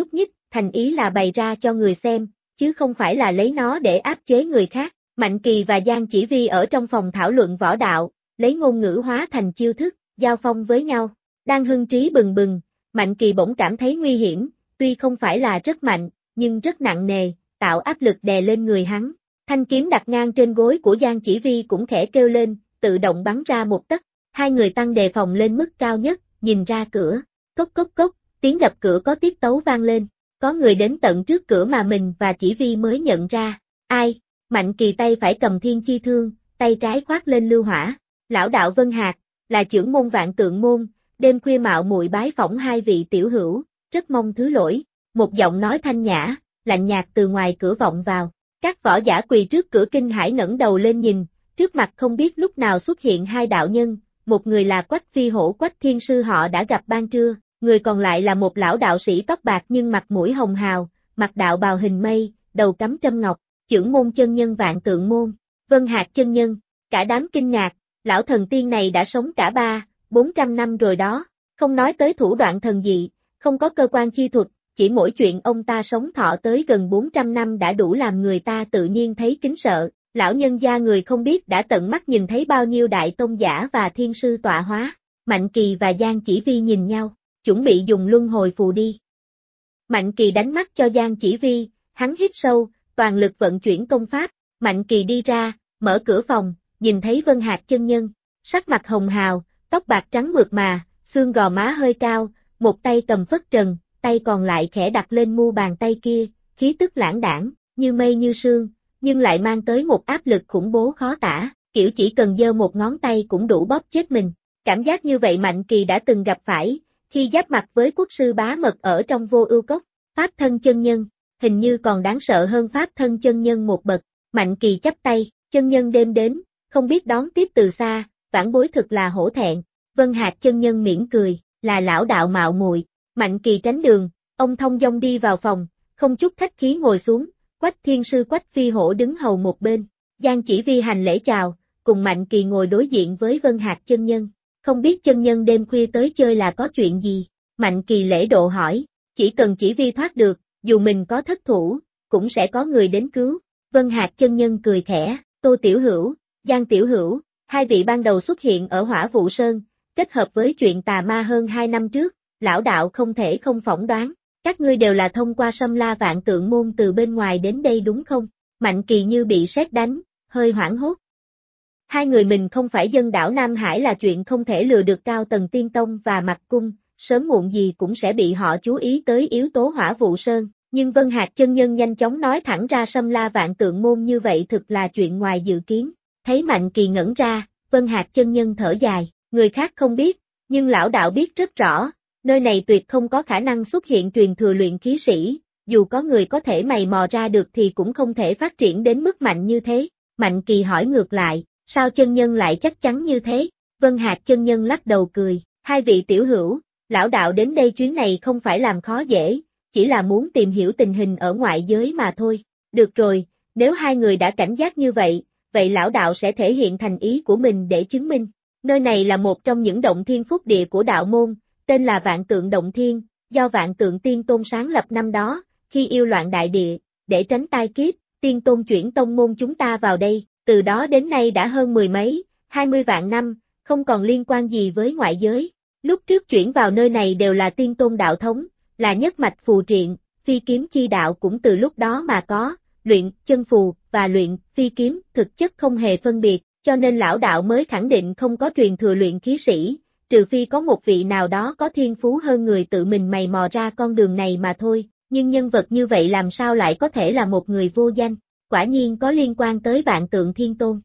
thành ý là bày ra cho người xem, chứ không phải là lấy nó để áp chế người khác. Mạnh Kỳ và Giang Chỉ Vi ở trong phòng thảo luận võ đạo, lấy ngôn ngữ hóa thành chiêu thức, giao phong với nhau. Đang hưng trí bừng bừng, Mạnh Kỳ bỗng cảm thấy nguy hiểm, tuy không phải là rất mạnh, nhưng rất nặng nề, tạo áp lực đè lên người hắn. Thanh kiếm đặt ngang trên gối của Giang Chỉ Vi cũng khẽ kêu lên, tự động bắn ra một tấc. Hai người tăng đề phòng lên mức cao nhất, nhìn ra cửa. Cốc cốc cốc, tiếng đập cửa có tiết tấu vang lên. Có người đến tận trước cửa mà mình và Chỉ Vi mới nhận ra. Ai? Mạnh Kỳ tay phải cầm thiên chi thương, tay trái khoác lên lưu hỏa. Lão đạo Vân Hạc, là trưởng môn Vạn Tượng môn, đêm khuya mạo muội bái phỏng hai vị tiểu hữu, rất mong thứ lỗi. Một giọng nói thanh nhã, lạnh nhạt từ ngoài cửa vọng vào. Các võ giả quỳ trước cửa kinh hãi ngẩng đầu lên nhìn, trước mặt không biết lúc nào xuất hiện hai đạo nhân, một người là Quách Phi Hổ Quách Thiên Sư họ đã gặp ban trưa, người còn lại là một lão đạo sĩ tóc bạc nhưng mặt mũi hồng hào, mặc đạo bào hình mây, đầu cắm trâm ngọc, trưởng môn chân nhân Vạn Tượng môn, Vân Hạc chân nhân. Cả đám kinh ngạc, lão thần tiên này đã sống cả 400 năm rồi đó, không nói tới thủ đoạn thần dị, không có cơ quan chi thuật, chỉ mỗi chuyện ông ta sống thọ tới gần 400 năm đã đủ làm người ta tự nhiên thấy kính sợ. Lão nhân gia người không biết đã tận mắt nhìn thấy bao nhiêu đại tông giả và thiên sư tọa hóa. Mạnh Kỳ và Giang Chỉ Vi nhìn nhau, chuẩn bị dùng luân hồi phù đi. Mạnh Kỳ đánh mắt cho Giang Chỉ Vi, hắn hít sâu, toàn lực vận chuyển công pháp. Mạnh Kỳ đi ra, mở cửa phòng, nhìn thấy Vân Hạc chân nhân, sắc mặt hồng hào, tóc bạc trắng mượt mà, xương gò má hơi cao, một tay cầm phất trần, tay còn lại khẽ đặt lên mu bàn tay kia, khí tức lãng đãng, như mây như sương, nhưng lại mang tới một áp lực khủng bố khó tả, kiểu chỉ cần giơ một ngón tay cũng đủ bóp chết mình. Cảm giác như vậy Mạnh Kỳ đã từng gặp phải, khi giáp mặt với quốc sư Bá Mật ở trong Vô Ưu Cốc. Pháp thân chân nhân, hình như còn đáng sợ hơn Pháp thân chân nhân một bậc. Mạnh Kỳ chắp tay, chân nhân đêm đến, không biết đón tiếp từ xa, vãn bối thực là hổ thẹn. Vân Hạc chân nhân mỉm cười, là lão đạo mạo muội. Mạnh Kỳ tránh đường, ông thong dong đi vào phòng, không chút khách khí ngồi xuống. Quách Thiên Sư Quách Phi Hổ đứng hầu một bên, Giang Chỉ Vi hành lễ chào, cùng Mạnh Kỳ ngồi đối diện với Vân Hạc chân nhân. Không biết chân nhân đêm khuya tới chơi là có chuyện gì? Mạnh Kỳ lễ độ hỏi, chỉ cần Chỉ Vi thoát được, dù mình có thất thủ, cũng sẽ có người đến cứu. Vân Hạc chân nhân cười khẽ, Tô Tiểu Hữu, Giang Tiểu Hữu, hai vị ban đầu xuất hiện ở Hỏa Vụ Sơn, kết hợp với chuyện tà ma hơn 2 năm trước, lão đạo không thể không phỏng đoán. Các ngươi đều là thông qua Sâm La Vạn Tượng môn từ bên ngoài đến đây đúng không? Mạnh Kỳ như bị sét đánh, hơi hoảng hốt. Hai người mình không phải dân đảo Nam Hải là chuyện không thể lừa được Cao Tầng Tiên Tông và Mạc Cung, sớm muộn gì cũng sẽ bị họ chú ý tới yếu tố Hỏa Vụ Sơn. Nhưng Vân Hạc chân nhân nhanh chóng nói thẳng ra Sâm La Vạn Tượng môn như vậy thực là chuyện ngoài dự kiến. Thấy Mạnh Kỳ ngẩn ra, Vân Hạc chân nhân thở dài, người khác không biết, nhưng lão đạo biết rất rõ. Nơi này tuyệt không có khả năng xuất hiện truyền thừa luyện khí sĩ, dù có người có thể mày mò ra được thì cũng không thể phát triển đến mức mạnh như thế. Mạnh Kỳ hỏi ngược lại, sao chân nhân lại chắc chắn như thế? Vân Hạc chân nhân lắc đầu cười, hai vị tiểu hữu, lão đạo đến đây chuyến này không phải làm khó dễ, chỉ là muốn tìm hiểu tình hình ở ngoại giới mà thôi. Được rồi, nếu hai người đã cảnh giác như vậy, vậy lão đạo sẽ thể hiện thành ý của mình để chứng minh. Nơi này là một trong những động thiên phúc địa của đạo môn, tên là Vạn Tượng Động Thiên, do Vạn Tượng Tiên Tôn sáng lập năm đó, khi yêu loạn đại địa, để tránh tai kiếp, Tiên Tôn chuyển tông môn chúng ta vào đây, từ đó đến nay đã hơn 10 mấy, 20 vạn năm, không còn liên quan gì với ngoại giới. Lúc trước chuyển vào nơi này đều là Tiên Tôn đạo thống, là nhất mạch phù triện, phi kiếm chi đạo cũng từ lúc đó mà có, luyện chân phù và luyện phi kiếm thực chất không hề phân biệt, cho nên lão đạo mới khẳng định không có truyền thừa luyện khí sĩ. Trừ phi có một vị nào đó có thiên phú hơn người tự mình mày mò ra con đường này mà thôi, nhưng nhân vật như vậy làm sao lại có thể là một người vô danh, quả nhiên có liên quan tới Vạn Tượng Thiên Tôn.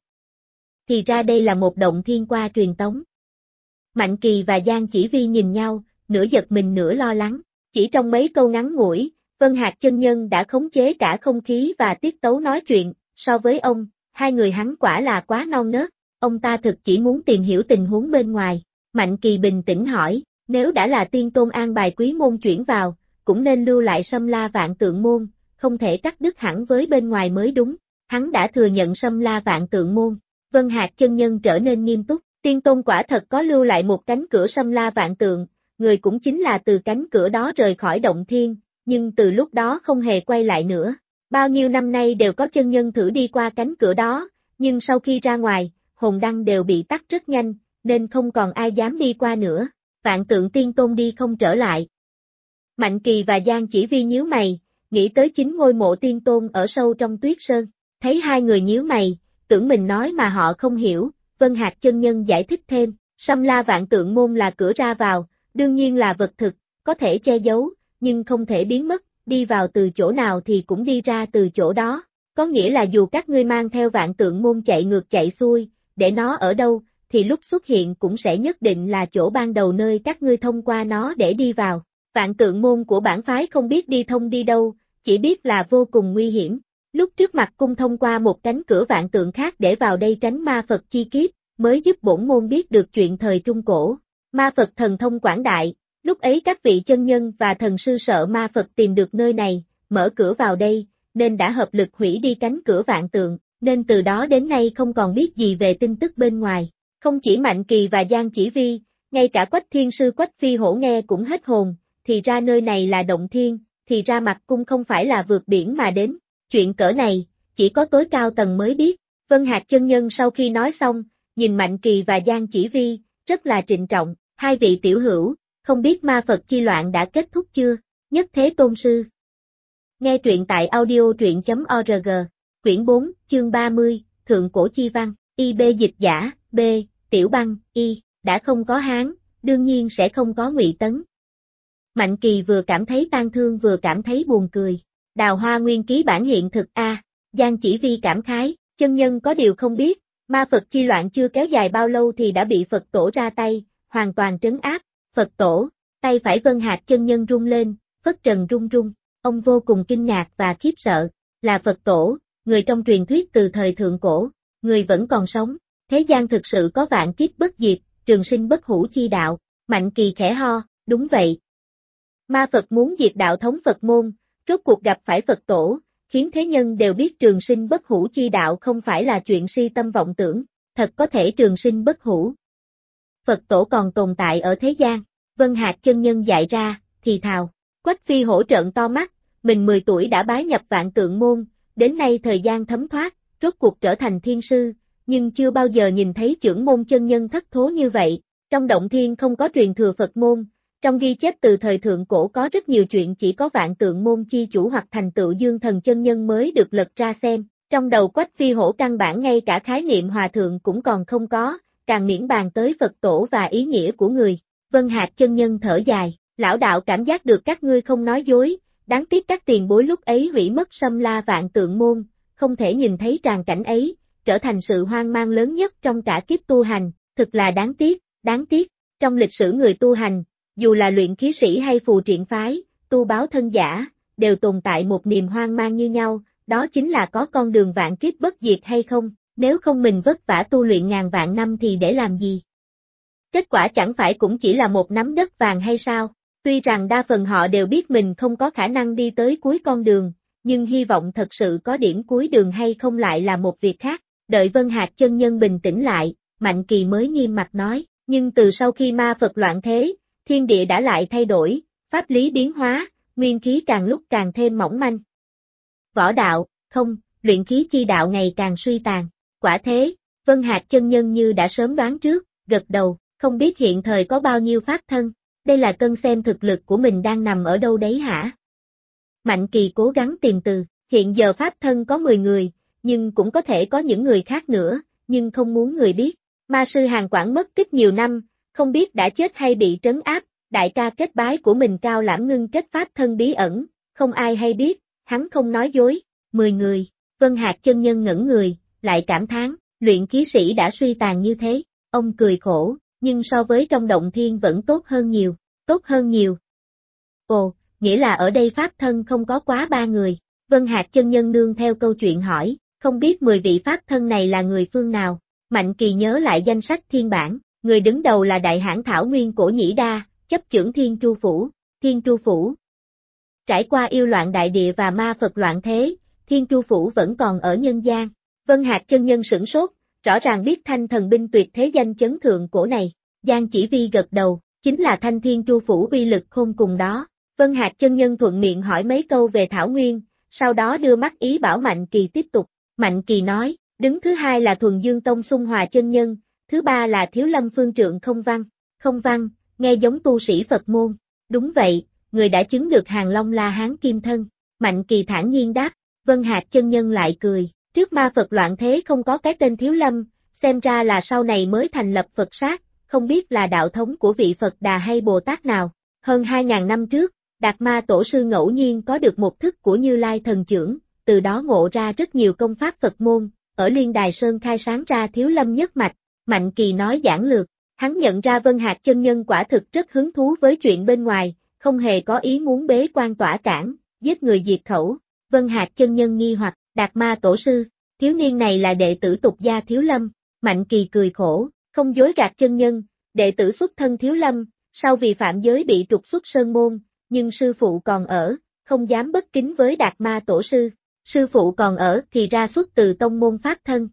Thì ra đây là một động thiên qua truyền tống. Mạnh Kỳ và Giang Chỉ Vi nhìn nhau, nửa giật mình nửa lo lắng, chỉ trong mấy câu ngắn ngủi, Vân Hạc chân nhân đã khống chế cả không khí và tiết tấu nói chuyện, so với ông, hai người hắn quả là quá non nớt, ông ta thực chỉ muốn tìm hiểu tình huống bên ngoài. Mạnh Kỳ bình tĩnh hỏi, nếu đã là Tiên Tôn an bài quý môn chuyển vào, cũng nên lưu lại Sâm La Vạn Tượng môn, không thể cắt đứt hẳn với bên ngoài mới đúng. Hắn đã thừa nhận Sâm La Vạn Tượng môn. Vân Hạc chân nhân trở nên nghiêm túc, Tiên Tôn quả thật có lưu lại một cánh cửa Sâm La Vạn Tượng, người cũng chính là từ cánh cửa đó rời khỏi động thiên, nhưng từ lúc đó không hề quay lại nữa. Bao nhiêu năm nay đều có chân nhân thử đi qua cánh cửa đó, nhưng sau khi ra ngoài, hồn đăng đều bị tắt rất nhanh, nên không còn ai dám đi qua nữa. Vạn Tượng Tiên Tôn đi không trở lại. Mạnh Kỳ và Giang Chỉ Vi nhíu mày, nghĩ tới chính ngôi mộ tiên tôn ở sâu trong tuyết sơn. Thấy hai người nhíu mày, tưởng mình nói mà họ không hiểu, Vân Hạc chân nhân giải thích thêm, Sâm La Vạn Tượng môn là cửa ra vào, đương nhiên là vật thực, có thể che giấu, nhưng không thể biến mất, đi vào từ chỗ nào thì cũng đi ra từ chỗ đó. Có nghĩa là dù các ngươi mang theo Vạn Tượng môn chạy ngược chạy xuôi, để nó ở đâu, thì lúc xuất hiện cũng sẽ nhất định là chỗ ban đầu nơi các ngươi thông qua nó để đi vào. Vạn Tượng môn của bản phái không biết đi thông đi đâu, chỉ biết là vô cùng nguy hiểm. Lúc trước mặt cung thông qua một cánh cửa vạn tượng khác để vào đây tránh ma Phật chi kiếp, mới giúp bổn môn biết được chuyện thời Trung Cổ. Ma Phật thần thông quảng đại, lúc ấy các vị chân nhân và thần sư sợ ma Phật tìm được nơi này, mở cửa vào đây, nên đã hợp lực hủy đi cánh cửa vạn tượng, nên từ đó đến nay không còn biết gì về tin tức bên ngoài. Không chỉ Mạnh Kỳ và Giang Chỉ Vi, ngay cả Quách Thiên Sư Quách Phi Hổ nghe cũng hết hồn, thì ra nơi này là động thiên, thì ra mặt cung không phải là vượt biển mà đến. Chuyện cỡ này, chỉ có tối cao tầng mới biết. Vân Hạc chân nhân sau khi nói xong, nhìn Mạnh Kỳ và Giang Chỉ Vi, rất là trịnh trọng, hai vị tiểu hữu, không biết ma Phật chi loạn đã kết thúc chưa? Nhất Thế Tôn Sư. Nghe truyện tại audio truyện.org, quyển 4, chương 30, Thượng Cổ Chi Văn, IB dịch giả, B, Tiểu Băng, Y, đã không có Hán, đương nhiên sẽ không có Ngụy Tấn. Mạnh Kỳ vừa cảm thấy tang thương vừa cảm thấy buồn cười. Đào Hoa Nguyên ký bản hiện thực a. Giang Chỉ Vi cảm khái, chân nhân có điều không biết, ma Phật chi loạn chưa kéo dài bao lâu thì đã bị Phật tổ ra tay, hoàn toàn trấn áp. Phật tổ, tay phải Vân Hạc chân nhân rung lên, phất trần rung rung, ông vô cùng kinh ngạc và khiếp sợ, là Phật tổ, người trong truyền thuyết từ thời thượng cổ, người vẫn còn sống, thế gian thực sự có vạn kiếp bất diệt, trường sinh bất hủ chi đạo. Mạnh Kỳ khẽ ho, đúng vậy. Ma Phật muốn diệt đạo thống Phật môn, rốt cuộc gặp phải Phật tổ, khiến thế nhân đều biết trường sinh bất hủ chi đạo không phải là chuyện si tâm vọng tưởng, thật có thể trường sinh bất hủ. Phật tổ còn tồn tại ở thế gian, Vân Hạc chân nhân dạy ra, thì thào, Quách Phi Hổ trợn to mắt, mình 10 tuổi đã bái nhập Vạn Tượng môn, đến nay thời gian thấm thoát, rốt cuộc trở thành thiên sư, nhưng chưa bao giờ nhìn thấy chưởng môn chân nhân thất thố như vậy, trong động thiên không có truyền thừa Phật môn. Trong ghi chép từ thời thượng cổ có rất nhiều chuyện chỉ có Vạn Tượng môn chi chủ hoặc thành tựu dương thần chân nhân mới được lật ra xem, trong đầu Quách Phi Hổ căn bản ngay cả khái niệm hòa thượng cũng còn không có, càng miễn bàn tới Phật tổ và ý nghĩa của người. Vân Hạc chân nhân thở dài, lão đạo cảm giác được các ngươi không nói dối, đáng tiếc các tiền bối lúc ấy hủy mất Sâm La Vạn Tượng môn, không thể nhìn thấy tràng cảnh ấy, trở thành sự hoang mang lớn nhất trong cả kiếp tu hành, thực là đáng tiếc, trong lịch sử người tu hành. Dù là luyện khí sĩ hay phù triện phái, tu báo thân giả, đều tồn tại một niềm hoang mang như nhau, đó chính là có con đường vạn kiếp bất diệt hay không, nếu không mình vất vả tu luyện ngàn vạn năm thì để làm gì? Kết quả chẳng phải cũng chỉ là một nắm đất vàng hay sao? Tuy rằng đa phần họ đều biết mình không có khả năng đi tới cuối con đường, nhưng hy vọng thật sự có điểm cuối đường hay không lại là một việc khác. Đợi Vân Hạc chân nhân bình tĩnh lại, Mạnh Kỳ mới nghiêm mặt nói, nhưng từ sau khi ma Phật loạn thế, thiên địa đã lại thay đổi, pháp lý biến hóa, nguyên khí càng lúc càng thêm mỏng manh. Võ đạo, không, luyện khí chi đạo ngày càng suy tàn. Quả thế, Vân Hạc chân nhân như đã sớm đoán trước, gật đầu, không biết hiện thời có bao nhiêu pháp thân, đây là cân xem thực lực của mình đang nằm ở đâu đấy hả? Mạnh Kỳ cố gắng tìm từ, hiện giờ pháp thân có 10 người, nhưng cũng có thể có những người khác nữa, nhưng không muốn người biết. Ma sư Hàn Quảng mất tích nhiều năm, không biết đã chết hay bị trấn áp, đại ca kết bái của mình Cao Lãm ngưng kết pháp thân bí ẩn, không ai hay biết, hắn không nói dối, 10 người, Vân Hạc chân nhân ngẩn người, lại cảm thán, luyện khí sĩ đã suy tàn như thế, ông cười khổ, nhưng so với trong động thiên vẫn tốt hơn nhiều. Ồ, nghĩa là ở đây pháp thân không có quá 3 người, Vân Hạc chân nhân nương theo câu chuyện hỏi, không biết 10 vị pháp thân này là người phương nào, Mạnh Kỳ nhớ lại danh sách thiên bản. Người đứng đầu là Đại Hãn Thảo Nguyên Cổ Nhĩ Đa, chấp chưởng Thiên Tru Phủ. Trải qua yêu loạn đại địa và ma Phật loạn thế, Thiên Tru Phủ vẫn còn ở nhân gian. Vân Hạc chân nhân sửng sốt, rõ ràng biết thanh thần binh tuyệt thế danh chấn thượng cổ này. Giang Chỉ Vi gật đầu, chính là thanh Thiên Tru Phủ uy lực khôn cùng đó. Vân Hạc chân nhân thuận miệng hỏi mấy câu về Thảo Nguyên, sau đó đưa mắt ý bảo Mạnh Kỳ tiếp tục. Mạnh Kỳ nói, đứng thứ hai là Thuần Dương Tông Xung Hòa chân nhân, thứ ba là Thiếu Lâm Phương Trượng Không Văn. Không Văn, nghe giống tu sĩ Phật môn. Đúng vậy, người đã chứng được Hàng Long La Hán Kim Thân. Mạnh Kỳ thản nhiên đáp. Vân Hạc chân nhân lại cười, trước ma Phật loạn thế không có cái tên Thiếu Lâm, xem ra là sau này mới thành lập Phật sát, không biết là đạo thống của vị Phật Đà hay Bồ Tát nào. Hơn 2.000 năm trước, Đạt Ma Tổ Sư ngẫu nhiên có được một thức của Như Lai Thần Chưởng, từ đó ngộ ra rất nhiều công pháp Phật môn, ở Liên Đài Sơn khai sáng ra Thiếu Lâm nhất mạch. Mạnh Kỳ nói giản lược, hắn nhận ra Vân Hạc chân nhân quả thực rất hứng thú với chuyện bên ngoài, không hề có ý muốn bế quan tỏa cản, giết người diệt khẩu. Vân Hạc chân nhân nghi hoặc, Đạt Ma Tổ Sư, thiếu niên này là đệ tử tục gia Thiếu Lâm. Mạnh Kỳ cười khổ, không dối gạt chân nhân, đệ tử xuất thân Thiếu Lâm, sau vì phạm giới bị trục xuất sơn môn, nhưng sư phụ còn ở, không dám bất kính với Đạt Ma Tổ Sư. Sư phụ còn ở thì ra xuất từ tông môn pháp thân.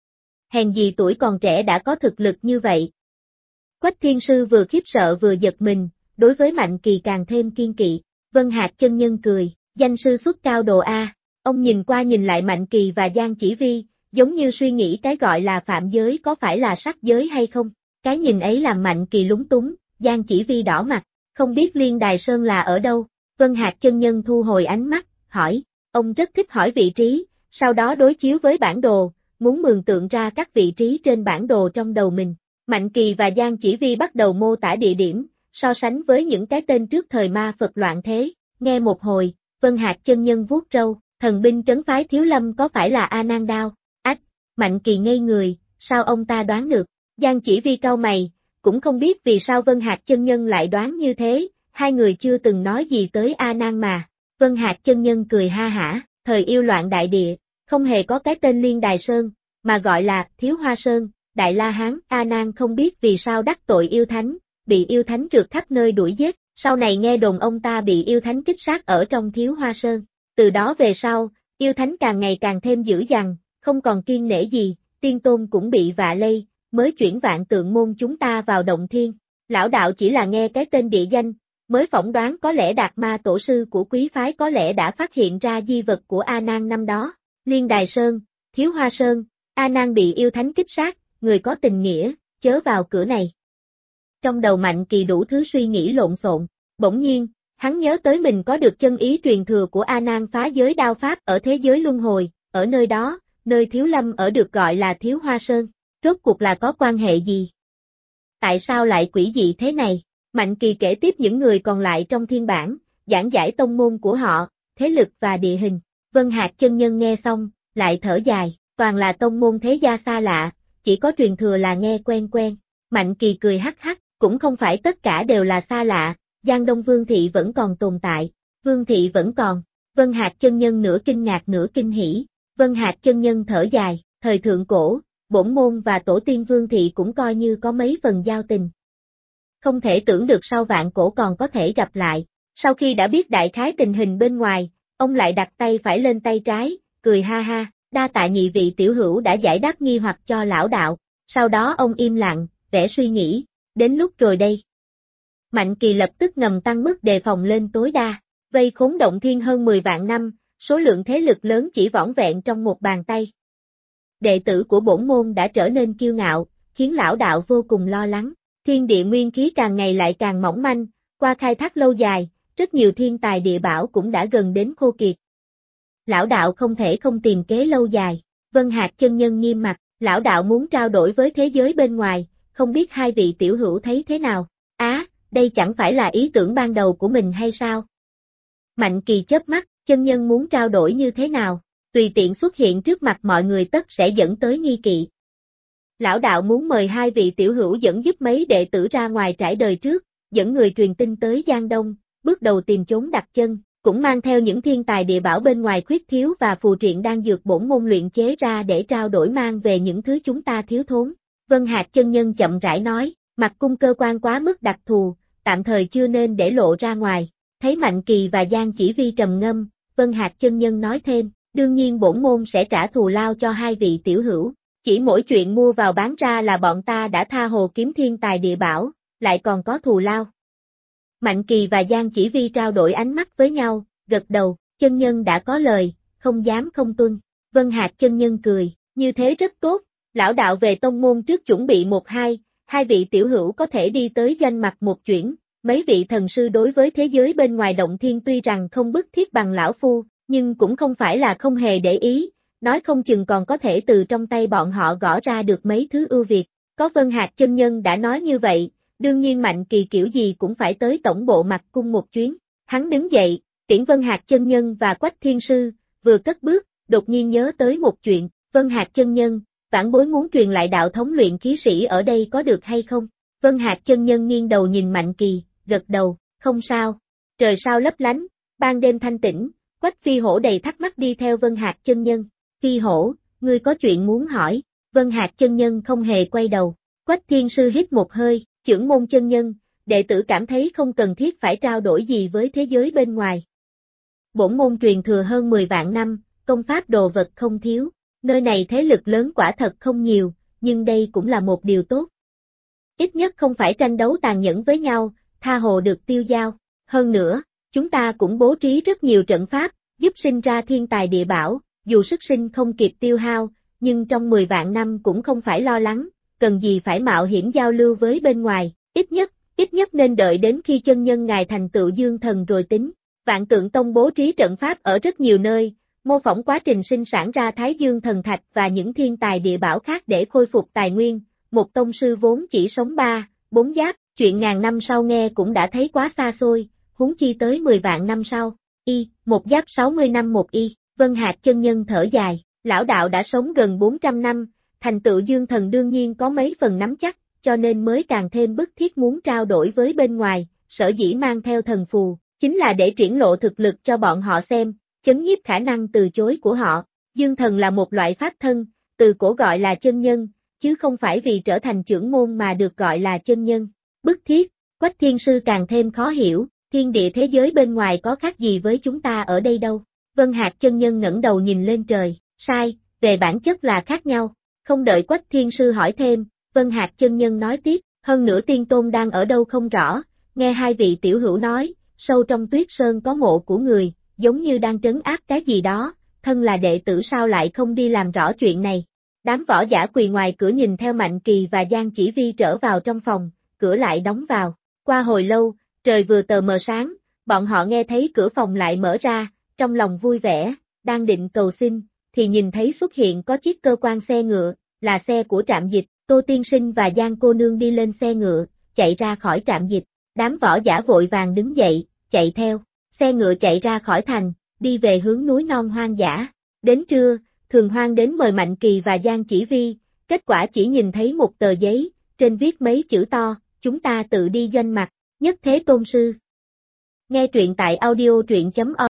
Hèn gì tuổi còn trẻ đã có thực lực như vậy. Quách Thiên Sư vừa khiếp sợ vừa giật mình, đối với Mạnh Kỳ càng thêm kiên kỵ. Vân Hạc chân nhân cười, danh sư xuất cao đồ A. Ông nhìn qua nhìn lại Mạnh Kỳ và Giang Chỉ Vi, giống như suy nghĩ cái gọi là phạm giới có phải là sắc giới hay không. Cái nhìn ấy làm Mạnh Kỳ lúng túng, Giang Chỉ Vi đỏ mặt, không biết Liên Đài Sơn là ở đâu. Vân Hạc chân nhân thu hồi ánh mắt, hỏi, ông rất thích hỏi vị trí, sau đó đối chiếu với bản đồ, muốn mường tượng ra các vị trí trên bản đồ trong đầu mình. Mạnh Kỳ và Giang Chỉ Vi bắt đầu mô tả địa điểm, so sánh với những cái tên trước thời ma Phật loạn thế. Nghe một hồi, Vân Hạc chân nhân vuốt râu, thần binh trấn phái Thiếu Lâm có phải là A Nan Đao? Ách, Mạnh Kỳ ngây người, sao ông ta đoán được? Giang Chỉ Vi cau mày, cũng không biết vì sao Vân Hạc chân nhân lại đoán như thế, hai người chưa từng nói gì tới A Nan mà. Vân Hạc chân nhân cười ha hả, thời yêu loạn đại địa, không hề có cái tên Liên Đài Sơn, mà gọi là Thiếu Hoa Sơn. Đại La Hán A Nan không biết vì sao đắc tội yêu thánh, bị yêu thánh rượt khắp nơi đuổi giết, sau này nghe đồn ông ta bị yêu thánh kích sát ở trong Thiếu Hoa Sơn. Từ đó về sau, yêu thánh càng ngày càng thêm dữ dằn, không còn kiêng nể gì, tiên tôn cũng bị vạ lây, mới chuyển Vạn Tượng môn chúng ta vào động thiên. Lão đạo chỉ là nghe cái tên địa danh, mới phỏng đoán có lẽ Đạt Ma Tổ Sư của quý phái có lẽ đã phát hiện ra di vật của A Nan năm đó. Liên Đài Sơn, Thiếu Hoa Sơn, A Nan bị yêu thánh kích sát, người có tình nghĩa, chớ vào cửa này. Trong đầu Mạnh Kỳ đủ thứ suy nghĩ lộn xộn, bỗng nhiên, hắn nhớ tới mình có được chân ý truyền thừa của A Nan phá giới đao pháp ở thế giới luân hồi, ở nơi đó, nơi Thiếu Lâm ở được gọi là Thiếu Hoa Sơn, rốt cuộc là có quan hệ gì? Tại sao lại quỷ dị thế này? Mạnh Kỳ kể tiếp những người còn lại trong thiên bản, giảng giải tông môn của họ, thế lực và địa hình. Vân Hạc chân nhân nghe xong, lại thở dài, toàn là tông môn thế gia xa lạ, chỉ có truyền thừa là nghe quen quen. Mạnh Kỳ cười hắc hắc, cũng không phải tất cả đều là xa lạ, Giang Đông Vương Thị vẫn còn tồn tại. Vương Thị vẫn còn. Vân Hạc chân nhân nửa kinh ngạc nửa kinh hỉ. Vân Hạc chân nhân thở dài, thời thượng cổ, bổn môn và tổ tiên Vương Thị cũng coi như có mấy phần giao tình. Không thể tưởng được sau vạn cổ còn có thể gặp lại. Sau khi đã biết đại khái tình hình bên ngoài, ông lại đặt tay phải lên tay trái, cười ha ha, đa tạ nhị vị tiểu hữu đã giải đáp nghi hoặc cho lão đạo. Sau đó ông im lặng, vẻ suy nghĩ, đến lúc rồi đây. Mạnh Kỳ lập tức ngầm tăng mức đề phòng lên tối đa, vây khốn động thiên hơn 10 vạn năm, số lượng thế lực lớn chỉ vỏn vẹn trong một bàn tay. Đệ tử của bổn môn đã trở nên kiêu ngạo, khiến lão đạo vô cùng lo lắng. Thiên địa nguyên khí càng ngày lại càng mỏng manh, qua khai thác lâu dài, rất nhiều thiên tài địa bảo cũng đã gần đến khô kiệt. Lão đạo không thể không tìm kế lâu dài. Vân Hạc chân nhân nghiêm mặt, lão đạo muốn trao đổi với thế giới bên ngoài, không biết hai vị tiểu hữu thấy thế nào? Đây chẳng phải là ý tưởng ban đầu của mình hay sao? Mạnh Kỳ chớp mắt, chân nhân muốn trao đổi như thế nào? Tùy tiện xuất hiện trước mặt mọi người tất sẽ dẫn tới nghi kỵ. Lão đạo muốn mời hai vị tiểu hữu dẫn giúp mấy đệ tử ra ngoài trải đời trước, dẫn người truyền tin tới Giang Đông, bước đầu tìm chốn đặt chân, cũng mang theo những thiên tài địa bảo bên ngoài khuyết thiếu và phù triện đang dược bổn môn luyện chế ra để trao đổi mang về những thứ chúng ta thiếu thốn. Vân Hạc chân nhân chậm rãi nói, mặt cung cơ quan quá mức đặc thù, tạm thời chưa nên để lộ ra ngoài. Thấy Mạnh Kỳ và Giang Chỉ Vi trầm ngâm, Vân Hạc chân nhân nói thêm, đương nhiên bổn môn sẽ trả thù lao cho hai vị tiểu hữu. Chỉ mỗi chuyện mua vào bán ra là bọn ta đã tha hồ kiếm thiên tài địa bảo, lại còn có thù lao. Mạnh Kỳ và Giang Chỉ Vi trao đổi ánh mắt với nhau, gật đầu, chân nhân đã có lời, không dám không tuân. Vân Hạc chân nhân cười, như thế rất tốt, lão đạo về tông môn trước chuẩn bị hai vị tiểu hữu có thể đi tới doanh mặt một chuyển, mấy vị thần sư đối với thế giới bên ngoài động thiên tuy rằng không bức thiết bằng lão phu, nhưng cũng không phải là không hề để ý, nói không chừng còn có thể từ trong tay bọn họ gõ ra được mấy thứ ưu việt. Có Vân Hạc chân nhân đã nói như vậy, đương nhiên Mạnh Kỳ kiểu gì cũng phải tới tổng bộ mặt cung một chuyến. Hắn đứng dậy, tiễn Vân Hạc chân nhân và Quách Thiên Sư, vừa cất bước, đột nhiên nhớ tới một chuyện, Vân Hạc chân nhân, vãn bối muốn truyền lại đạo thống luyện khí sĩ ở đây có được hay không? Vân Hạc chân nhân nghiêng đầu nhìn Mạnh Kỳ, gật đầu, không sao. Trời sao lấp lánh, ban đêm thanh tĩnh, Quách Phi Hổ đầy thắc mắc đi theo Vân Hạc chân nhân. Phi Hổ, ngươi có chuyện muốn hỏi? Vân Hạc chân nhân không hề quay đầu. Quách Thiên Sư hít một hơi, chưởng môn chân nhân, đệ tử cảm thấy không cần thiết phải trao đổi gì với thế giới bên ngoài. Bổn môn truyền thừa hơn 10 vạn năm, công pháp đồ vật không thiếu, nơi này thế lực lớn quả thật không nhiều, nhưng đây cũng là một điều tốt. Ít nhất không phải tranh đấu tàn nhẫn với nhau, tha hồ được tiêu dao. Hơn nữa, chúng ta cũng bố trí rất nhiều trận pháp, giúp sinh ra thiên tài địa bảo, dù sức sinh không kịp tiêu hao, nhưng trong 10 vạn năm cũng không phải lo lắng, cần gì phải mạo hiểm giao lưu với bên ngoài, ít nhất nên đợi đến khi chân nhân ngài thành tựu dương thần rồi tính. Vạn Tượng Tông bố trí trận pháp ở rất nhiều nơi, mô phỏng quá trình sinh sản ra Thái Dương thần thạch và những thiên tài địa bảo khác để khôi phục tài nguyên. Một tông sư vốn chỉ sống 3-4 giáp, chuyện ngàn năm sau nghe cũng đã thấy quá xa xôi, huống chi tới 10 vạn năm sau. Một giáp 60 năm một y. Vân Hạc chân nhân thở dài, lão đạo đã sống gần 400 năm, thành tựu dương thần đương nhiên có mấy phần nắm chắc, cho nên mới càng thêm bức thiết muốn trao đổi với bên ngoài, sở dĩ mang theo thần phù, chính là để triển lộ thực lực cho bọn họ xem, chấn nhiếp khả năng từ chối của họ. Dương thần là một loại pháp thân, từ cổ gọi là chân nhân, chứ không phải vì trở thành trưởng môn mà được gọi là chân nhân. Bức thiết, Quách Thiên Sư càng thêm khó hiểu, thiên địa thế giới bên ngoài có khác gì với chúng ta ở đây đâu. Vân Hạc chân nhân ngẩng đầu nhìn lên trời, sai, về bản chất là khác nhau. Không đợi Quách Thiên Sư hỏi thêm, Vân Hạc chân nhân nói tiếp, hơn nữa tiên tôn đang ở đâu không rõ, nghe hai vị tiểu hữu nói, sâu trong tuyết sơn có mộ của người, giống như đang trấn áp cái gì đó, thân là đệ tử sao lại không đi làm rõ chuyện này. Đám võ giả quỳ ngoài cửa nhìn theo Mạnh Kỳ và Giang Chỉ Vi trở vào trong phòng, cửa lại đóng vào. Qua hồi lâu, trời vừa tờ mờ sáng, bọn họ nghe thấy cửa phòng lại mở ra, trong lòng vui vẻ, đang định cầu xin, thì nhìn thấy xuất hiện có chiếc cơ quan xe ngựa, là xe của trạm dịch, Tô Tiên Sinh và Giang cô nương đi lên xe ngựa, chạy ra khỏi trạm dịch. Đám võ giả vội vàng đứng dậy, chạy theo, xe ngựa chạy ra khỏi thành, đi về hướng núi non hoang dã. Đến trưa, Thường Hoan đến mời Mạnh Kỳ và Giang Chỉ Vi, kết quả chỉ nhìn thấy một tờ giấy, trên viết mấy chữ to, chúng ta tự đi doanh mặt, nhất thế tôn sư. Nghe truyện tại audio truyện.org